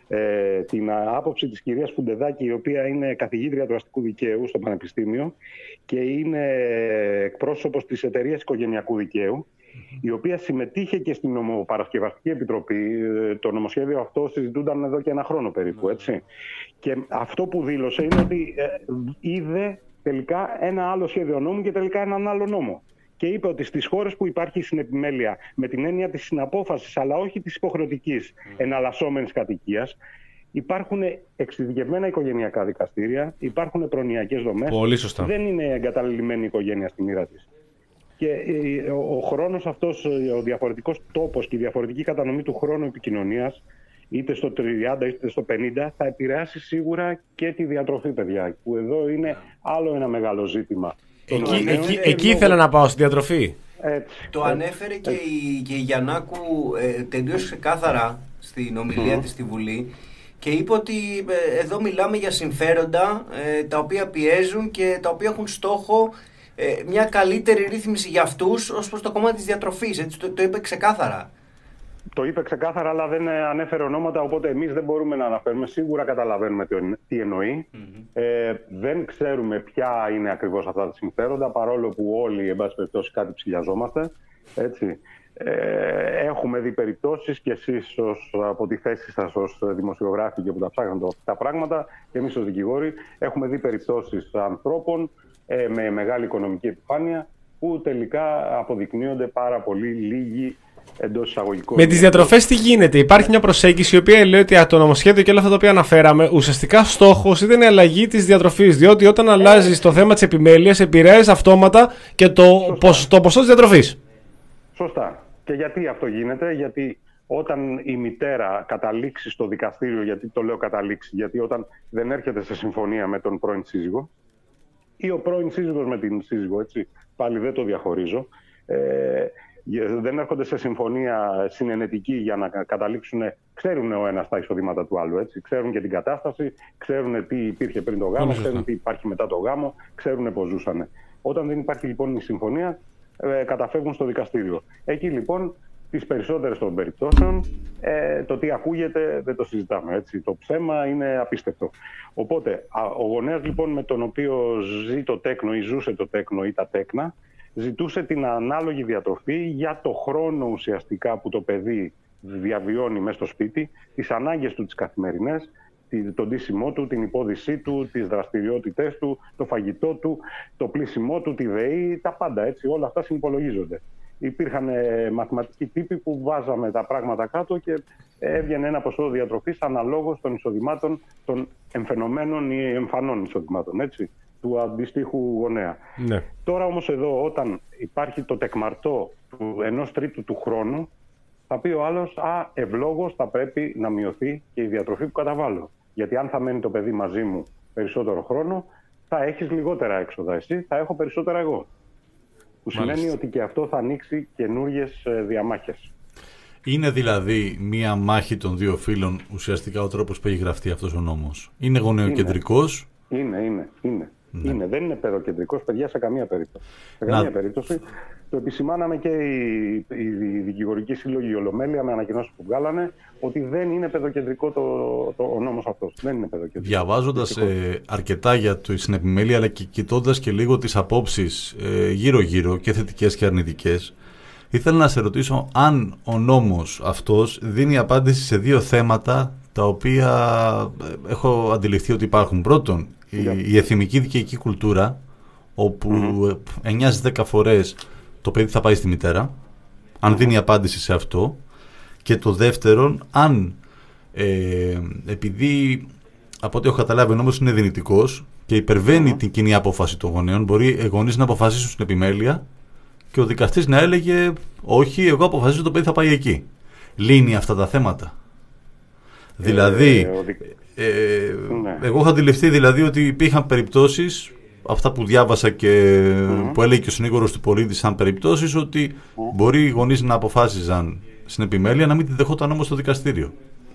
ε, την άποψη της κυρίας Φουντεδάκη, η οποία είναι καθηγήτρια του αστικού δικαίου στο Πανεπιστήμιο και είναι εκπρόσωπος της εταιρείας οικογενειακού δικαίου, η οποία συμμετείχε και στην νομοπαρασκευαστική επιτροπή. Το νομοσχέδιο αυτό συζητούνταν εδώ και ένα χρόνο περίπου. Έτσι. Και αυτό που δήλωσε είναι ότι ε, είδε τελικά ένα άλλο σχέδιο νόμου και τελικά έναν άλλο νόμο. Και είπε ότι στις χώρες που υπάρχει συνεπιμέλεια με την έννοια της συναπόφασης, αλλά όχι της υποχρεωτικής εναλλασσόμενης κατοικίας, υπάρχουν εξειδικευμένα οικογενειακά δικαστήρια, υπάρχουν προνοιακές δομές. Πολύ σωστά. Δεν είναι εγκαταλελειμμένη η οικογένεια στη μοίρα της. Και ο χρόνος αυτός, ο διαφορετικός τόπος και η διαφορετική κατανομή του χρόνου επικοινωνίας, είτε στο τριάντα είτε στο πενήντα, θα επηρεάσει σίγουρα και τη διατροφή, παιδιά, που εδώ είναι άλλο ένα μεγάλο ζήτημα. Εκεί, εκεί, εκεί, εκεί ήθελα να πάω, στη διατροφή. Έτσι, το έτσι, ανέφερε έτσι. Και, η, και η Γιαννάκου ε, τελείωσε ξεκάθαρα στην ομιλία mm. της στη Βουλή και είπε ότι ε, εδώ μιλάμε για συμφέροντα ε, τα οποία πιέζουν και τα οποία έχουν στόχο ε, μια καλύτερη ρύθμιση για αυτούς ως προς το κομμάτι της διατροφής. Έτσι, το, το είπε ξεκάθαρα. Το είπε ξεκάθαρα, αλλά δεν ανέφερε ονόματα, οπότε εμείς δεν μπορούμε να αναφέρουμε. Σίγουρα καταλαβαίνουμε τι εννοεί. Mm-hmm. Ε, δεν ξέρουμε ποια είναι ακριβώς αυτά τα συμφέροντα, παρόλο που όλοι, εν πάση περιπτώσει, κάτι ψηλιαζόμαστε. Έτσι. Ε, έχουμε δει περιπτώσεις και εσείς ως, από τη θέση σας ως δημοσιογράφοι και που τα ψάχνετε τα πράγματα, και εμείς ως δικηγόροι, έχουμε δει περιπτώσεις ανθρώπων ε, με μεγάλη οικονομική επιφάνεια που τελικά αποδεικνύονται πάρα πολύ λίγοι. Με τις διατροφές τι γίνεται? Υπάρχει μια προσέγγιση η οποία λέει ότι το νομοσχέδιο και όλα αυτά τα οποία αναφέραμε, ουσιαστικά στόχος ήταν η αλλαγή της διατροφής. Διότι όταν αλλάζεις το θέμα της επιμέλειας, επηρεάζει αυτόματα και το, ποσ, το ποσό της διατροφής. Σωστά. Και γιατί αυτό γίνεται? Γιατί όταν η μητέρα καταλήξει στο δικαστήριο, γιατί το λέω καταλήξει, γιατί όταν δεν έρχεται σε συμφωνία με τον πρώην σύζυγο ή ο πρώην σύζυγος με την σύζυγο, έτσι, πάλι δεν το διαχωρίζω, ε, δεν έρχονται σε συμφωνία συνενετική για να καταλήξουν, ξέρουν ο ένας τα εισοδήματα του άλλου, έτσι. Ξέρουν και την κατάσταση, ξέρουν τι υπήρχε πριν το γάμο, ξέρουν τι υπάρχει μετά το γάμο, ξέρουν πώς ζούσαν. Όταν δεν υπάρχει λοιπόν η συμφωνία, ε, καταφεύγουν στο δικαστήριο. Εκεί λοιπόν, τις περισσότερες των περιπτώσεων, ε, το τι ακούγεται δεν το συζητάμε, έτσι. Το ψέμα είναι απίστευτο. Οπότε, ο γονέας λοιπόν με τον οποίο ζει το τέκνο ή ζούσε το τέκνο ή τα τέκνα, ζητούσε την ανάλογη διατροφή για το χρόνο ουσιαστικά που το παιδί διαβιώνει μέσα στο σπίτι, τις ανάγκες του τις καθημερινές, τον ντύσιμό του, την υπόδησή του, τις δραστηριότητες του, το φαγητό του, το πλύσιμό του, τη ΔΕΗ, τα πάντα, έτσι, όλα αυτά συνυπολογίζονται. Υπήρχαν ε, μαθηματικοί τύποι που βάζαμε τα πράγματα κάτω και έβγαινε ένα ποσό διατροφής αναλόγως των εισοδημάτων των εμφαινομένων ή εμφανών εισοδημάτων, έτσι. του αντίστοιχου γονέα. Ναι. Τώρα όμως εδώ, όταν υπάρχει το τεκμαρτό του ενός τρίτου του χρόνου, θα πει ο άλλος, α, ευλόγως θα πρέπει να μειωθεί και η διατροφή που καταβάλω. Γιατί αν θα μένει το παιδί μαζί μου περισσότερο χρόνο, θα έχεις λιγότερα έξοδα εσύ, θα έχω περισσότερα εγώ. Που Μάλιστα. σημαίνει ότι και αυτό θα ανοίξει καινούριες διαμάχες. Είναι δηλαδή μία μάχη των δύο φύλων ουσιαστικά ο τρόπος που έχει γραφτεί αυτός ο νόμος. Είναι γονεοκεντρικός. Είναι, είναι, είναι. Ναι. είναι. Δεν είναι παιδοκεντρικός, παιδιά, σε καμία περίπτωση. Σε Να... καμία περίπτωση. Το επισημάναμε και οι, οι, οι δικηγορικοί σύλλογοι, η Ολομέλεια, με ανακοινώσεις που βγάλανε, ότι δεν είναι παιδοκεντρικό το, το, ο νόμος αυτός. Δεν είναι παιδοκεντρικό. Διαβάζοντας ε, αρκετά για το, την επιμέλεια, αλλά και κοιτώντας και λίγο τις απόψεις ε, γύρω-γύρω, και θετικές και αρνητικές, ήθελα να σε ρωτήσω αν ο νόμος αυτός δίνει απάντηση σε δύο θέματα τα οποία έχω αντιληφθεί ότι υπάρχουν. Πρώτον, η, yeah. η εθιμική δικαιική κουλτούρα, όπου mm-hmm. εννιά στις δέκα φορές το παιδί θα πάει στη μητέρα, αν mm-hmm. δίνει απάντηση σε αυτό. Και το δεύτερον, αν ε, επειδή από ό,τι έχω καταλάβει ο νόμος είναι δυνητικός και υπερβαίνει mm-hmm. την κοινή απόφαση των γονέων, μπορεί οι γονείς να αποφασίσουν στην επιμέλεια και ο δικαστής να έλεγε όχι, εγώ αποφασίζω το παιδί θα πάει εκεί. Λύνει αυτά τα θέματα. Ε, δηλαδή, ε, ε, ναι. εγώ είχα αντιληφθεί δηλαδή ότι υπήρχαν περιπτώσεις, αυτά που διάβασα και mm-hmm. που έλεγε και ο συνήγορος του πολίτη σαν περιπτώσεις, ότι mm-hmm. μπορεί οι γονείς να αποφάσιζαν στην επιμέλεια να μην τη δεχόταν όμως στο δικαστήριο.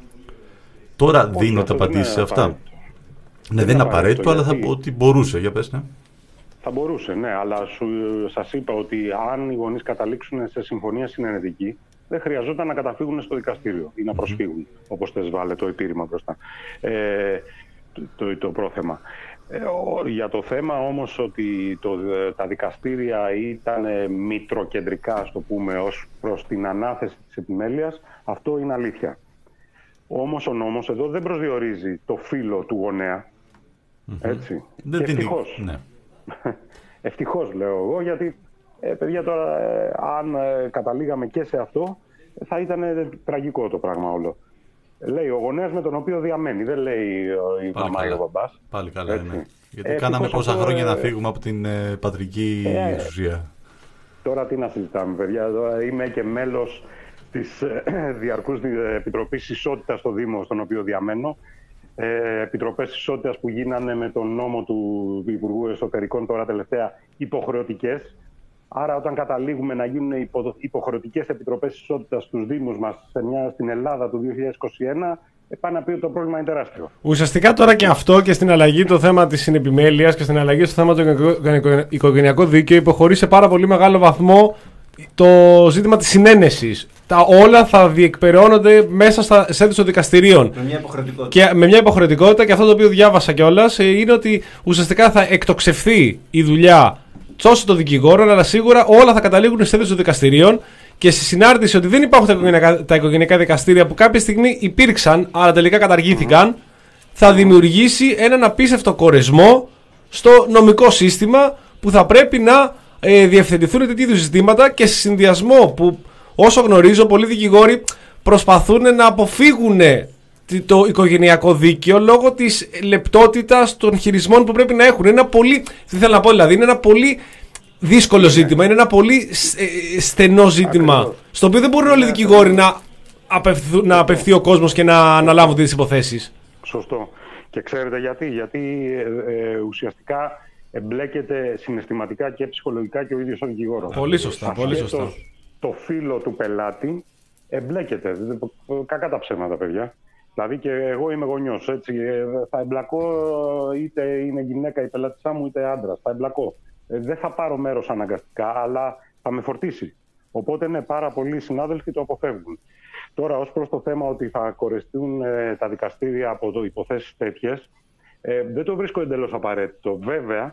Τώρα όχι, δίνω τα απαντήσεις σε αυτά. Ναι, δεν είναι απαραίτητο, αλλά γιατί... θα πω ότι μπορούσε. Για πες, ναι. Θα μπορούσε, ναι, αλλά σου, σας είπα ότι αν οι γονείς καταλήξουν σε συμφωνία συνενετική, δεν χρειαζόταν να καταφύγουν στο δικαστήριο ή να προσφύγουν, mm-hmm. όπως θες βάλε το επίρρημα μπροστά, ε, το, το, το πρόθεμα. Ε, ο, για το θέμα όμως ότι το, τα δικαστήρια ήταν μητροκεντρικά, ας το πούμε, ως προς την ανάθεση της επιμέλειας, αυτό είναι αλήθεια. Όμως ο νόμος εδώ δεν προσδιορίζει το φύλο του γονέα, mm-hmm. έτσι. Δεν και ευτυχώς. Ναι. Ευτυχώς λέω εγώ, γιατί ε, παιδιά τώρα ε, αν ε, καταλήγαμε και σε αυτό θα ήταν ε, τραγικό το πράγμα όλο. Λέει ο γονέας με τον οποίο διαμένει, δεν λέει η μαμά ή ο μπαμπάς. Πάλι καλά, ναι. Γιατί ε, κάναμε πόσα αυτό, χρόνια ε, να φύγουμε από την ε, πατρική ε, εξουσία. Τώρα τι να συζητάμε, παιδιά. Τώρα είμαι και μέλος της ε, Διαρκούς Επιτροπής Ισότητας στο Δήμο, στον οποίο διαμένω. Ε, επιτροπές ισότητας που γίνανε με τον νόμο του Υπουργού Εσωτερικών τώρα τελευταία υποχρεωτικές. Άρα όταν καταλήγουμε να γίνουν υπο, υποχρεωτικές επιτροπές ισότητας στους Δήμους μας σε μια, στην Ελλάδα του δύο χιλιάδες είκοσι ένα, πάνε να πει ότι το πρόβλημα είναι τεράστιο. Ουσιαστικά τώρα και αυτό και στην αλλαγή το θέμα της συνεπιμέλειας και στην αλλαγή στο θέμα του οικογενειακού δίκαιο υποχωρεί σε πάρα πολύ μεγάλο βαθμό το ζήτημα της συνένεσης. Τα όλα θα διεκπεραιώνονται μέσα στα αίθουσες των δικαστηρίων. Με μια υποχρεωτικότητα. Και με μια υποχρεωτικότητα, και αυτό το οποίο διάβασα κιόλας είναι ότι ουσιαστικά θα εκτοξευθεί η δουλειά τόσο των δικηγόρων, αλλά σίγουρα όλα θα καταλήγουν στις αίθουσες των δικαστηρίων και στη συνάρτηση ότι δεν υπάρχουν τα οικογενειακά, τα οικογενειακά δικαστήρια που κάποια στιγμή υπήρξαν, αλλά τελικά καταργήθηκαν, mm. θα δημιουργήσει έναν απίστευτο κορεσμό στο νομικό σύστημα που θα πρέπει να ε, διευθετηθούν τέτοιου είδους ζητήματα και σε συνδυασμό που, όσο γνωρίζω, πολλοί δικηγόροι προσπαθούν να αποφύγουν το οικογενειακό δίκαιο λόγω της λεπτότητας των χειρισμών που πρέπει να έχουν. Είναι ένα πολύ, τι θέλω να πω δηλαδή, είναι ένα πολύ δύσκολο είναι. ζήτημα, είναι ένα πολύ στενό ζήτημα, ακριβώς. Στο οποίο δεν μπορούν όλοι οι δικηγόροι να, απευθυ, να απευθεί ο κόσμος και να αναλάβουν τις υποθέσεις. Σωστό. Και ξέρετε γιατί, γιατί ε, ε, ουσιαστικά εμπλέκεται συναισθηματικά και ψυχολογικά και ο ίδιος ο δικηγόρος. Πολύ σωστά, πολύ σωστά. Το φύλο του πελάτη εμπλέκεται. Κακά τα ψέματα, παιδιά. Δηλαδή και εγώ είμαι γονιός, έτσι. Θα εμπλακώ είτε είναι γυναίκα η πελάτησά μου είτε άντρας. Θα εμπλακώ. Δεν θα πάρω μέρος αναγκαστικά, αλλά θα με φορτίσει. Οπότε ναι, πάρα πολλοί συνάδελφοι το αποφεύγουν. Τώρα, ως προς το θέμα ότι θα κορεστούν ε, τα δικαστήρια από το υποθέσεις τέτοιες, ε, δεν το βρίσκω εντελώς απαραίτητο. Βέβαια,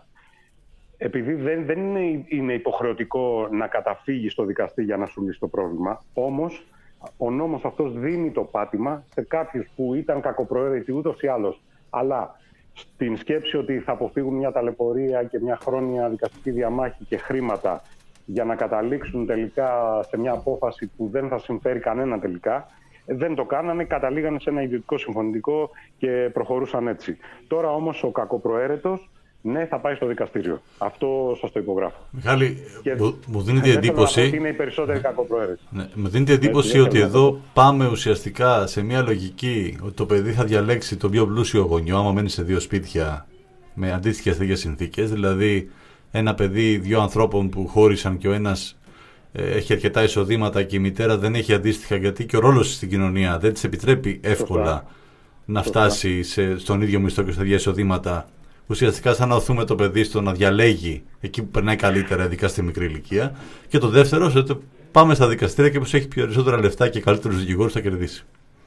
επειδή δεν, δεν είναι, είναι υποχρεωτικό να καταφύγει στο δικαστή για να σου λύσει το πρόβλημα, όμως ο νόμος αυτός δίνει το πάτημα σε κάποιους που ήταν κακοπροαίρετοι ούτως ή άλλως, αλλά στην σκέψη ότι θα αποφύγουν μια ταλαιπωρία και μια χρόνια δικαστική διαμάχη και χρήματα για να καταλήξουν τελικά σε μια απόφαση που δεν θα συμφέρει κανένα τελικά, δεν το κάνανε, καταλήγανε σε ένα ιδιωτικό συμφωνητικό και προχωρούσαν έτσι. Τώρα όμως ο κακοπροαίρετος ναι, θα πάει στο δικαστήριο. Αυτό σας το υπογράφω. Μιχάλη, Και μου, μου δίνει την εντύπωση. Ότι είναι η περισσότερη κακοπροαίρεση. Ναι, μου δίνει την εντύπωση ότι εδώ πάμε ουσιαστικά σε μια λογική ότι το παιδί θα διαλέξει τον πιο πλούσιο γονιό, άμα μένει σε δύο σπίτια με αντίστοιχες τέτοιες συνθήκες. Δηλαδή, ένα παιδί δύο ανθρώπων που χώρισαν και ο ένας ε, έχει αρκετά εισοδήματα και η μητέρα δεν έχει αντίστοιχα, γιατί και ο ρόλος στην κοινωνία δεν της επιτρέπει εύκολα Σωστά. να Σωστά. φτάσει σε, στον ίδιο μισθό και στα ίδια εισοδήματα. Ουσιαστικά, σαν να οθούμε το παιδί στο να διαλέγει εκεί που περνάει καλύτερα, ειδικά στη μικρή ηλικία. Και το δεύτερο, ότι πάμε στα δικαστήρια και ποιος έχει περισσότερα λεφτά και καλύτερους δικηγόρους θα κερδίσει.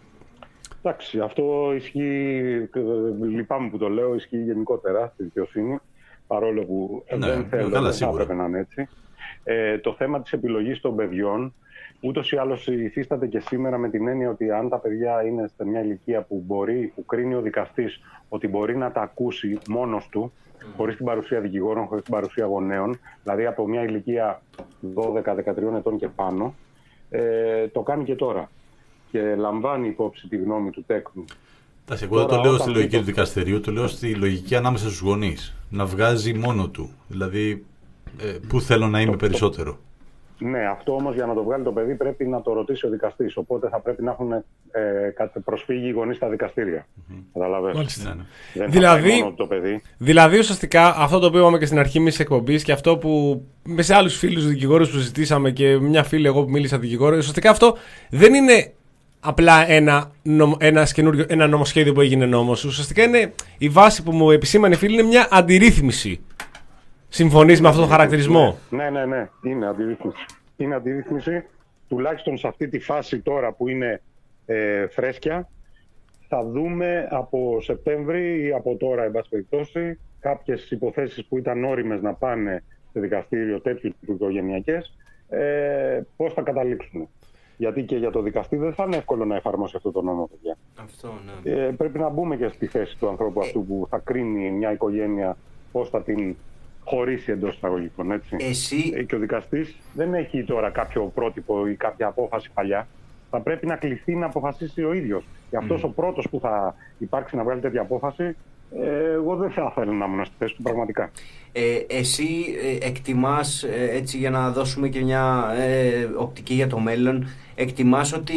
Εντάξει, αυτό ισχύει, λυπάμαι που το λέω, ισχύει γενικότερα στη δικαιοσύνη, παρόλο που ναι, δεν θέλω, δεν θα έπρεπε να είναι έτσι. Ε, το θέμα της επιλογής των παιδιών, ούτως ή άλλως υφίσταται και σήμερα με την έννοια ότι αν τα παιδιά είναι σε μια ηλικία που μπορεί, που κρίνει ο δικαστής ότι μπορεί να τα ακούσει μόνος του, mm. χωρίς την παρουσία δικηγόρων, χωρίς την παρουσία γονέων, δηλαδή από μια ηλικία δώδεκα δεκατρία ετών και πάνω, ε, το κάνει και τώρα. Και λαμβάνει υπόψη τη γνώμη του τέκνου. Εντάξει, εγώ δεν το λέω στη λογική το... του δικαστηρίου, το λέω στη λογική ανάμεσα στους γονείς. Να βγάζει μόνο του. Δηλαδή, ε, πού θέλω να είμαι το, περισσότερο. Το... Ναι, αυτό όμως για να το βγάλει το παιδί πρέπει να το ρωτήσει ο δικαστής. Οπότε θα πρέπει να έχουν ε, προσφύγει οι γονείς στα δικαστήρια. Mm-hmm. Καταλαβαίνεις. Ναι, ναι. Δεν δηλαδή, μόνο το παιδί. δηλαδή, ουσιαστικά αυτό το οποίο είπαμε και στην αρχή μιας εκπομπής και αυτό που με σε άλλους φίλους δικηγόρους που συζητήσαμε και μια φίλη εγώ που μίλησα δικηγόρο, ουσιαστικά αυτό δεν είναι απλά ένα, ένα, ένα νομοσχέδιο που έγινε νόμος. Ουσιαστικά είναι η βάση που μου επισήμανε φίλοι, είναι μια αντιρρύθμιση. Συμφωνείς με αυτόν τον χαρακτηρισμό? Ναι, ναι, ναι, είναι αντιρρύθμιση. Είναι αντιρρύθμιση, τουλάχιστον σε αυτή τη φάση τώρα που είναι ε, φρέσκια. Θα δούμε από Σεπτέμβρη ή από τώρα, εν πάση περιπτώσει, κάποιες υποθέσεις που ήταν όριμες να πάνε σε δικαστήριο τέτοιου τύπου οικογενειακές, ε, πώς θα καταλήξουν. Γιατί και για το δικαστή δεν θα είναι εύκολο να εφαρμόσει αυτό το νόμο, παιδιά. Αυτό, ναι. ε, πρέπει να μπούμε και στη θέση του ανθρώπου αυτού που θα κρίνει μια οικογένεια πώς θα την χωρίσει εντός εισαγωγικών, έτσι. Εσύ... Ε, και ο δικαστής δεν έχει τώρα κάποιο πρότυπο ή κάποια απόφαση παλιά. Θα πρέπει να κληθεί να αποφασίσει ο ίδιος. Και αυτός mm. ο πρώτος που θα υπάρξει να βγάλει τέτοια απόφαση, ε, εγώ δεν θα ήθελα να ήμουν στη θέση του πραγματικά. Ε, εσύ ε, εκτιμάς, ε, έτσι για να δώσουμε και μια ε, οπτική για το μέλλον, εκτιμάς ότι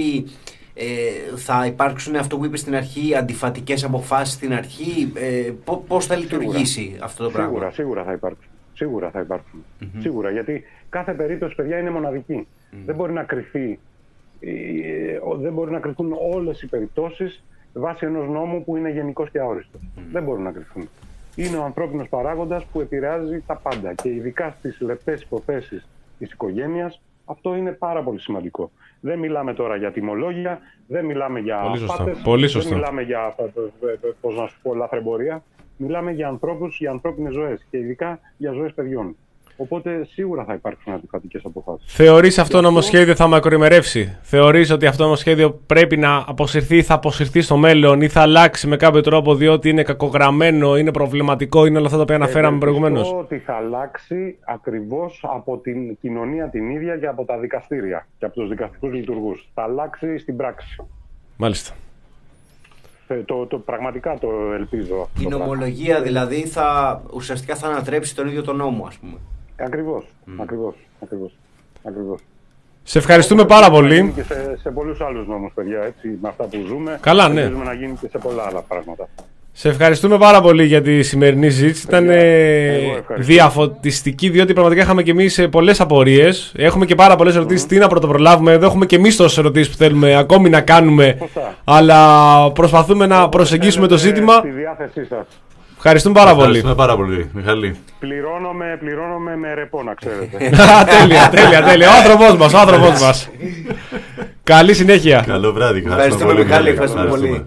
ε, θα υπάρξουν, αυτό που είπες στην αρχή, αντιφατικές αποφάσεις στην αρχή, ε, πώς θα λειτουργήσει σίγουρα. αυτό το πράγμα? Σίγουρα, σίγουρα θα υπάρξουν. Σίγουρα θα υπάρξουν. Mm-hmm. Σίγουρα, γιατί κάθε περίπτωση, παιδιά, είναι μοναδική. Mm-hmm. Δεν μπορεί να κρυθεί, ε, δεν μπορεί να κρυθούν όλες οι περιπτώσεις βάσει ενός νόμου που είναι γενικός και αόριστος. Mm. Δεν μπορούν να κρυφθούν. Είναι ο ανθρώπινος παράγοντας που επηρεάζει τα πάντα και ειδικά στις λεπτές υποθέσεις της οικογένειας αυτό είναι πάρα πολύ σημαντικό. Δεν μιλάμε τώρα για τιμολόγια, δεν μιλάμε για πάτες, δεν μιλάμε για, πώς να σου πω, λαθρεμπορία. Μιλάμε για ανθρώπους, για ανθρώπινες ζωές και ειδικά για ζωές παιδιών. Οπότε σίγουρα θα υπάρξουν αντιφατικές αποφάσεις. Θεωρείς αυτό το νομοσχέδιο θα μακροημερεύσει? Θεωρείς ότι αυτό το νομοσχέδιο πρέπει να αποσυρθεί, θα αποσυρθεί στο μέλλον ή θα αλλάξει με κάποιο τρόπο διότι είναι κακογραμμένο, είναι προβληματικό, είναι όλα αυτά τα οποία αναφέραμε προηγουμένως? Πιστεύω ότι θα αλλάξει ακριβώς από την κοινωνία την ίδια και από τα δικαστήρια και από τους δικαστικούς λειτουργούς. Θα αλλάξει στην πράξη. Μάλιστα. Το, το, πραγματικά το ελπίζω. Η νομολογία δηλαδή θα, ουσιαστικά θα ανατρέψει τον ίδιο τον νόμο, ας πούμε. Ακριβώς, mm. ακριβώς, ακριβώς, ακριβώς. Σε ευχαριστούμε πάρα πολύ. Και σε, σε πολλούς άλλους νόμους, παιδιά, έτσι, με αυτά που ζούμε. Καλά, ναι. Ελπίζουμε να γίνει και σε πολλά άλλα πράγματα. Σε ευχαριστούμε πάρα πολύ για τη σημερινή συζήτηση. Ήταν διαφωτιστική, διότι πραγματικά είχαμε και εμείς πολλές απορίες. Έχουμε και πάρα πολλές ερωτήσεις. Mm-hmm. Τι να πρωτοπρολάβουμε. Εδώ έχουμε και εμείς τόσες ερωτήσεις που θέλουμε ακόμη να κάνουμε. Φωστά. Αλλά προσπαθούμε να προσεγγίσουμε το ζήτημα. Στη διάθεσή σας. Ευχαριστούμε πάρα πολύ. Ευχαριστούμε πάρα πολύ, Μιχάλη. Πληρώνομαι, πληρώνομαι με ρεπό, να ξέρετε. Τέλεια, τέλεια, τέλεια. Ο άνθρωπος μας, ο άνθρωπος μας. Καλή συνέχεια. Καλό βράδυ. Ευχαριστούμε, Μιχάλη. Ευχαριστούμε πολύ.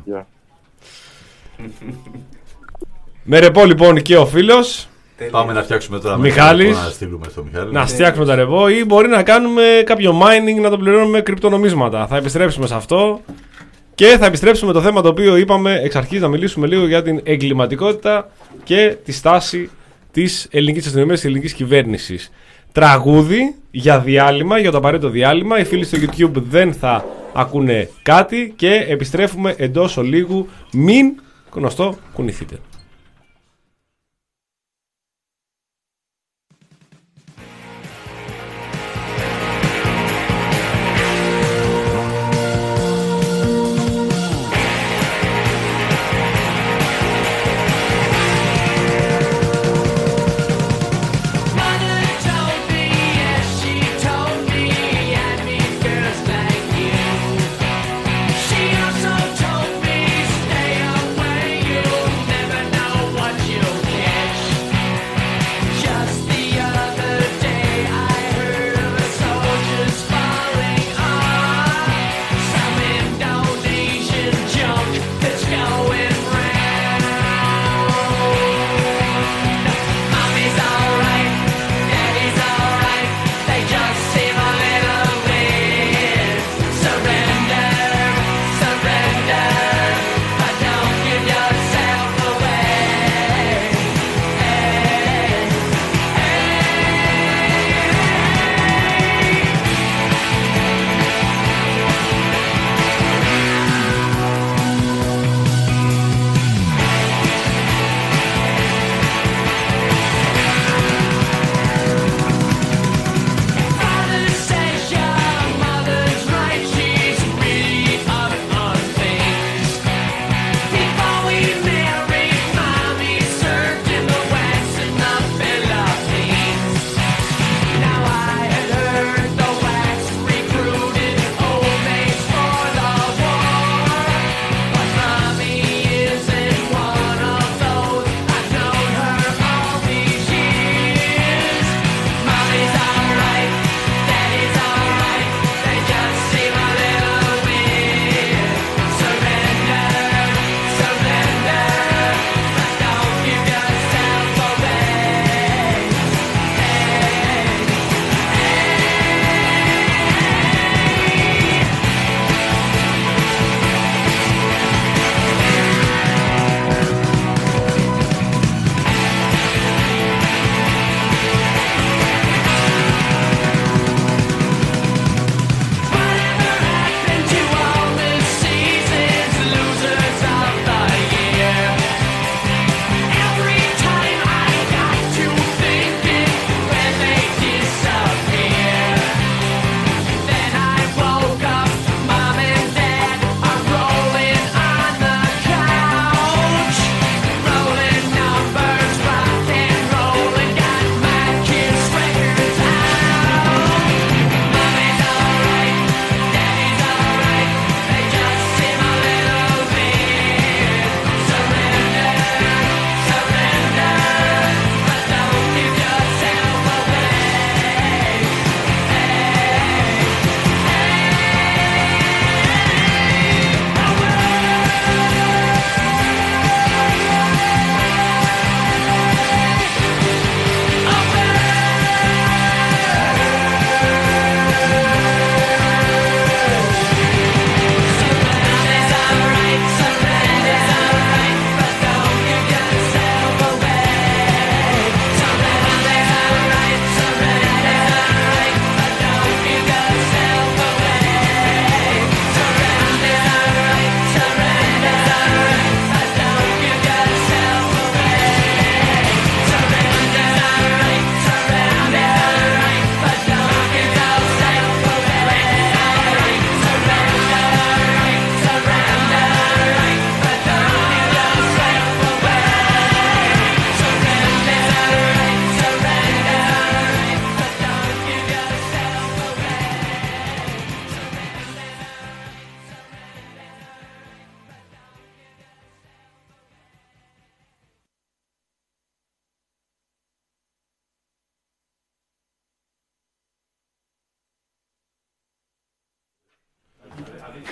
Με ρεπό λοιπόν και ο φίλος. Πάμε να φτιάξουμε τώρα Μιχάλης, να στείλουμε στο Μιχάλη. Να φτιάξουμε τα ρεπό ή μπορεί να κάνουμε κάποιο mining να το πληρώνουμε με κρυπτονομίσματα. Θα επιστρέψουμε σε αυτό και θα επιστρέψουμε το θέμα το οποίο είπαμε εξ αρχής, να μιλήσουμε λίγο για την εγκληματικότητα και τη στάση της ελληνικής αστυνομίας, της ελληνικής κυβέρνησης. Τραγούδι για διάλειμμα, για το απαραίτητο διάλειμμα. Οι φίλοι στο YouTube δεν θα ακούνε κάτι και επιστρέφουμε εντός ολίγου. Μην γνωστό κουνηθείτε.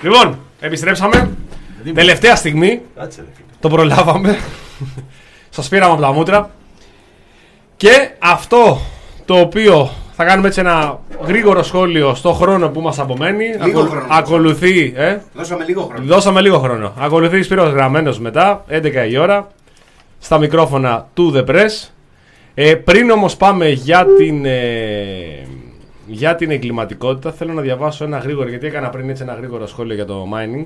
Λοιπόν, επιστρέψαμε. Τελευταία στιγμή. Το προλάβαμε. Σας πήραμε από τα μούτρα. Και αυτό το οποίο θα κάνουμε έτσι ένα γρήγορο σχόλιο στο χρόνο που μας απομένει. Λίγο χρόνο. Ακολουθεί. Ε? Δώσαμε λίγο χρόνο. Δώσαμε λίγο χρόνο. Ακολουθεί Σπύρος Γραμμένος μετά, έντεκα η ώρα, στα μικρόφωνα του The Press. Ε, πριν όμως πάμε για την, ε, για την εγκληματικότητα, θέλω να διαβάσω ένα γρήγορο, γιατί έκανα πριν έτσι ένα γρήγορο σχόλιο για το mining.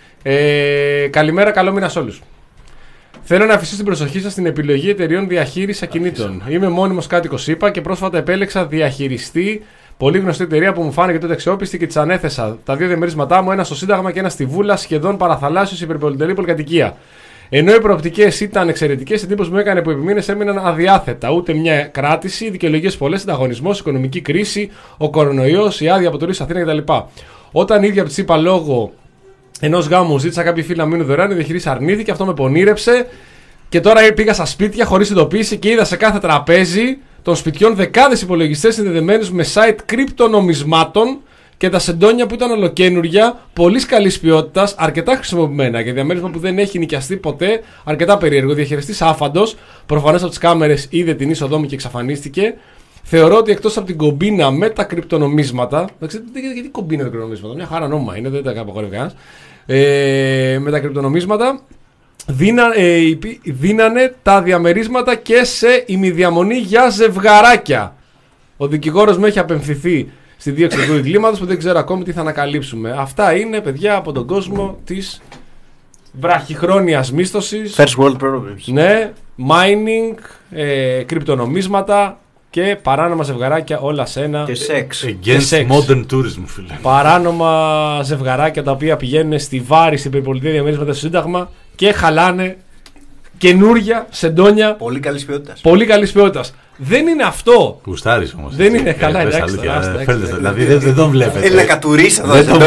Ε, καλημέρα, καλό μήνα σε όλους. Θέλω να αφήσω την προσοχή σας στην επιλογή εταιρεών διαχείρισης ακινήτων. Είμαι μόνιμος κάτοικος ΗΠΑ και πρόσφατα επέλεξα διαχειριστή πολύ γνωστή εταιρεία που μου φάνηκε τότε αξιόπιστη και της ανέθεσα τα δύο διαμερίσματά μου, ένα στο Σύνταγμα και ένα στη Βούλα, σχεδόν παραθαλάσσιος υπερπολιτελή πολυκατοικία. Ενώ οι προοπτικές ήταν εξαιρετικές, η εντύπωση μου έκανε που επί μήνες έμειναν αδιάθετα. Ούτε μια κράτηση, δικαιολογίες πολλές, ανταγωνισμός, οικονομική κρίση, ο κορονοϊός, η άδεια από το Ρήσο Αθήνα κτλ. Όταν η ίδια από τη ΣΥΠΑ λόγω ενός γάμου ζήτησα κάποιοι φίλοι να μείνουν δωρεάν, η διαχείριση αρνήθηκε, αυτό με πονήρεψε. Και τώρα πήγα στα σπίτια χωρίς ειδοποίηση και είδα σε κάθε τραπέζι των σπιτιών δεκάδες υπολογιστές συνδεδεμένους με site κρυπτονομισμάτων και τα σεντόνια που ήταν ολοκένουργια, πολύ καλής ποιότητας, αρκετά χρησιμοποιημένα για διαμέρισμα που δεν έχει νοικιαστεί ποτέ, αρκετά περίεργο. Διαχειριστής άφαντος, προφανώς από τις κάμερες είδε την είσοδό μου και εξαφανίστηκε. Θεωρώ ότι εκτός από την κομπίνα με τα κρυπτονομίσματα. Γιατί κομπίνα τα κρυπτονομίσματα, μια χαρά νόμιμα είναι, δεν τα απαγορεύει κανένας. Ε, με τα κρυπτονομίσματα. Δίνα, ε, δίνανε τα διαμερίσματα και σε ημιδιαμονή για ζευγαράκια. Ο δικηγόρος μου έχει απεμφθεί στη δίωξη του εγκλήματος που δεν ξέρω ακόμη τι θα ανακαλύψουμε. Αυτά είναι, παιδιά, από τον κόσμο της βραχυχρόνιας μίσθωσης. First world problems. Ναι, mining, ε, κρυπτονομίσματα και παράνομα ζευγαράκια όλα σε ένα. Και σεξ. Against modern tourism, φίλε. Παράνομα ζευγαράκια τα οποία πηγαίνουν στη Βάρη, στην περιπολιτεία διαμερίσματα στο Σύνταγμα και χαλάνε καινούρια σεντόνια. Πολύ καλής ποιότητας. Πολύ καλής ποιότητας. Δεν είναι αυτό. Γουστάρεις όμως. Δεν είναι καλά, εντάξει. Δηλαδή δεν τον βλέπετε. Θέλει να κατουρίσει εδώ. Δεν τον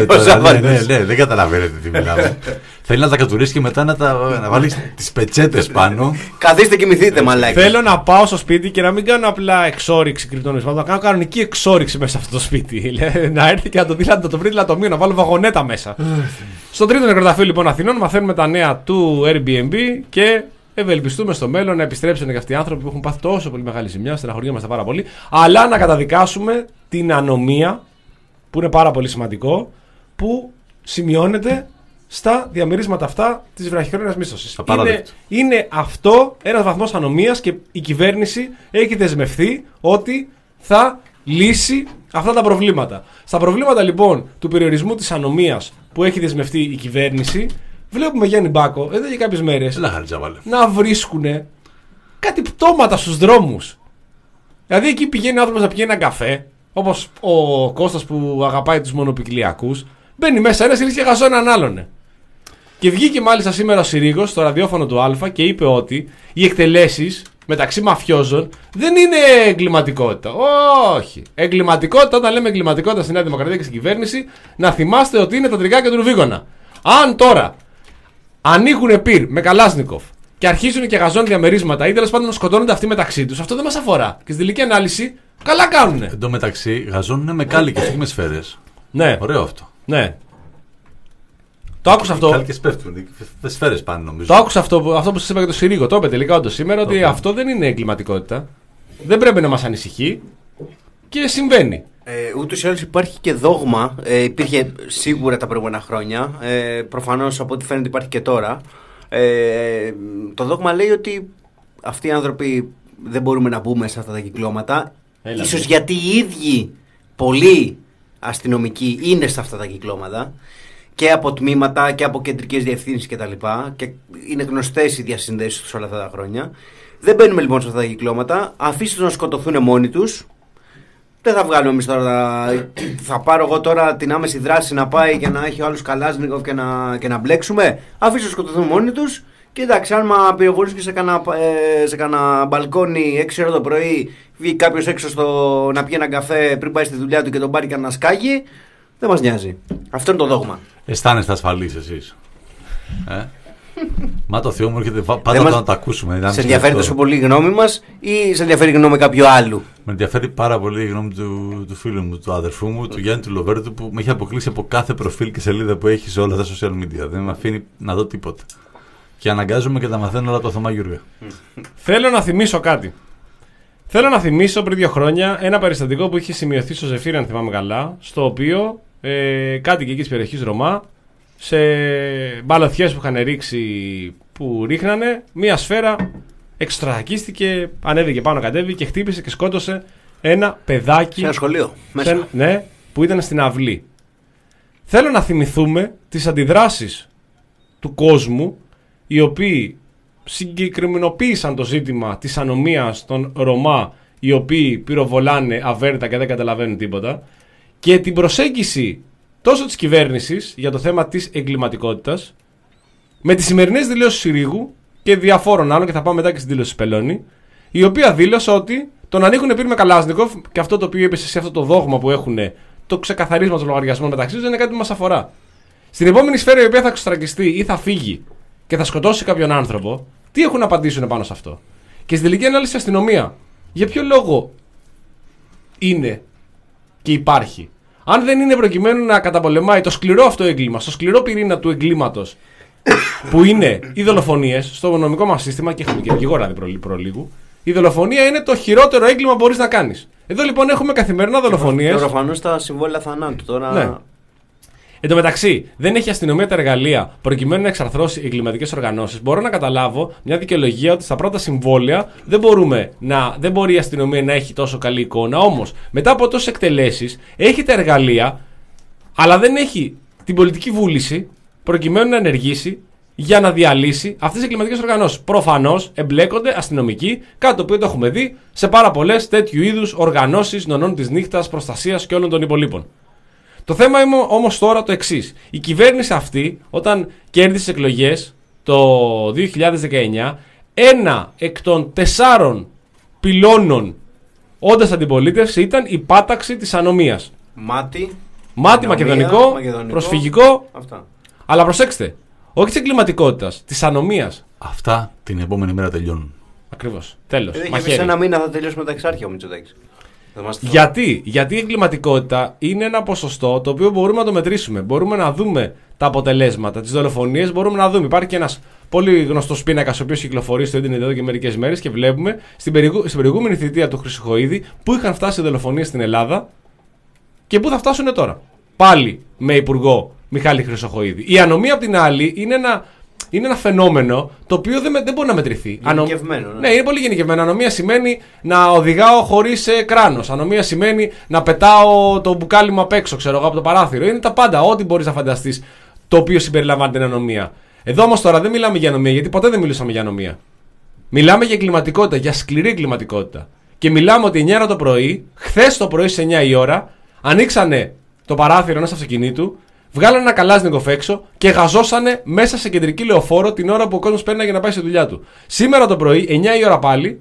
βλέπετε. Δεν καταλαβαίνετε τι μιλάμε. Θέλει να τα κατουρίσει και μετά να, τα, να βάλει τις πετσέτες πάνω. Καθίστε και κοιμηθείτε, μαλάκι. Θέλω να πάω στο σπίτι και να μην κάνω απλά εξόριξη κρυπτονομισμάτων, να κάνω κανονική εξόριξη μέσα σε αυτό το σπίτι. Να έρθει και να το δει, να το βρει λατομείο, να βάλω βαγονέτα μέσα. Στο τρίτο νεκροταφείο λοιπόν Αθηνών μαθαίνουμε τα νέα του Airbnb και ευελπιστούμε στο μέλλον να επιστρέψουν και αυτοί οι άνθρωποι που έχουν πάθει τόσο πολύ μεγάλη ζημιά, στεναχωριόμαστε πάρα πολύ, αλλά να καταδικάσουμε την ανομία, που είναι πάρα πολύ σημαντικό, που σημειώνεται στα διαμερίσματα αυτά της βραχυχρόνιας μίσθωσης. Είναι, είναι αυτό ένας βαθμός ανομίας και η κυβέρνηση έχει δεσμευθεί ότι θα λύσει αυτά τα προβλήματα. Στα προβλήματα λοιπόν του περιορισμού της ανομίας που έχει δεσμευτεί η κυβέρνηση, βλέπουμε Γιάννη Μπάκο εδώ και κάποιες μέρες να βρίσκουν κάτι πτώματα στους δρόμους. Δηλαδή εκεί πηγαίνει ο άνθρωπος να πηγαίνει έναν καφέ, όπως ο Κώστας που αγαπάει τους μονοπυκλιακούς, μπαίνει μέσα ένας και χαζό έναν άλλον. Και βγήκε μάλιστα σήμερα ο Συρίγος στο ραδιόφωνο του Α και είπε ότι οι εκτελέσεις μεταξύ μαφιόζων δεν είναι εγκληματικότητα. Όχι. Εγκληματικότητα, όταν λέμε εγκληματικότητα στη Νέα Δημοκρατία και στην κυβέρνηση, να θυμάστε ότι είναι τα τριγάκια του Ρουβίγονα. Αν τώρα ανοίγουν πυρ με Καλάσνικοφ και αρχίζουν και γαζώνουν διαμερίσματα ή τέλος πάντων σκοτώνονται αυτοί μεταξύ τους, αυτό δεν μας αφορά. Και στη τελική ανάλυση, καλά κάνουνε. Εν τω μεταξύ, γαζώνουν με κάλικες, όχι με σφαίρες. Ναι. Ωραίο αυτό. Ναι. Το άκουσα αυτό. Κάλικες πέφτουν, δεν σφαίρες πάνε νομίζω. Το άκουσα αυτό, αυτό που σας είπα για το Συρίγο. Το είπε τελικά όντως σήμερα ότι αυτό δεν είναι εγκληματικότητα. Δεν πρέπει να μας ανησυχεί και συμβαίνει. Ε, ούτως ή άλλως υπάρχει και δόγμα. Ε, υπήρχε σίγουρα τα προηγούμενα χρόνια. Ε, προφανώς από ό,τι φαίνεται υπάρχει και τώρα. Ε, το δόγμα λέει ότι αυτοί οι άνθρωποι δεν μπορούμε να μπούμε σε αυτά τα κυκλώματα. Έλα, ίσως ναι. Γιατί οι ίδιοι πολλοί αστυνομικοί είναι σε αυτά τα κυκλώματα. Και από τμήματα και από κεντρικές διευθύνσεις κτλ. Και, και είναι γνωστές οι διασυνδέσεις τους όλα αυτά τα χρόνια. Δεν μπαίνουμε λοιπόν σε αυτά τα κυκλώματα. Αφήστε τους να σκοτωθούν μόνοι τους. Δεν θα βγάλουμε εμείς τώρα. Θα πάρω εγώ τώρα την άμεση δράση να πάει και να έχει ο άλλος Καλάσνικοφ και να, και να μπλέξουμε. Αφήστε τους να σκοτωθούν μόνοι τους. Και εντάξει, αν με πυροβολήσει και σε κανένα, ε, σε κανένα μπαλκόνι έξι ώρα το πρωί, βγει κάποιος έξω στο, να πιει έναν καφέ πριν πάει στη δουλειά του και τον πάρει και να σκάγει. Δεν μας νοιάζει. Αυτό είναι το δόγμα. Αισθάνεστε ασφαλείς εσείς? Ε? Μα το Θεό μου έρχεται πάντα μας... να το ακούσουμε. Σε ενδιαφέρει τόσο πολύ η γνώμη μας ή σε ενδιαφέρει η γνώμη κάποιου άλλου? Με ενδιαφέρει πάρα πολύ η γνώμη του, του φίλου μου, του αδερφού μου, του Γιάννη του Λοβέρτου, που με έχει αποκλείσει από κάθε προφίλ και σελίδα που έχει σε όλα τα social media. Δεν με αφήνει να δω τίποτα. Και αναγκάζομαι και τα μαθαίνω όλα από το Θωμά Γιούργα. Θέλω να θυμίσω κάτι. Θέλω να θυμίσω πριν δύο χρόνια ένα περιστατικό που είχε σημειωθεί στο Ζεφύρι, αν θυμάμαι καλά, στο οποίο ε, κάτοικοι εκεί τη περιοχή Ρωμά, σε μπαλωθιές που είχαν ρίξει, που ρίχνανε, μία σφαίρα εξωστρακίστηκε, ανέβηκε πάνω, κατέβηκε και χτύπησε και σκότωσε ένα παιδάκι. Σε ένα σχολείο. Μέσα. Σε, ναι, που ήταν στην αυλή. Θέλω να θυμηθούμε τις αντιδράσεις του κόσμου, οι οποίοι συγκεκριμενοποίησαν το ζήτημα της ανομίας των Ρωμά, οι οποίοι πυροβολάνε αβέρτα και δεν καταλαβαίνουν τίποτα, και την προσέγγιση τόσο της κυβέρνησης για το θέμα της εγκληματικότητας, με τις σημερινές δηλώσεις Συρίγου και διαφόρων άλλων, και θα πάμε μετά και στην δήλωση Πελώνη, η οποία δήλωσε ότι το να ανοίγουν πυρ με Καλάσνικοφ, και αυτό το οποίο είπες εσύ, αυτό το δόγμα που έχουν, το ξεκαθαρίσμα των λογαριασμών μεταξύ τους, δεν είναι κάτι που μας αφορά. Στην επόμενη σφαίρα η οποία θα εξωστρακιστεί ή θα φύγει και θα σκοτώσει κάποιον άνθρωπο, τι έχουν να απαντήσουν πάνω σε αυτό? Και στην τελική ανάλυση αστυνομία, για ποιο λόγο είναι και υπάρχει? Αν δεν είναι προκειμένου να καταπολεμάει το σκληρό αυτό έγκλημα, στο σκληρό πυρήνα του εγκλήματος που είναι οι δολοφονίες, στο νομικό μας σύστημα, και έχουμε και δικηγόρα προλίγου, η δολοφονία είναι το χειρότερο έγκλημα που μπορείς να κάνεις. Εδώ λοιπόν έχουμε καθημερινά δολοφονίες. Και προφανώς τα συμβόλαια θανάτου τώρα. Ναι. Εν τω μεταξύ, δεν έχει αστυνομία τα εργαλεία προκειμένου να εξαρθρώσει εγκληματικές οργανώσεις. Μπορώ να καταλάβω μια δικαιολογία ότι στα πρώτα συμβόλαια δεν, μπορούμε να, δεν μπορεί η αστυνομία να έχει τόσο καλή εικόνα. Όμως, μετά από τόσες εκτελέσεις, έχει τα εργαλεία, αλλά δεν έχει την πολιτική βούληση προκειμένου να ενεργήσει για να διαλύσει αυτές τις εγκληματικές οργανώσεις. Προφανώς εμπλέκονται αστυνομικοί, κάτι το οποίο το έχουμε δει σε πάρα πολλές τέτοιου είδους οργανώσεις νονών της νύχτας, προστασίας και όλων των υπολείπων. Το θέμα είναι όμως τώρα το εξής. Η κυβέρνηση αυτή, όταν κέρδισε τις εκλογές το δύο χιλιάδες δεκαεννιά, ένα εκ των τεσσάρων πυλώνων όντας αντιπολίτευση ήταν η πάταξη της ανομίας. Μάτι, Μάτι μακεδονικό, μακεδονικό, προσφυγικό. Αυτά. Αλλά προσέξτε, όχι της εγκληματικότητας, της ανομίας. Αυτά την επόμενη μέρα τελειώνουν. Ακριβώς. Τέλος. Σε ένα μήνα θα τελειώσουμε τα εξάρχεια ο Μητσοτάκης. Γιατί? Γιατί η εγκληματικότητα είναι ένα ποσοστό το οποίο μπορούμε να το μετρήσουμε. Μπορούμε να δούμε τα αποτελέσματα, τις δολοφονίες, μπορούμε να δούμε. Υπάρχει και ένας πολύ γνωστός πίνακας ο οποίος κυκλοφορεί στο ίντερνετ εδώ και μερικές μέρες και βλέπουμε στην, περιγου... στην προηγούμενη θητεία του Χρυσοχοΐδη που είχαν φτάσει οι δολοφονίες στην Ελλάδα και πού θα φτάσουν τώρα. Πάλι με υπουργό Μιχάλη Χρυσοχοΐδη. Η ανομία απ' την άλλη είναι ένα. Είναι ένα φαινόμενο το οποίο δεν, δεν μπορεί να μετρηθεί. Γενικευμένο. Ναι. ναι, είναι πολύ γενικευμένο. Ανομία σημαίνει να οδηγάω χωρίς ε, κράνος. Ανομία σημαίνει να πετάω το μπουκάλι μου απ' έξω, ξέρω εγώ, από το παράθυρο. Είναι τα πάντα. Ό,τι μπορείς να φανταστείς το οποίο συμπεριλαμβάνει την ανομία. Εδώ όμως τώρα δεν μιλάμε για ανομία, γιατί ποτέ δεν μιλούσαμε για ανομία. Μιλάμε για εγκληματικότητα, για σκληρή εγκληματικότητα. Και μιλάμε ότι εννιά ώρα το πρωί, χθες το πρωί στις εννιά η ώρα, ανοίξανε το παράθυρο ενός αυτοκινήτου. Βγάλανε ένα Καλάσνικοφ έξω και γαζώσανε μέσα σε κεντρική λεωφόρο την ώρα που ο κόσμος παίρνει για να πάει στη δουλειά του. Σήμερα το πρωί, εννιά η ώρα πάλι.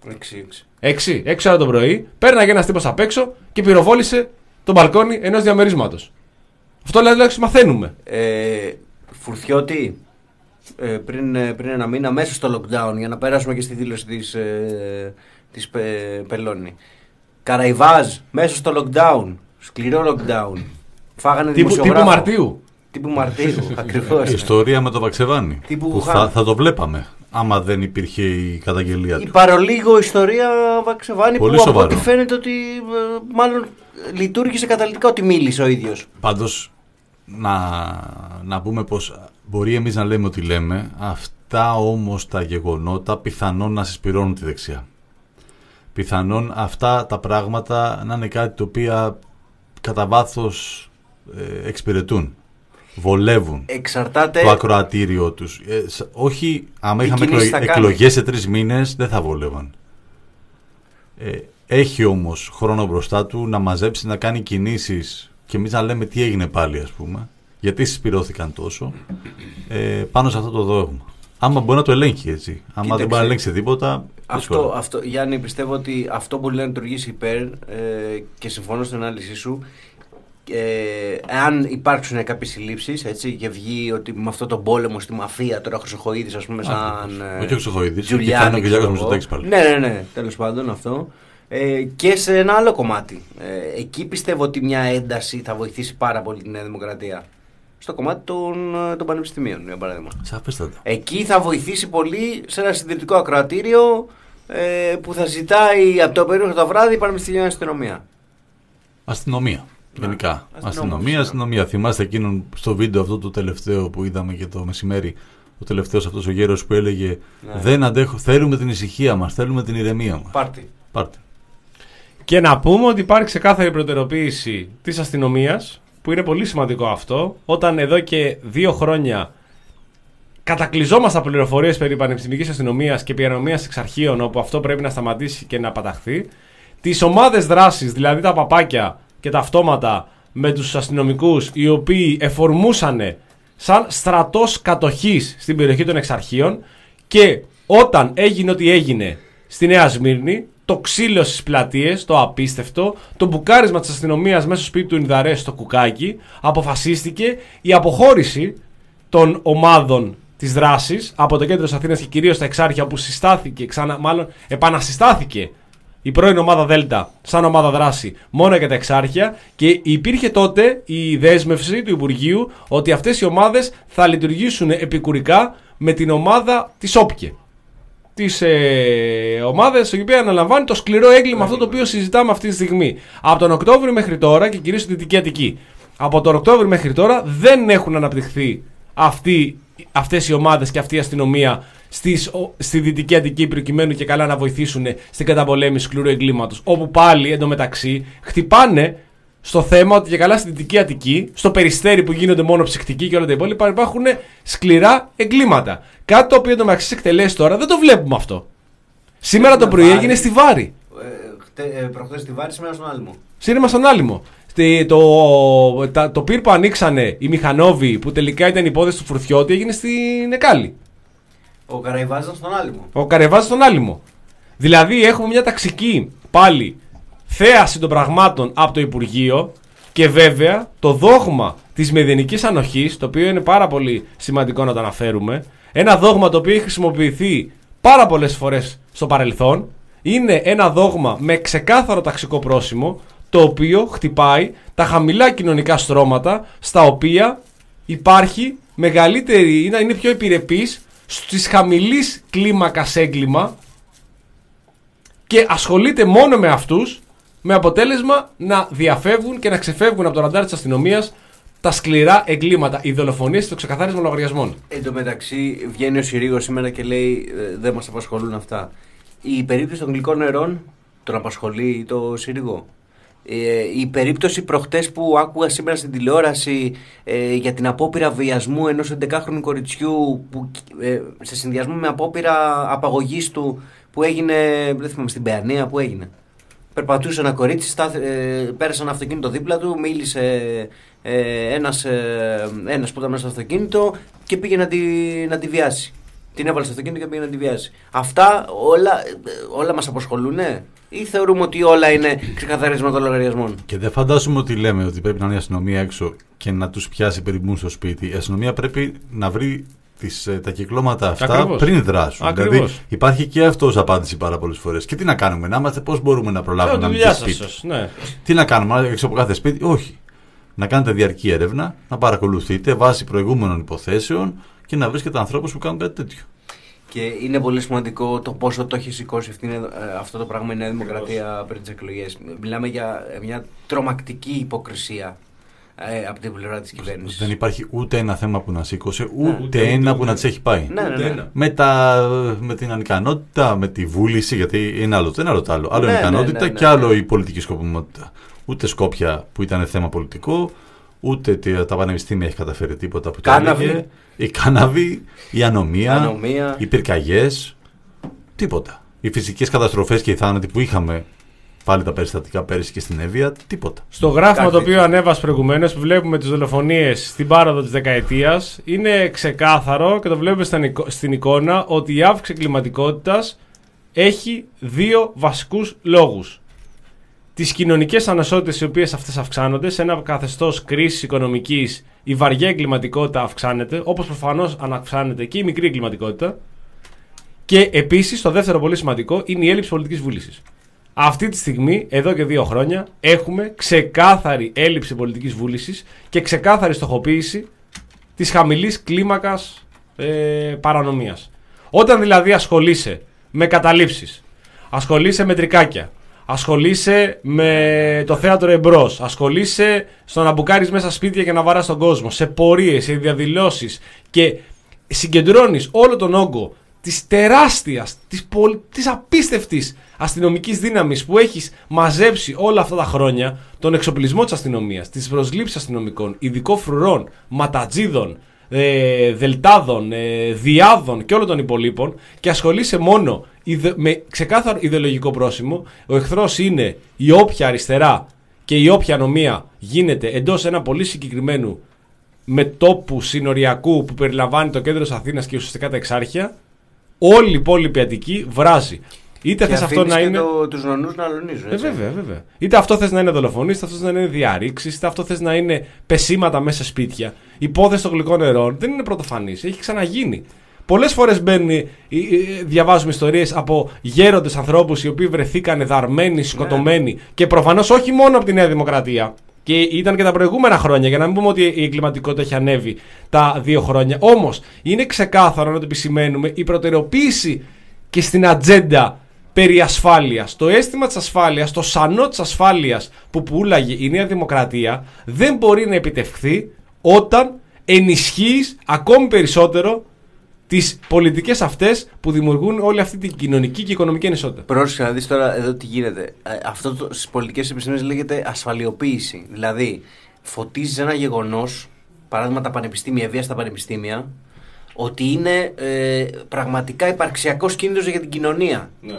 έξι, έξι ώρα το πρωί, πέρναγε ένας τύπος απ' έξω και πυροβόλησε το μπαλκόνι ενός διαμερίσματος. Αυτό δηλαδή μαθαίνουμε. Ε, Φουρτιώτη, ε, πριν, πριν ένα μήνα, μέσα στο lockdown, για να περάσουμε και στη δήλωση της, ε, της πε, Πελώνη. Καραϊβάζ, μέσα στο lockdown, σκληρό lockdown. Φάγανε τύπου, τύπου Μαρτίου. Τύπου Μαρτίου, ακριβώς. Η ιστορία με το Βαξεβάνι. Που θα, θα το βλέπαμε, άμα δεν υπήρχε η καταγγελία του. Η παρολίγο ιστορία Βαξεβάνι πολύ που σοβαρό. Από ό,τι φαίνεται ότι μάλλον λειτουργήσε καταλυτικά ότι μίλησε ο ίδιος. Πάντως, να, να πούμε πως μπορεί εμείς να λέμε ότι λέμε, αυτά όμως τα γεγονότα πιθανόν να συσπηρώνουν τη δεξιά. Πιθανόν αυτά τα πράγματα να είναι κάτι το οποία κατά βάθος ε, εξυπηρετούν, βολεύουν Εξαρτάται... το ακροατήριό τους. Ε, όχι, άμα είχαμε εκλογ... εκλογές σε τρεις μήνες δεν θα βολεύαν. Ε, έχει όμως χρόνο μπροστά του να μαζέψει, να κάνει κινήσεις και εμείς να λέμε τι έγινε πάλι, ας πούμε, γιατί συσπηρώθηκαν τόσο, ε, πάνω σε αυτό το δόγμα. Άμα μπορεί να το ελέγχει έτσι. Άμα Κοίταξε, δεν μπορεί να ελέγξει τίποτα. Αυτό, αυτό, Γιάννη, πιστεύω ότι αυτό μπορεί να λειτουργήσει υπέρ ε, και συμφωνώ στην ανάλυση σου. Ε, αν υπάρξουν κάποιες συλλήψεις, έτσι, και βγει ότι με αυτόν τον πόλεμο στη μαφία τώρα ο Χρυσοχοΐδης, ας πούμε, σαν. Όχι ο Χρυσοχοΐδης, Τζουλιάνι. Και ο Μητσοτάκης πάλι. Ναι, ναι, ναι, τέλος πάντων αυτό. Ε, και σε ένα άλλο κομμάτι. Ε, εκεί πιστεύω ότι μια ένταση θα βοηθήσει πάρα πολύ τη Νέα Δημοκρατία. Στο κομμάτι των, των πανεπιστημίων, για παράδειγμα. Σαφέστατα. Εκεί θα βοηθήσει πολύ σε ένα συντηρητικό ακροατήριο ε, που θα ζητάει από το απόγευμα το βράδυ η πανεπιστημιακή αστυνομία. Αστυνομία. Γενικά. Αστυνομία, Αστυνομία, αστυνομία. Θυμάστε εκείνον στο βίντεο αυτό το τελευταίο που είδαμε και το μεσημέρι. Ο τελευταίος αυτός ο γέρος που έλεγε ναι. Δεν αντέχω, θέλουμε την ησυχία μας, θέλουμε την ηρεμία μας. Πάρτι. Πάρτι. Και να πούμε ότι υπάρχει ξεκάθαρη προτεραιοποίηση της αστυνομίας, που είναι πολύ σημαντικό αυτό, όταν εδώ και δύο χρόνια κατακλυζόμαστε από πληροφορίες περί πανεπιστημιακής αστυνομίας και πειραμίας εξαρχείων, όπου αυτό πρέπει να σταματήσει και να παταχθεί. Τις ομάδες δράσης, δηλαδή τα παπάκια και τα αυτόματα με τους αστυνομικούς, οι οποίοι εφορμούσαν σαν στρατός κατοχής στην περιοχή των εξαρχείων, και όταν έγινε ό,τι έγινε στη Νέα Σμύρνη, το ξύλο στις πλατείες, το απίστευτο, το μπουκάρισμα της αστυνομίας μέσα στο σπίτι του Ινδαρέ στο Κουκάκι, αποφασίστηκε η αποχώρηση των ομάδων της δράσης από το κέντρο της Αθήνας και κυρίως τα εξάρχεια, που συστάθηκε, ξανά, μάλλον επανασυστάθηκε η πρώην ομάδα Δέλτα σαν ομάδα δράση μόνο για τα εξάρχεια, και υπήρχε τότε η δέσμευση του Υπουργείου ότι αυτές οι ομάδες θα λειτουργήσουν επικουρικά με την ομάδα της ΟΠΚΕ. Τις ε, ομάδες, η οποία αναλαμβάνει το σκληρό έγκλημα αυτό το οποίο συζητάμε αυτή τη στιγμή. Από τον Οκτώβριο μέχρι τώρα, και κυρίως στη Δυτική Αττική, από τον Οκτώβριο μέχρι τώρα δεν έχουν αναπτυχθεί αυτοί, αυτές οι ομάδες και αυτή η αστυνομία στις, στη Δυτική Αττική, προκειμένου και καλά να βοηθήσουν στην καταπολέμηση σκληρού εγκλήματος. Όπου πάλι εντωμεταξύ χτυπάνε στο θέμα ότι και καλά στη Δυτική Αττική, στο Περιστέρι που γίνονται μόνο ψυκτικοί και όλα τα υπόλοιπα, υπάρχουν σκληρά εγκλήματα. Κάτι το οποίο εντωμεταξύ εκτελέσει τώρα δεν το βλέπουμε αυτό. Σήμερα το πρωί έγινε στη Βάρη. Ε, ε, Προχθές στη Βάρη, σήμερα στον Άλυμο. Σήμερα στον Άλυμο. Το, το, το, το πυρ που ανοίξανε οι Μηχανόβοι, που τελικά ήταν υπόθεση του Φρουθιώτη, έγινε στην Εκάλη. Ο Καραϊβάζας στον Άλυμο. Ο Καραϊβάζας στον Άλυμο. Δηλαδή έχουμε μια ταξική πάλι θέαση των πραγμάτων από το Υπουργείο, και βέβαια το δόγμα της μηδενικής ανοχής, το οποίο είναι πάρα πολύ σημαντικό να το αναφέρουμε, ένα δόγμα το οποίο έχει χρησιμοποιηθεί πάρα πολλές φορές στο παρελθόν, είναι ένα δόγμα με ξεκάθαρο ταξικό πρόσημο, το οποίο χτυπάει τα χαμηλά κοινωνικά στρώματα, στα οποία υπάρχει μεγαλύτερη, είναι πιο επιρρεπής στις χαμηλής κλίμακας έγκλημα, και ασχολείται μόνο με αυτούς, με αποτέλεσμα να διαφεύγουν και να ξεφεύγουν από το ραντάρ της αστυνομίας τα σκληρά εγκλήματα, οι δολοφονίες και το ξεκαθάρισμα λογαριασμών. Εν τω μεταξύ, βγαίνει ο Συρίγος σήμερα και λέει ε, δεν μας απασχολούν αυτά. Η περίπτωση των γλυκών νερών τον απασχολεί το Συρίγο. Ε, η περίπτωση προχτές που άκουγα σήμερα στην τηλεόραση ε, για την απόπειρα βιασμού ενός εντεκάχρονου κοριτσιού, που, ε, σε συνδυασμό με απόπειρα απαγωγής του, που έγινε, δεν θυμάμαι, στην Παιανία, που έγινε. Περπατούσε ένα κορίτσι, στάθ, ε, πέρασε ένα αυτοκίνητο δίπλα του, μίλησε ε, ένας, ε, ένας που ήταν μέσα στο αυτοκίνητο και πήγε να τη, να τη βιάσει. Την έβαλε στο αυτοκίνητο και πήγε να τη βιάσει. Αυτά όλα, όλα μας απασχολούνε, ή θεωρούμε ότι όλα είναι ξεκαθαρίσμα των λογαριασμών? Και δεν φαντάζομαι ότι λέμε ότι πρέπει να είναι η αστυνομία έξω και να τους πιάσει περιπούν στο σπίτι. Η αστυνομία πρέπει να βρει τις, τα κυκλώματα αυτά. Ακριβώς. Πριν δράσουν. Ακριβώς. Δηλαδή υπάρχει και αυτό ως απάντηση πάρα πολλές φορές. Και τι να κάνουμε, να είμαστε, πώς μπορούμε να προλάβουμε να μην σπίτι. Σας, ναι. Τι να κάνουμε, έξω από κάθε σπίτι? Όχι. Να κάνετε διαρκή έρευνα, να παρακολουθείτε βάσει προηγούμενων υποθέσεων και να βρίσκετε ανθρώπους που κάνουν κάτι τέτοιο. Και είναι πολύ σημαντικό το πόσο το έχει σηκώσει αυτή, αυτό το πράγμα η Νέα Δημοκρατία πριν τις εκλογές. Μιλάμε για μια τρομακτική υποκρισία ε, από την πλευρά της κυβέρνησης. Δεν υπάρχει ούτε ένα θέμα που να σήκωσε, ούτε, ούτε ένα ούτε, που ούτε. να της έχει πάει. Ναι, ναι, ναι. Με, τα, με την ανικανότητα, με τη βούληση, γιατί είναι άλλο το ένα, άλλο το άλλο. Άλλο ναι, η ανικανότητα ναι, ναι, ναι, και άλλο ναι. η πολιτική σκοπιμότητα. Ούτε Σκόπια που ήταν θέμα πολιτικό, ούτε τα πανεπιστήμια έχει καταφέρει τίποτα που το έλεγε. Η κάναβη, η ανομία, ανομία. οι πυρκαγιές, τίποτα. Οι φυσικές καταστροφές και οι θάνατοι που είχαμε πάλι τα περιστατικά πέρυσι και στην Εύβοια, τίποτα. Στο γράφημα το οποίο ανέβασε προηγουμένως, που βλέπουμε τις δολοφονίες στην πάροδο της δεκαετίας, είναι ξεκάθαρο και το βλέπουμε στην εικόνα ότι η αύξηση κλιματικότητας έχει δύο βασικούς λόγους. τις κοινωνικές ανισότητες οι οποίες αυτές αυξάνονται, σε ένα καθεστώς κρίσης οικονομικής η βαριά εγκληματικότητα αυξάνεται, όπως προφανώς αυξάνεται και η μικρή εγκληματικότητα. Και επίσης, το δεύτερο πολύ σημαντικό είναι η έλλειψη πολιτικής βούλησης. Αυτή τη στιγμή, εδώ και δύο χρόνια, έχουμε ξεκάθαρη έλλειψη πολιτικής βούλησης και ξεκάθαρη στοχοποίηση της χαμηλής κλίμακας ε, παρανομίας. Όταν δηλαδή ασχολείσαι με καταλήψεις, ασχολείσαι με τρικάκια, ασχολείσαι με το θέατρο εμπρός, ασχολείσαι στο να μπουκάρεις μέσα σπίτια και να βαράς τον κόσμο, σε πορείες, σε διαδηλώσεις και συγκεντρώνεις όλο τον όγκο της τεράστιας, της, πολ... της απίστευτης αστυνομικής δύναμης που έχεις μαζέψει όλα αυτά τα χρόνια, τον εξοπλισμό της αστυνομίας, τις προσλήψεις αστυνομικών, ειδικών φρουρών, ματατζίδων, ε, δελτάδων, ε, διάδων και όλων των υπολείπων και ασχολείσαι μόνο ιδε... με ξεκάθαρο ιδεολογικό πρόσημο. Ο εχθρός είναι η όποια αριστερά και η όποια ανομία γίνεται εντός ένα πολύ συγκεκριμένου μετώπου συνοριακού που περιλαμβάνει το κέντρο της Αθήνας και ουσιαστικά τα εξάρχεια. Όλη η υπόλοιπη Αττική βράζει. Είτε θες αυτό να είναι. Το, τους νονούς να αλωνίζουν. Ε, βέβαια, βέβαια. Είτε αυτό θες να είναι δολοφονίες, είτε αυτό θες να είναι διαρρήξεις, είτε αυτό θες να είναι πεσήματα μέσα σε σπίτια. Η υπόθεση των γλυκών νερών δεν είναι πρωτοφανής. Έχει ξαναγίνει. Πολλές φορές μπαίνει, διαβάζουμε ιστορίες από γέροντες ανθρώπους οι οποίοι βρεθήκαν δαρμένοι, σκοτωμένοι. Ναι. Και προφανώς όχι μόνο από τη Νέα Δημοκρατία. Και ήταν και τα προηγούμενα χρόνια, για να μην πούμε ότι η εγκληματικότητα έχει ανέβει τα δύο χρόνια. Όμως είναι ξεκάθαρο να το επισημαίνουμε η προτεραιοποίηση και στην ατζέντα περί ασφάλειας. Το αίσθημα της ασφάλειας, το σανό της ασφάλειας που πουλάγε η Νέα Δημοκρατία δεν μπορεί να επιτευχθεί όταν ενισχύεις ακόμη περισσότερο τις πολιτικές αυτές που δημιουργούν όλη αυτή την κοινωνική και οικονομική ανισότητα. Πρόσεχε να δεις τώρα εδώ τι γίνεται. Αυτό το, στις πολιτικές επιστήμες λέγεται ασφαλιοποίηση. Δηλαδή, φωτίζεις ένα γεγονός, παράδειγμα τα πανεπιστήμια, η βία στα πανεπιστήμια, ότι είναι ε, πραγματικά υπαρξιακός κίνδυνος για την κοινωνία. Ναι.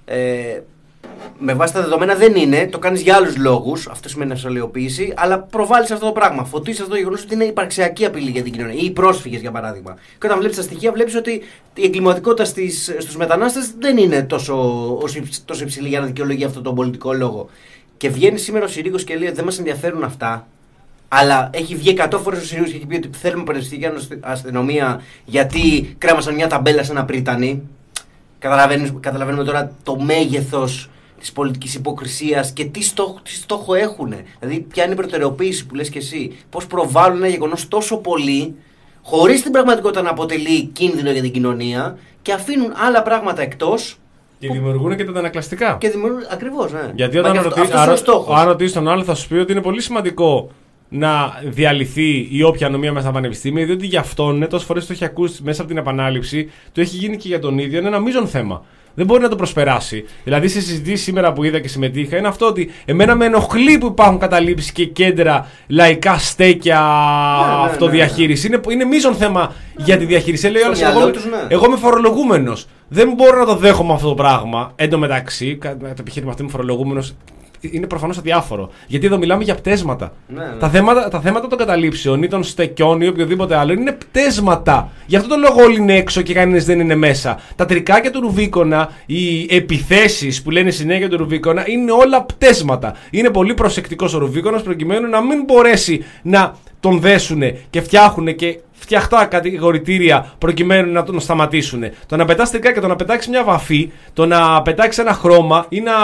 Ε, με βάση τα δεδομένα δεν είναι, το κάνεις για άλλους λόγους, αυτό σημαίνει ασφαλιοποίηση, αλλά προβάλλεις αυτό το πράγμα. Φωτίζεις αυτό το γεγονός ότι είναι υπαρξιακή απειλή για την κοινωνία. Ή οι πρόσφυγες, για παράδειγμα. Και όταν βλέπεις τα στοιχεία, βλέπεις ότι η εγκληματικότητα στις, στους μετανάστες δεν είναι τόσο, τόσο υψηλή για να δικαιολογεί αυτό τον πολιτικό λόγο. Και βγαίνει σήμερα ο Συρίγος και λέει ότι δεν μας ενδιαφέρουν αυτά, αλλά έχει βγει εκατό φορές ο Συρίγος και έχει πει ότι θέλουμε πανεπιστήμια αστυνομία γιατί κρέμασαν μια ταμπέλα σε ένα πρίτανη. Καταλαβαίνουμε τώρα το μέγεθος της πολιτικής υποκρισίας και τι στόχο, τι στόχο έχουν. Δηλαδή, ποια είναι η προτεραιοποίηση που λες και εσύ. Πώς προβάλλουν ένα γεγονός τόσο πολύ, χωρίς την πραγματικότητα να αποτελεί κίνδυνο για την κοινωνία και αφήνουν άλλα πράγματα εκτός. Και που... δημιουργούν και τα αντανακλαστικά. Και δημιουργούν, ακριβώς, ναι. Γιατί όταν ρωτήσει τον άλλο, θα σου πει ότι είναι πολύ σημαντικό να διαλυθεί η όποια ανομία μέσα στα πανεπιστήμια, διότι γι' αυτόν τόσες φορές το έχει ακούσει μέσα από την επανάληψη, το έχει γίνει και για τον ίδιο, είναι ένα μείζον θέμα. Δεν μπορεί να το προσπεράσει. Δηλαδή, σε συζητήσεις σήμερα που είδα και συμμετείχα, είναι αυτό ότι εμένα με ενοχλεί που υπάρχουν καταλήψεις και κέντρα λαϊκά στέκια ναι, ναι, αυτοδιαχείριση. Ναι, ναι. Είναι, είναι μείζον θέμα ναι. για τη διαχείριση. Λέει όλες, εγώ, τους, ναι. εγώ είμαι φορολογούμενος. Δεν μπορώ να το δέχομαι αυτό το πράγμα. Εν τω μεταξύ, το επιχείρημα αυτό είμαι φορολογούμενος. Είναι προφανώς αδιάφορο. Γιατί εδώ μιλάμε για πτέσματα. Ναι, ναι. Τα, θέματα, τα θέματα των καταλήψεων ή των στεκιών ή οποιοδήποτε άλλο είναι πτέσματα. Γι' αυτό τον λόγο όλοι είναι έξω και κανείς δεν είναι μέσα. Τα τρικάκια του Ρουβίκονα, οι επιθέσεις που λένε συνέχεια του Ρουβίκονα είναι όλα πτέσματα. Είναι πολύ προσεκτικός ο Ρουβίκονας προκειμένου να μην μπορέσει να τον δέσουν και φτιάχνουν και φτιαχτά κατηγορητήρια προκειμένου να τον σταματήσουν. Το να πετάς τρικά και το να πετάξει μια βαφή, το να πετάξει ένα χρώμα ή να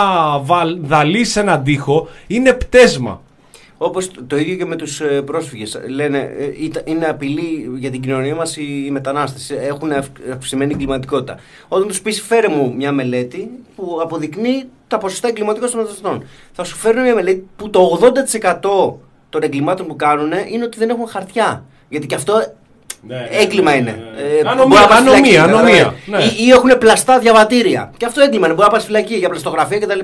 δαλείς έναν τοίχο είναι πτέσμα. Όπως το ίδιο και με τους πρόσφυγες. Λένε είναι απειλή για την κοινωνία μας οι μετανάστες. Έχουν αυξημένη εγκληματικότητα. Όταν τους πεις φέρε μου μια μελέτη που αποδεικνύει τα ποσοστά εγκληματικότητας των μεταναστών, θα σου φέρουν μια μελέτη που το ογδόντα τοις εκατό των εγκλημάτων που κάνουν είναι ότι δεν έχουν χαρτιά. Γιατί και αυτό ναι, έγκλημα ναι, ναι, ναι. είναι. Ε, ανομία, ανομία, ανομία. Ναι. Ή, ή έχουν πλαστά διαβατήρια. Και αυτό έγκλημα είναι. Μπορεί να πας φυλακή για πλαστογραφία κτλ.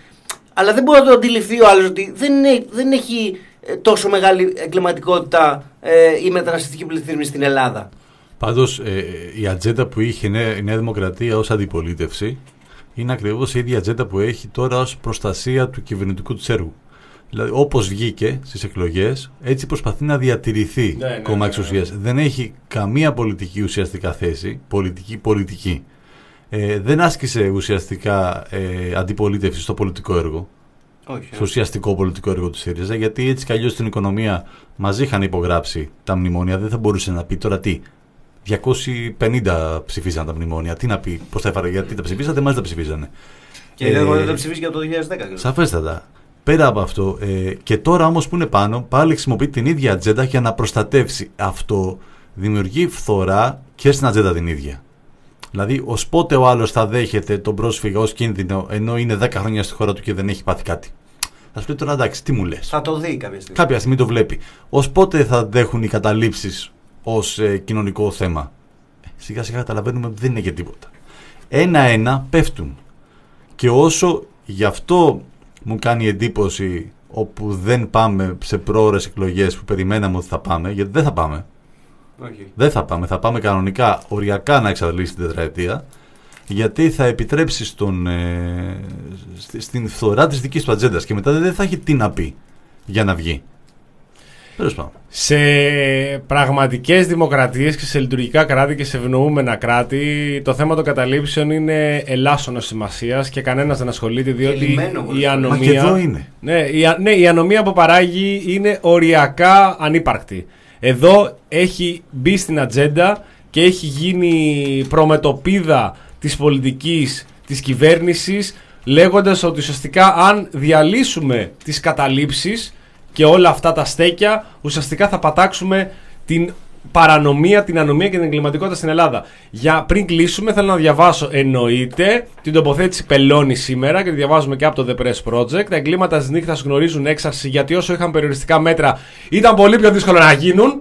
Αλλά δεν μπορεί να το αντιληφθεί ο άλλος ότι δεν, είναι, δεν έχει τόσο μεγάλη εγκληματικότητα ε, η μεταναστευτική πληθυσμή στην Ελλάδα. Πάντως ε, η ατζέντα που είχε η Νέα Δημοκρατία ως αντιπολίτευση είναι ακριβώς η ίδια ατζέντα που έχει τώρα ως προστασία του κυβερνητικού του έργου. Δηλαδή, όπως βγήκε στις εκλογές, έτσι προσπαθεί να διατηρηθεί ναι, ναι, κόμμα εξουσίας. Ναι, ναι, ναι. Δεν έχει καμία πολιτική ουσιαστικά θέση, πολιτική πολιτική. Ε, δεν άσκησε ουσιαστικά ε, αντιπολίτευση στο πολιτικό έργο. Όχι, στο ουσιαστικό πολιτικό έργο του ΣΥΡΙΖΑ, γιατί έτσι κι αλλιώς στην οικονομία μαζί είχαν υπογράψει τα μνημόνια. Δεν θα μπορούσε να πει τώρα τι. διακόσιοι πενήντα ψηφίζαν τα μνημόνια. Τι να πει, πώς τα έφαρε, γιατί τα ψηφίσατε, μαζί τα ψηφίζανε. Και ε, δεν τα ψηφίσει για το δύο χιλιάδες δέκα. Σαφέστατα. Πέρα από αυτό, ε, και τώρα όμως που είναι πάνω, πάλι χρησιμοποιεί την ίδια ατζέντα για να προστατεύσει. Αυτό δημιουργεί φθορά και στην ατζέντα την ίδια. Δηλαδή, ως πότε ο άλλος θα δέχεται τον πρόσφυγα ως κίνδυνο, ενώ είναι δέκα χρόνια στη χώρα του και δεν έχει πάθει κάτι. Θα σου πει τώρα, εντάξει, τι μου λες. Θα το δει κάποια στιγμή. Κάποια στιγμή το βλέπει. Ως πότε θα δέχουν οι καταλήψεις ως ε, κοινωνικό θέμα. Ε, σιγά σιγά καταλαβαίνουμε ότι δεν είναι για τίποτα. Ένα-ένα πέφτουν. Και όσο γι' αυτό μου κάνει εντύπωση όπου δεν πάμε σε πρόωρες εκλογές που περιμέναμε ότι θα πάμε, γιατί δεν θα πάμε. Όχι. Δεν θα πάμε. Θα πάμε κανονικά, οριακά να εξαντλήσει την τετραετία, γιατί θα επιτρέψει στον, ε, στην φθορά της δικής του ατζέντας και μετά δεν θα έχει τι να πει για να βγει. Τέλος πάντων. Σε πραγματικές δημοκρατίες και σε λειτουργικά κράτη και σε ευνοούμενα κράτη, το θέμα των καταλήψεων είναι ελάσσονος σημασίας και κανένας δεν ασχολείται, διότι λιμένο, η ανομία. Μα και εδώ είναι. Ναι, η, ναι, η ανομία που παράγει είναι οριακά ανύπαρκτη. Εδώ έχει μπει στην ατζέντα και έχει γίνει προμετωπίδα της πολιτικής της κυβέρνησης, λέγοντας ότι ουσιαστικά αν διαλύσουμε τις καταλήψεις και όλα αυτά τα στέκια, ουσιαστικά θα πατάξουμε την παρανομία, την ανομία και την εγκληματικότητα στην Ελλάδα. Για πριν κλείσουμε, θέλω να διαβάσω, εννοείται, την τοποθέτηση Πελώνη σήμερα και τη διαβάζουμε και από το The Press Project. Τα εγκλήματα της νύχτας γνωρίζουν έξαρση, γιατί όσο είχαν περιοριστικά μέτρα ήταν πολύ πιο δύσκολο να γίνουν.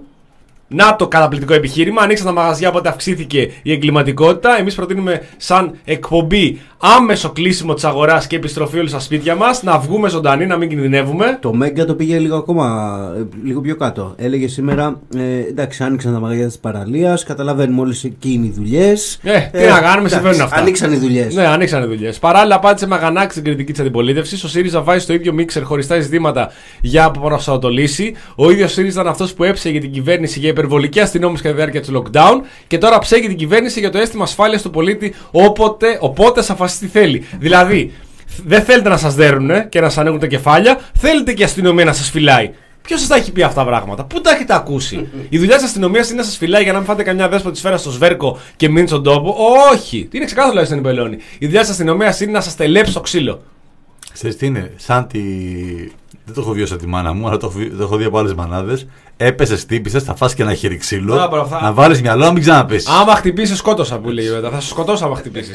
Να το καταπληκτικό επιχείρημα. Ανοίξαν τα μαγαζιά, οπότε αυξήθηκε η εγκληματικότητα. Εμείς προτείνουμε σαν εκπομπή άμεσο κλείσιμο της αγοράς και επιστροφή όλους στα σπίτια μας. Να βγούμε ζωντανοί, να μην κινδυνεύουμε. Το Μέγκα το πήγε λίγο ακόμα, λίγο πιο κάτω. Έλεγε σήμερα, ε, εντάξει, άνοιξαν τα μαγαζιά της παραλίας. Καταλαβαίνουμε όλες εκεί είναι οι δουλειές. Ε, τι ε, να κάνουμε, συμβαίνουν αυτά. Ανοίξαν οι δουλειές. Ναι, ανοίξαν οι δουλειές. Παράλληλα, πάτησε Μαγανάκη την κριτική της αντιπολίτευσης. Ο ΣΥΡΙΖΑ βάζει στο ίδιο μίξερ χωριστά ζητήματα για προσανατολίσει. Ο ίδιος ΣΥΡΙΖΑ ήταν αυτός που έψεγε την κυβέρνηση για υπερβολική αστυνόμευση κατά τη διάρκεια του lockdown και τώρα ψέγει την κυβέρνηση για το αίσθημα ασφάλειας του πολίτη όποτε, οπότε σαν φασίστη θέλει. Δηλαδή, δεν θέλετε να σας δέρουνε και να σας ανοίγουν τα κεφάλια, θέλετε και η αστυνομία να σας φυλάει. Ποιος σας τα έχει πει αυτά τα πράγματα, πού τα έχετε ακούσει? Η δουλειά της αστυνομίας είναι να σας φυλάει για να μην φάτε καμιά δέσποτη σφαίρα στο σβέρκο και μείνει στον τόπο. Όχι, είναι ξεκάθαρο λέει στον Πελώνη. Η δουλειά της αστυνομίας είναι να σας τελέψει στο ξύλο. Ξέρεις τι είναι, σαν τη. Δεν το έχω βιώσει από τη μάνα μου, αλλά το έχω, το έχω δει από άλλες μανάδες. Έπεσε, χτύπησε, θα φας και ένα χέρι ξύλο. Α, να βάλεις μυαλό, να μην ξαναπέσει. Άμα χτυπήσει, σκότωσα που λέει μετά. Θα σου σκοτώσω άμα χτυπήσει.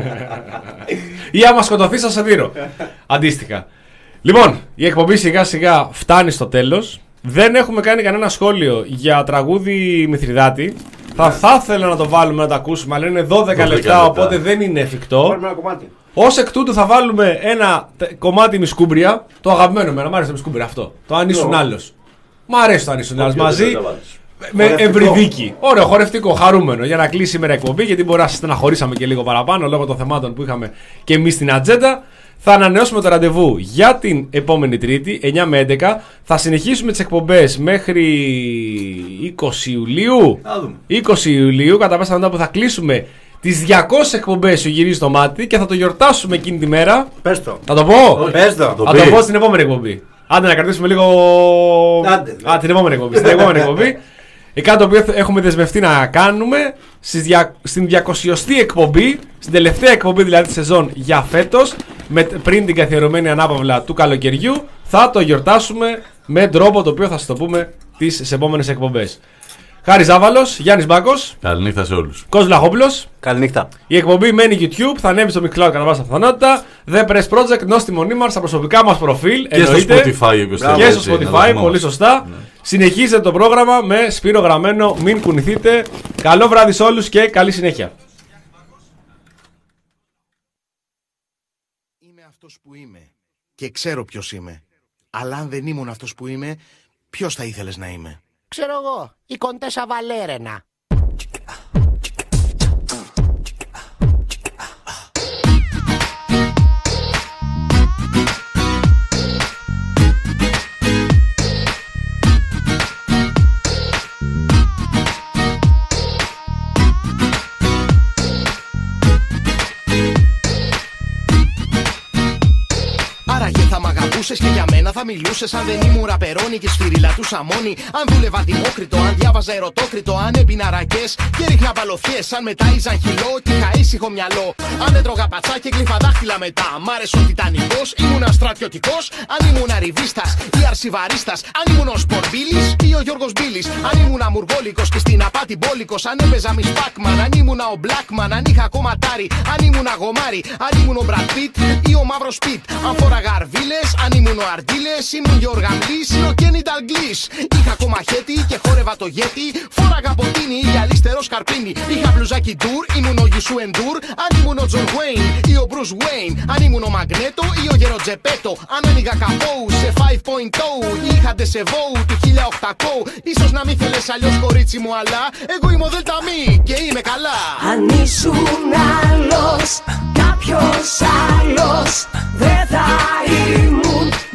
Ή άμα σκοτωθεί, θα σε δείρω. Αντίστοιχα. Λοιπόν, η εκπομπή σιγά σιγά φτάνει στο τέλος. Δεν έχουμε κάνει κανένα σχόλιο για τραγούδι Μηθριδάτη. Θα, θα ήθελα να το βάλουμε να το ακούσουμε, αλλά είναι δώδεκα λεπτά, οπότε δεν είναι εφικτό. Πάρουμε ένα κομμάτι. Ως εκ τούτου θα βάλουμε ένα κομμάτι Μισκούμπρια. Το αγαπημένο με, μ' άρεσε το Μισκούμπρια αυτό. Το αν ήσουν άλλος. Μ' αρέσει το αν ήσουν άλλος μαζί. Με ευρυδίκη. Ωραίο, χορευτικό, χαρούμενο. Για να κλείσει σήμερα η εκπομπή, γιατί μπορεί να στεναχωρήσαμε και λίγο παραπάνω λόγω των θεμάτων που είχαμε και εμείς στην ατζέντα. Θα ανανεώσουμε το ραντεβού για την επόμενη Τρίτη, εννιά με έντεκα. Θα συνεχίσουμε τις εκπομπές μέχρι είκοσι Ιουλίου. είκοσι Ιουλίου, κατά πάσα μετά που θα κλείσουμε τις διακόσιες εκπομπές που γυρίζει το μάτι και θα το γιορτάσουμε εκείνη τη μέρα. Πες το. Θα το πω. Πες το. Θα το πω στην επόμενη εκπομπή. Άντε να κρατήσουμε λίγο. Άντε. Α, την επόμενη εκπομπή. Στην επόμενη εκπομπή. Κάτι το οποίο έχουμε δεσμευτεί να κάνουμε στις δια... στην διακοσιοστή εκπομπή, στην τελευταία εκπομπή δηλαδή τη σεζόν για φέτος, με... πριν την καθιερωμένη ανάπαυλα του καλοκαιριού, θα το γιορτάσουμε με τρόπο το οποίο θα σας το πούμε τις επόμενες εκπομπές. Χάρης Ζάβαλος, Γιάννης Μπάκος. Καληνύχτα σε όλους. Κώστας Βλαχόπουλος. Καληνύχτα. Η εκπομπή μένει YouTube, θα ανέβει στο Mixcloud κατά πάσα πιθανότητα. The Press Project, γνώστη μονή μας στα προσωπικά μας προφίλ. Και εννοείται, στο Spotify. Και στο Spotify, πολύ σωστά. Ναι. Συνεχίζετε το πρόγραμμα με Σπύρο Γραμμένο. Μην κουνηθείτε. Καλό βράδυ σε όλους και καλή συνέχεια. Είμαι αυτός που είμαι και ξέρω ποιος είμαι. Αλλά αν δεν ήμουν αυτός που είμαι, ποιος θα ήθελες να είμαι? Ξέρω εγώ, η Κοντέσα Βαλέρενα. θα μιλούσες αν δεν ήμουν ραπερόνι και σφυρίλα του σαμόνι. Αν δούλευα δημόκριτο, αν διάβαζα ερωτόκριτο, αν έπινα ρακές και ρίχνα μπαλωθιές. Αν μετάιζαν χυλό και είχα ήσυχο μυαλό. Αν έτρωγα πατσά και κλειφα δάχτυλα μετά. Μ' άρεσε ο Τιτανικός, ήμουν στρατιωτικός. Αν ήμουν ριβίστας ή αρσιβαρίστας. Αν ήμουν ο Σπορμπίλης ή ο Γιώργος Μπίλης. Αν ήμουν αμουργόλικος και στην απάτη μπόλικος. Αν έπαιζα μη Σπάκμαν, αν ήμουν ο Μπλάκμαν. Αν είχα κομματάρι, αν ήμουν αγομάρι. Αν ήμουν ο Μπραντ Πιτ ή ο Μαύρος Πιτ. Αν φόραγα αρβίλες, αν ήμουν ο Αρτίλες. Ήμουν Γιώργαμλής ή ο Κένι Νταλγκλής. Είχα κομμαχέτη και χόρευα το γέτι. Φόραγα ποτίνι ή αλίστερο σκαρπίνι. Είχα μπλουζάκι ντουρ, ήμουν ο Γιουσού Εντουρ. Αν ήμουν ο Τζον Γουέιν ή ο Μπρουζ Γουέιν. Αν ήμουν ο Μαγνέτο ή ο Γεροτζεπέτο. Αν άνοιγα καπόου σε πέντε κόμμα μηδέν ή είχα ντεσεβόου του χίλια οκτακόσια. Ίσως να μην θέλες αλλιώς κορίτσι μου, αλλά εγώ είμαι ο Δελταμή και είμαι καλά. Αν ήσουν άλλος, κάποιος άλλος, δεν θα ήμουν